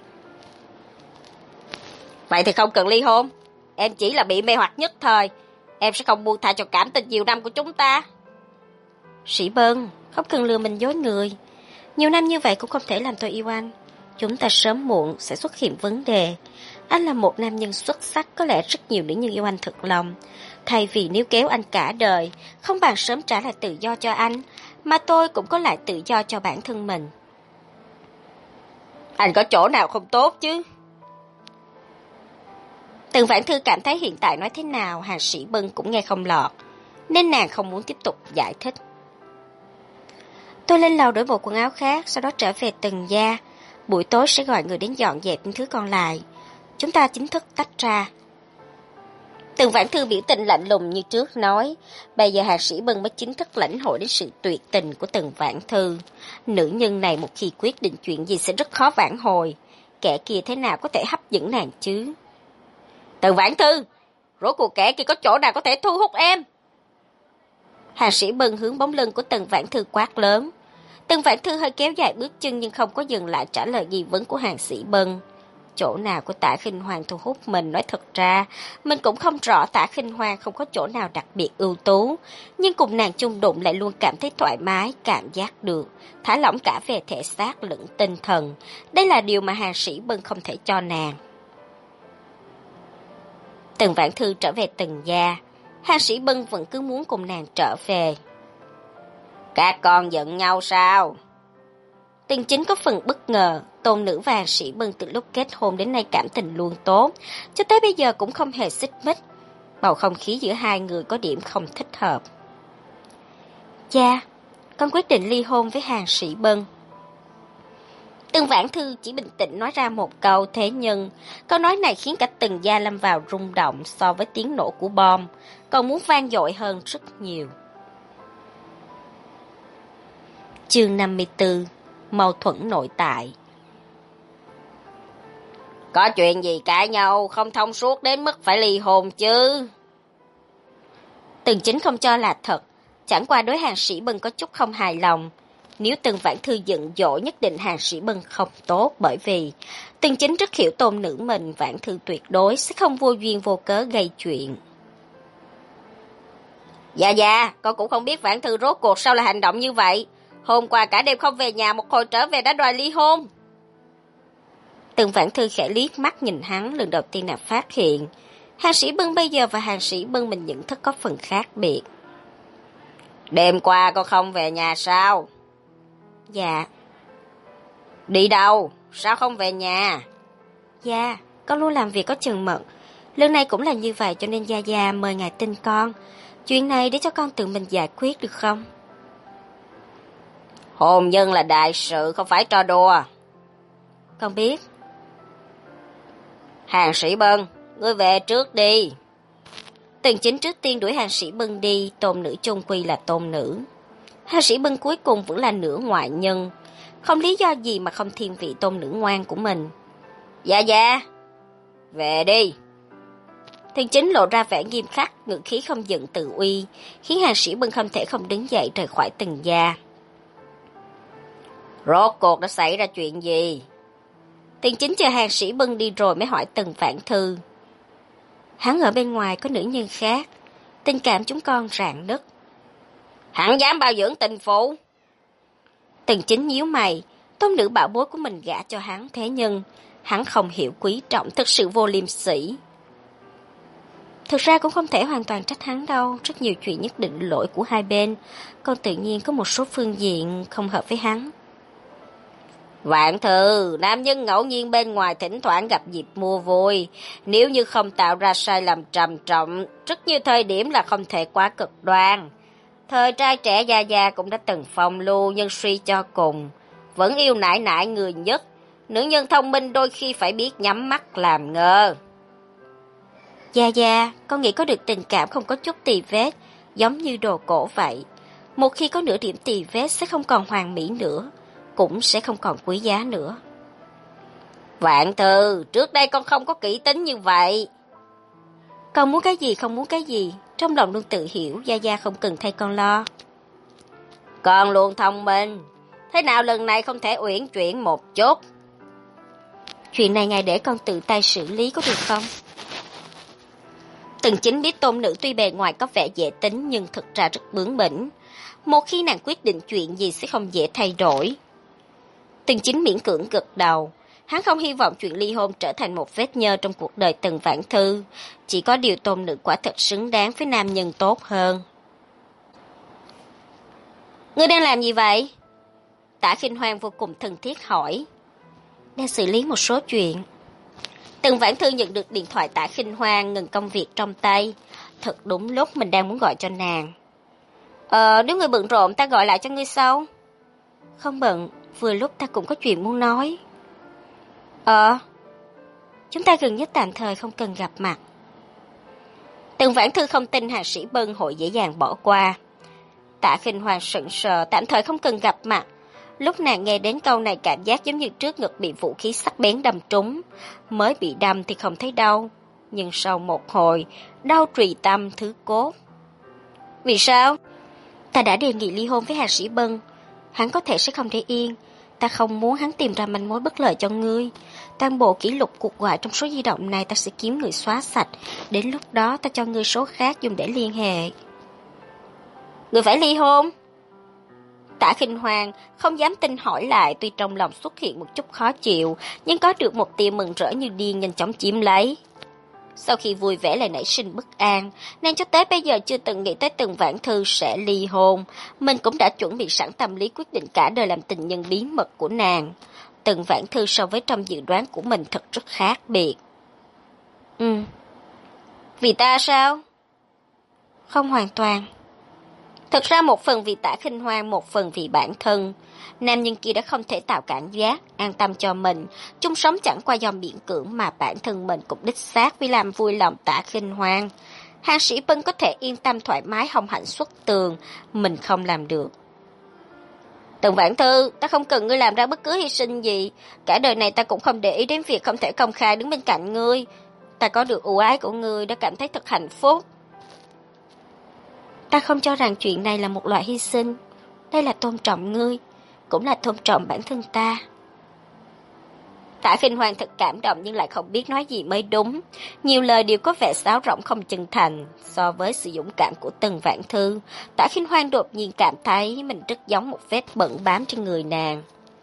Speaker 1: Vậy thì không cần ly hôn. Em chỉ là bị mê hoặc nhất thời. Em sẽ không buông tha cho cảm tình nhiều năm của chúng ta.
Speaker 2: Sĩ Bân, không cần lừa mình dối người. Nhiều năm như vậy cũng không thể làm tôi yêu anh. Chúng ta sớm muộn sẽ xuất hiện vấn đề. Anh là một nam nhân xuất sắc, có lẽ rất nhiều nữ nhân yêu anh thật lòng. Thay vì níu kéo anh cả đời, không bằng sớm trả lại tự do cho anh, mà tôi cũng có lại tự do cho bản thân mình.
Speaker 1: Anh có chỗ nào không tốt chứ?
Speaker 2: Tần Vãn Thư cảm thấy hiện tại nói thế nào Hàng Sĩ Bân cũng nghe không lọt, nên nàng không muốn tiếp tục giải thích. Tôi lên lầu đổi bộ quần áo khác, sau đó trở về Tần gia. Buổi tối sẽ gọi người đến dọn dẹp những thứ còn lại. Chúng ta chính thức tách ra. Tần Vãn Thư biểu tình lạnh lùng như trước nói, bây giờ Hàng Sĩ Bân mới chính thức lãnh hội đến sự tuyệt tình của Tần Vãn Thư. Nữ nhân này một khi quyết định chuyện gì sẽ rất khó vãn hồi. Kẻ kia thế nào có thể hấp dẫn nàng chứ?
Speaker 1: Tần Vãn Thư, rốt cuộc kẻ kia có chỗ nào có thể thu hút em?
Speaker 2: Hàng Sĩ Bân hướng bóng lưng của Tần Vãn Thư quát lớn. Tần Vãn Thư hơi kéo dài bước chân nhưng không có dừng lại trả lời nghi vấn của Hàng Sĩ Bân. Chỗ nào của Tạ Khinh Hoàng thu hút mình, nói thật ra, mình cũng không rõ Tạ Khinh Hoàng không có chỗ nào đặc biệt ưu tú, nhưng cùng nàng chung đụng lại luôn cảm thấy thoải mái, cảm giác được, thả lỏng cả về thể xác lẫn tinh thần. Đây là điều mà Hàng Sĩ Bân không thể cho nàng. Tần Vãn Thư trở về Tần gia, Hàng Sĩ Bân vẫn cứ muốn cùng nàng trở về.
Speaker 1: Các con giận nhau sao?
Speaker 2: Tần Chính có phần bất ngờ, tôn nữ và Hàng Sĩ Bân từ lúc kết hôn đến nay cảm tình luôn tốt, cho tới bây giờ cũng không hề xích mích. Bầu không khí giữa hai người có điểm không thích hợp. Cha, con quyết định ly hôn với Hàng Sĩ Bân. Tần Vãn Thư chỉ bình tĩnh nói ra một câu, thế nhưng câu nói này khiến cả Tần gia lâm vào rung động so với tiếng nổ của bom, còn muốn vang dội hơn rất nhiều. Chương năm mươi tư, mâu thuẫn nội tại.
Speaker 1: Có chuyện gì cãi nhau không thông suốt đến mức phải ly hôn chứ?
Speaker 2: Tần Chính không cho là thật, chẳng qua đối Hàng Sĩ Bân có chút không hài lòng. Nếu Tần Vãn Thư giận dỗi nhất định Hàng Sĩ Bân không tốt, bởi vì Tần Chính rất hiểu tôn nữ mình, Vãn Thư tuyệt đối sẽ không vô duyên vô cớ gây chuyện.
Speaker 1: Dạ dạ, con cũng không biết Vãn Thư rốt cuộc sao lại hành động như vậy. Hôm qua cả đêm không về nhà, một hồi trở về đã đòi ly hôn.
Speaker 2: Tần Vãn Thư khẽ liếc mắt nhìn hắn, lần đầu tiên nàng phát hiện Hàng Sĩ Bân bây giờ và Hàng Sĩ Bân mình nhận thức có phần khác biệt.
Speaker 1: Đêm qua con không về nhà sao?
Speaker 2: Dạ.
Speaker 1: Đi đâu? Sao không về nhà?
Speaker 2: Dạ, con luôn làm việc có chừng mực. Lần này cũng là như vậy cho nên Gia Gia mời ngài tin con. Chuyện này để cho con tự mình giải quyết được không?
Speaker 1: Hôn nhân là đại sự, không phải trò đùa.
Speaker 2: Con biết.
Speaker 1: Hàng Sĩ Bân, ngươi về trước đi.
Speaker 2: Tần Chính trước tiên đuổi Hàng Sĩ Bân đi, tôn nữ chung quy là tôn nữ. Hàng Sĩ Bân cuối cùng vẫn là nửa ngoại nhân, không lý do gì mà không thiên vị tôn nữ ngoan của mình.
Speaker 1: Dạ dạ, về đi.
Speaker 2: Tần Chính lộ ra vẻ nghiêm khắc, ngữ khí không giận tự uy, khiến Hàng Sĩ Bân không thể không đứng dậy rời khỏi Tần gia.
Speaker 1: Rốt cuộc đã xảy ra chuyện gì?
Speaker 2: Tần Chính chờ Hàng Sĩ Bân đi rồi mới hỏi Tần Vãn Thư. Hắn ở bên ngoài có nữ nhân khác, tình cảm chúng con rạn nứt.
Speaker 1: Hắn dám bao dưỡng tình phụ?
Speaker 2: Tần Chính nhíu mày, tôn nữ bảo bối của mình gả cho hắn, thế nhưng hắn không hiểu quý trọng, thực sự vô liêm sỉ. Thực ra cũng không thể hoàn toàn trách hắn đâu, rất nhiều chuyện nhất định lỗi của hai bên, còn tự nhiên có một số phương diện không hợp với hắn.
Speaker 1: Vạn Thư, nam nhân ngẫu nhiên bên ngoài thỉnh thoảng gặp dịp mua vui, nếu như không tạo ra sai lầm trầm trọng, rất nhiều thời điểm là không thể quá cực đoan.
Speaker 2: Thời trai trẻ già già cũng đã từng phong lưu nhưng suy cho cùng, vẫn yêu nại nại người nhất. Nữ nhân thông minh đôi khi phải biết nhắm mắt làm ngơ. Gia Gia, con nghĩ có được tình cảm không có chút tì vết, giống như đồ cổ vậy. Một khi có nửa điểm tì vết sẽ không còn hoàn mỹ nữa, cũng sẽ không còn quý giá nữa. Vạn Thư, trước đây con không có kỹ tính như vậy. Con muốn cái gì không muốn cái gì, trong lòng luôn tự hiểu, Gia Gia không cần thay con lo. Con luôn thông minh, thế nào lần này không thể uyển chuyển một chút? Chuyện này ngài để con tự tay xử lý có được không? Tần Chính biết tôn nữ tuy bề ngoài có vẻ dễ tính nhưng thực ra rất bướng bỉnh. Một khi nàng quyết định chuyện gì sẽ không dễ thay đổi. Tần Chính miễn cưỡng gật đầu. Hắn không hy vọng chuyện ly hôn trở thành một vết nhơ trong cuộc đời Tần Vãn Thư. Chỉ có điều tôn nữ quả thật xứng đáng với nam nhân tốt hơn. Ngươi đang làm gì vậy? Tả Khinh Hoan vô cùng thân thiết hỏi. Đang xử lý một số chuyện. Tần Vãn Thư nhận được điện thoại Tả Khinh Hoan ngừng công việc trong tay. Thật đúng lúc mình đang muốn gọi cho nàng. Ờ, nếu ngươi bận rộn ta gọi lại cho ngươi sau. Không bận, vừa lúc ta cũng có chuyện muốn nói. Ờ, chúng ta gần nhất tạm thời không cần gặp mặt. Tần Vãn Thư không tin Hạ Sĩ Bân hội dễ dàng bỏ qua. Tả Khinh Hoan sững sờ, tạm thời không cần gặp mặt. Lúc nàng nghe đến câu này cảm giác giống như trước ngực bị vũ khí sắc bén đâm trúng. Mới bị đâm thì không thấy đau, nhưng sau một hồi, đau trùy tâm thứ cốt. Vì sao? Ta đã đề nghị ly hôn với Hạ Sĩ Bân. Hắn có thể sẽ không để yên. Ta không muốn hắn tìm ra manh mối bất lợi cho ngươi. Toàn bộ kỷ lục cuộc gọi trong số di động này ta sẽ kiếm người xóa sạch. Đến lúc đó ta cho ngươi số khác dùng để liên hệ. Ngươi phải ly hôn? Tả Khinh Hoan không dám tin hỏi lại, tuy trong lòng xuất hiện một chút khó chịu, nhưng có được một tia mừng rỡ như điên nhanh chóng chiếm lấy. Sau khi vui vẻ lại nảy sinh bất an, nàng cho tới bây giờ chưa từng nghĩ tới Tần Vãn Thư sẽ ly hôn. Mình cũng đã chuẩn bị sẵn tâm lý quyết định cả đời làm tình nhân bí mật của nàng. Tần Vãn Thư so với trong dự đoán của mình thật rất khác biệt. Ừ. Vì ta sao? Không hoàn toàn. Thật ra một phần vì Tả Khinh Hoan, một phần vì bản thân. Nam nhân kia đã không thể tạo cảm giác an tâm cho mình, chung sống chẳng qua do miễn cưỡng mà bản thân mình cũng đích xác vì làm vui lòng Tả Khinh Hoan. Hạ Sĩ Bân có thể yên tâm thoải mái hồng hạnh xuất tường, mình không làm được. Tần Vãn Thư, ta không cần ngươi làm ra bất cứ hy sinh gì, cả đời này ta cũng không để ý đến việc không thể công khai đứng bên cạnh ngươi. Ta có được ưu ái của ngươi đã cảm thấy thật hạnh phúc. Ta không cho rằng chuyện này là một loại hy sinh. Đây là tôn trọng ngươi, cũng là tôn trọng bản thân ta. Tả Khinh Hoan thật cảm động nhưng lại không biết nói gì mới đúng. Nhiều lời đều có vẻ sáo rỗng không chân thành. So với sự dũng cảm của Tần Vãn Thư, Tả Khinh Hoan đột nhiên cảm thấy mình rất giống một vết bẩn bám trên người nàng.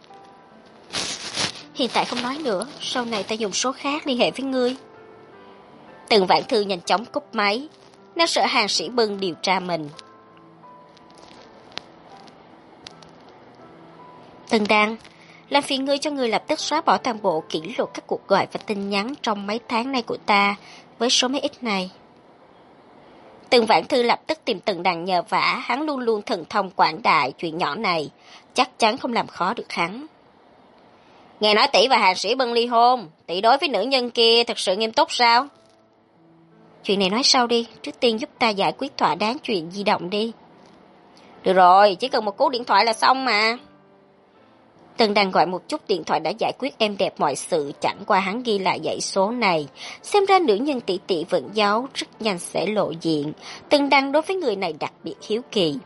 Speaker 2: Hiện tại không nói nữa, sau này ta dùng số khác liên hệ với ngươi. Tần Vãn Thư nhanh chóng cúp máy. Nàng sợ Hạ Sĩ Bân điều tra mình. Tần Đăng, làm phiền ngươi cho ngươi lập tức xóa bỏ toàn bộ kỷ lục các cuộc gọi và tin nhắn trong mấy tháng nay của ta với số máy ít này. Tần Vãn Thư lập tức tìm Tần Đăng nhờ vả, hắn luôn luôn thần thông quảng đại, chuyện nhỏ này chắc chắn không làm khó được hắn. Nghe nói tỷ và Hạ Sĩ Bân ly hôn, tỷ đối với nữ nhân kia thật sự nghiêm túc sao? Chuyện này nói sau đi, trước tiên giúp ta giải quyết thỏa đáng chuyện di động đi. Được rồi, chỉ cần một cú điện thoại là xong mà. Tần Đăng gọi một chút điện thoại đã giải quyết êm đẹp mọi sự, chẳng qua hắn ghi lại dãy số này. Xem ra nữ nhân tỷ tỷ vẫn giấu, rất nhanh sẽ lộ diện. Tần Đăng đối với người này đặc biệt hiếu kỳ.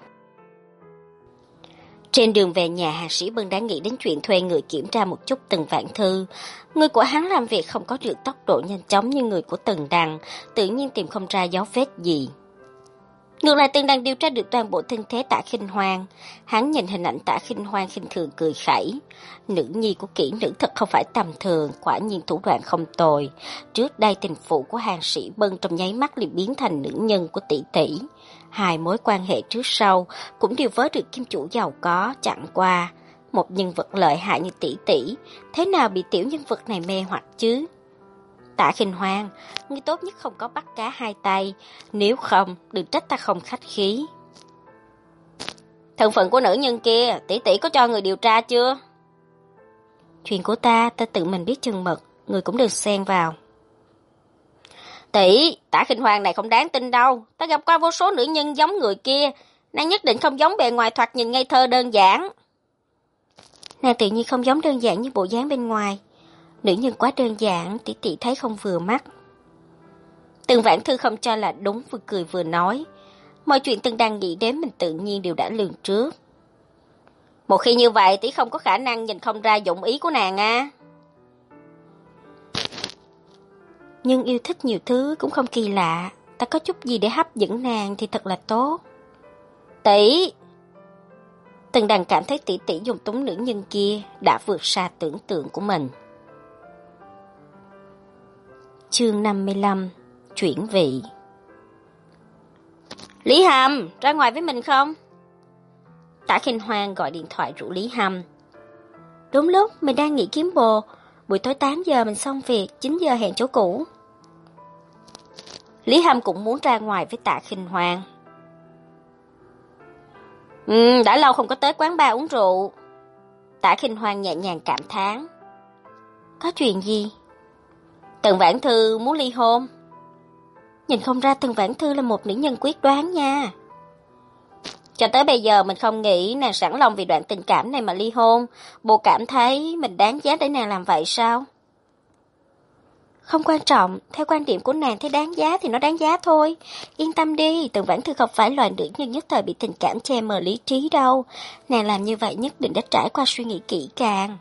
Speaker 2: Trên đường về nhà, Hạ Sĩ Bân đã nghĩ đến chuyện thuê người kiểm tra một chút Tần Vãn Thư. Người của hắn làm việc không có được tốc độ nhanh chóng như người của Tần Đăng, tự nhiên tìm không ra dấu vết gì. Ngược lại Tần Đăng điều tra được toàn bộ thân thế Tả Khinh Hoan. Hắn nhìn hình ảnh Tả Khinh Hoan khinh thường cười khẩy. Nữ nhi của kỹ nữ thật không phải tầm thường, quả nhiên thủ đoạn không tồi. Trước đây tình phụ của Hạ Sĩ Bân trong nháy mắt liền biến thành nữ nhân của tỷ tỷ. Hai mối quan hệ trước sau cũng đều vớ được kim chủ giàu có, chẳng qua một nhân vật lợi hại như tỷ tỷ, thế nào bị tiểu nhân vật này mê hoặc chứ? Tả Khinh Hoan, ngươi tốt nhất không có bắt cá hai tay, nếu không đừng trách ta không khách khí.
Speaker 1: Thân phận của nữ nhân kia, tỷ tỷ có cho người điều tra chưa?
Speaker 2: Chuyện của ta, ta tự mình biết chừng mực, người cũng đừng xen vào.
Speaker 1: Tỷ, Tả Khinh Hoàng này không đáng tin đâu. Ta gặp qua vô số nữ nhân giống người kia. Nàng nhất định không giống bề ngoài thoạt nhìn ngây thơ đơn giản.
Speaker 2: Nàng tự nhiên không giống đơn giản như bộ dáng bên ngoài. Nữ nhân quá đơn giản, tỷ tỷ thấy không vừa mắt.
Speaker 1: Tường Vãn Thư không cho là đúng, vừa cười vừa nói. Mọi chuyện từng đang nghĩ đến mình tự nhiên đều đã lường trước. Một khi như vậy, tỷ không có khả năng nhìn không ra dụng ý của nàng à.
Speaker 2: Nhưng yêu thích nhiều thứ cũng không kỳ lạ. Ta có chút gì để hấp dẫn nàng thì thật là tốt.
Speaker 1: Tỷ!
Speaker 2: Tần Đằng cảm thấy tỷ tỷ dùng túng nữ nhân kia đã vượt xa tưởng tượng của mình. Chương năm mươi lăm. Chuyển vị.
Speaker 1: Lý Hàm, ra ngoài với mình không?
Speaker 2: Tả Khinh Hoang gọi điện thoại rủ Lý Hàm. Đúng lúc, mình đang nghỉ kiếm bồ. Buổi tối tám giờ mình xong việc, chín giờ hẹn chỗ cũ.
Speaker 1: Lý Hàm cũng muốn ra ngoài với Tả Khinh Hoang. Ừ, đã lâu không có tới quán bar uống rượu.
Speaker 2: Tả Khinh Hoang nhẹ nhàng cảm thán. Có chuyện gì?
Speaker 1: Tần Vãn Thư muốn ly hôn.
Speaker 2: Nhìn không ra Tần Vãn Thư là một nữ nhân quyết đoán nha.
Speaker 1: Cho tới bây giờ mình không nghĩ nàng sẵn lòng vì đoạn tình cảm này mà ly hôn. Bồ cảm thấy mình đáng giá để nàng làm vậy sao?
Speaker 2: Không quan trọng, theo quan điểm của nàng thấy đáng giá thì nó đáng giá thôi. Yên tâm đi, Tần Vãn Thư không phải loài nữ nhân nhất thời bị tình cảm che mờ lý trí đâu. Nàng làm như vậy nhất định đã trải qua suy nghĩ kỹ càng.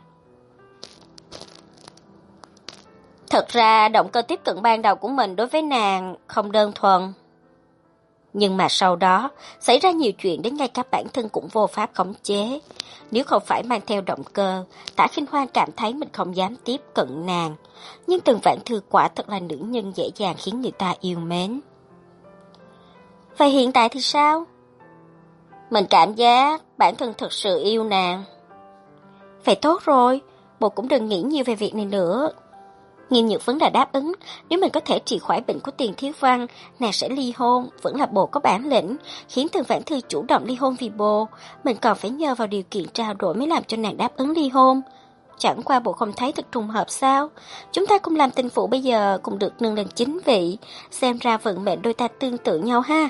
Speaker 1: Thật ra động cơ tiếp cận ban đầu của mình đối với nàng không đơn thuần.
Speaker 2: Nhưng mà sau đó, xảy ra nhiều chuyện đến ngay cả bản thân cũng vô pháp khống chế. Nếu không phải mang theo động cơ, Tả Khinh Hoang cảm thấy mình không dám tiếp cận nàng. Nhưng Tần Vãn Thư quả thật là nữ nhân dễ dàng khiến người ta yêu mến. Vậy hiện tại thì sao?
Speaker 1: Mình cảm giác bản thân thực sự yêu nàng.
Speaker 2: Vậy tốt rồi, bồ cũng đừng nghĩ nhiều về việc này nữa. Nghiêm Nhược Vấn đã đáp ứng, nếu mình có thể trị khỏi bệnh của Tiền Thiếu Văn, nàng sẽ ly hôn, vẫn là bồ có bản lĩnh, khiến Tần Vãn Thư chủ động ly hôn vì bồ. Mình còn phải nhờ vào điều kiện trao đổi mới làm cho nàng đáp ứng ly hôn. Chẳng qua bộ không thấy thật trùng hợp sao? Chúng ta cùng làm tình phụ bây giờ cũng được nâng lên chính vị, xem ra vận mệnh đôi ta tương tự nhau ha.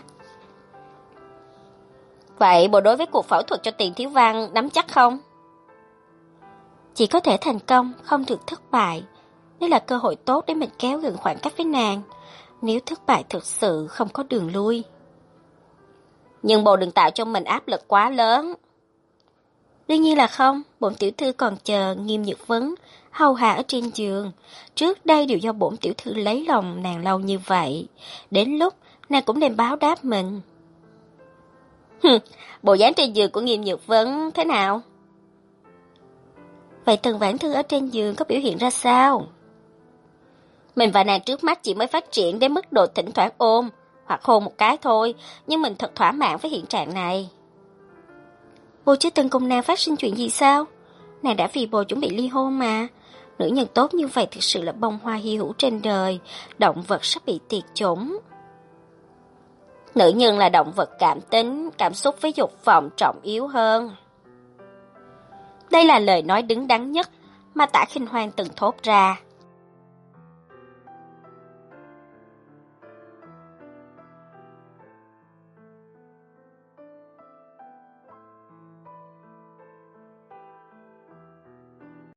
Speaker 1: Vậy bộ đối với cuộc phẫu thuật cho Tiền Thiếu Văn nắm chắc không?
Speaker 2: Chỉ có thể thành công, không được thất bại. Đây là cơ hội tốt để mình kéo gần khoảng cách với nàng. Nếu thất bại thực sự không có đường lui.
Speaker 1: Nhưng bộ đừng tạo cho mình áp lực quá lớn.
Speaker 2: Đương nhiên là không, bổn tiểu thư còn chờ Nghiêm Nhược Vấn hầu hạ ở trên giường. Trước đây đều do bổn tiểu thư lấy lòng nàng lâu như vậy. Đến lúc nàng cũng nên báo đáp mình.
Speaker 1: Hừ, bộ dáng trên giường của Nghiêm Nhược Vấn thế nào?
Speaker 2: Vậy Tần Vãn Thư ở trên giường có biểu hiện ra sao?
Speaker 1: Mình và nàng trước mắt chỉ mới phát triển đến mức độ thỉnh thoảng ôm hoặc hôn một cái thôi, nhưng mình thật thỏa mãn với hiện trạng này.
Speaker 2: Bồ chưa từng cùng nàng phát sinh chuyện gì sao? Nàng đã vì bồ chuẩn bị ly hôn mà. Nữ nhân tốt như vậy thực sự là bông hoa hy hữu trên đời, động vật sắp bị tuyệt chủng.
Speaker 1: Nữ nhân là động vật cảm tính, cảm xúc với dục vọng trọng yếu hơn.
Speaker 2: Đây là lời nói đứng đắn nhất mà Tả Khinh Hoang từng thốt ra.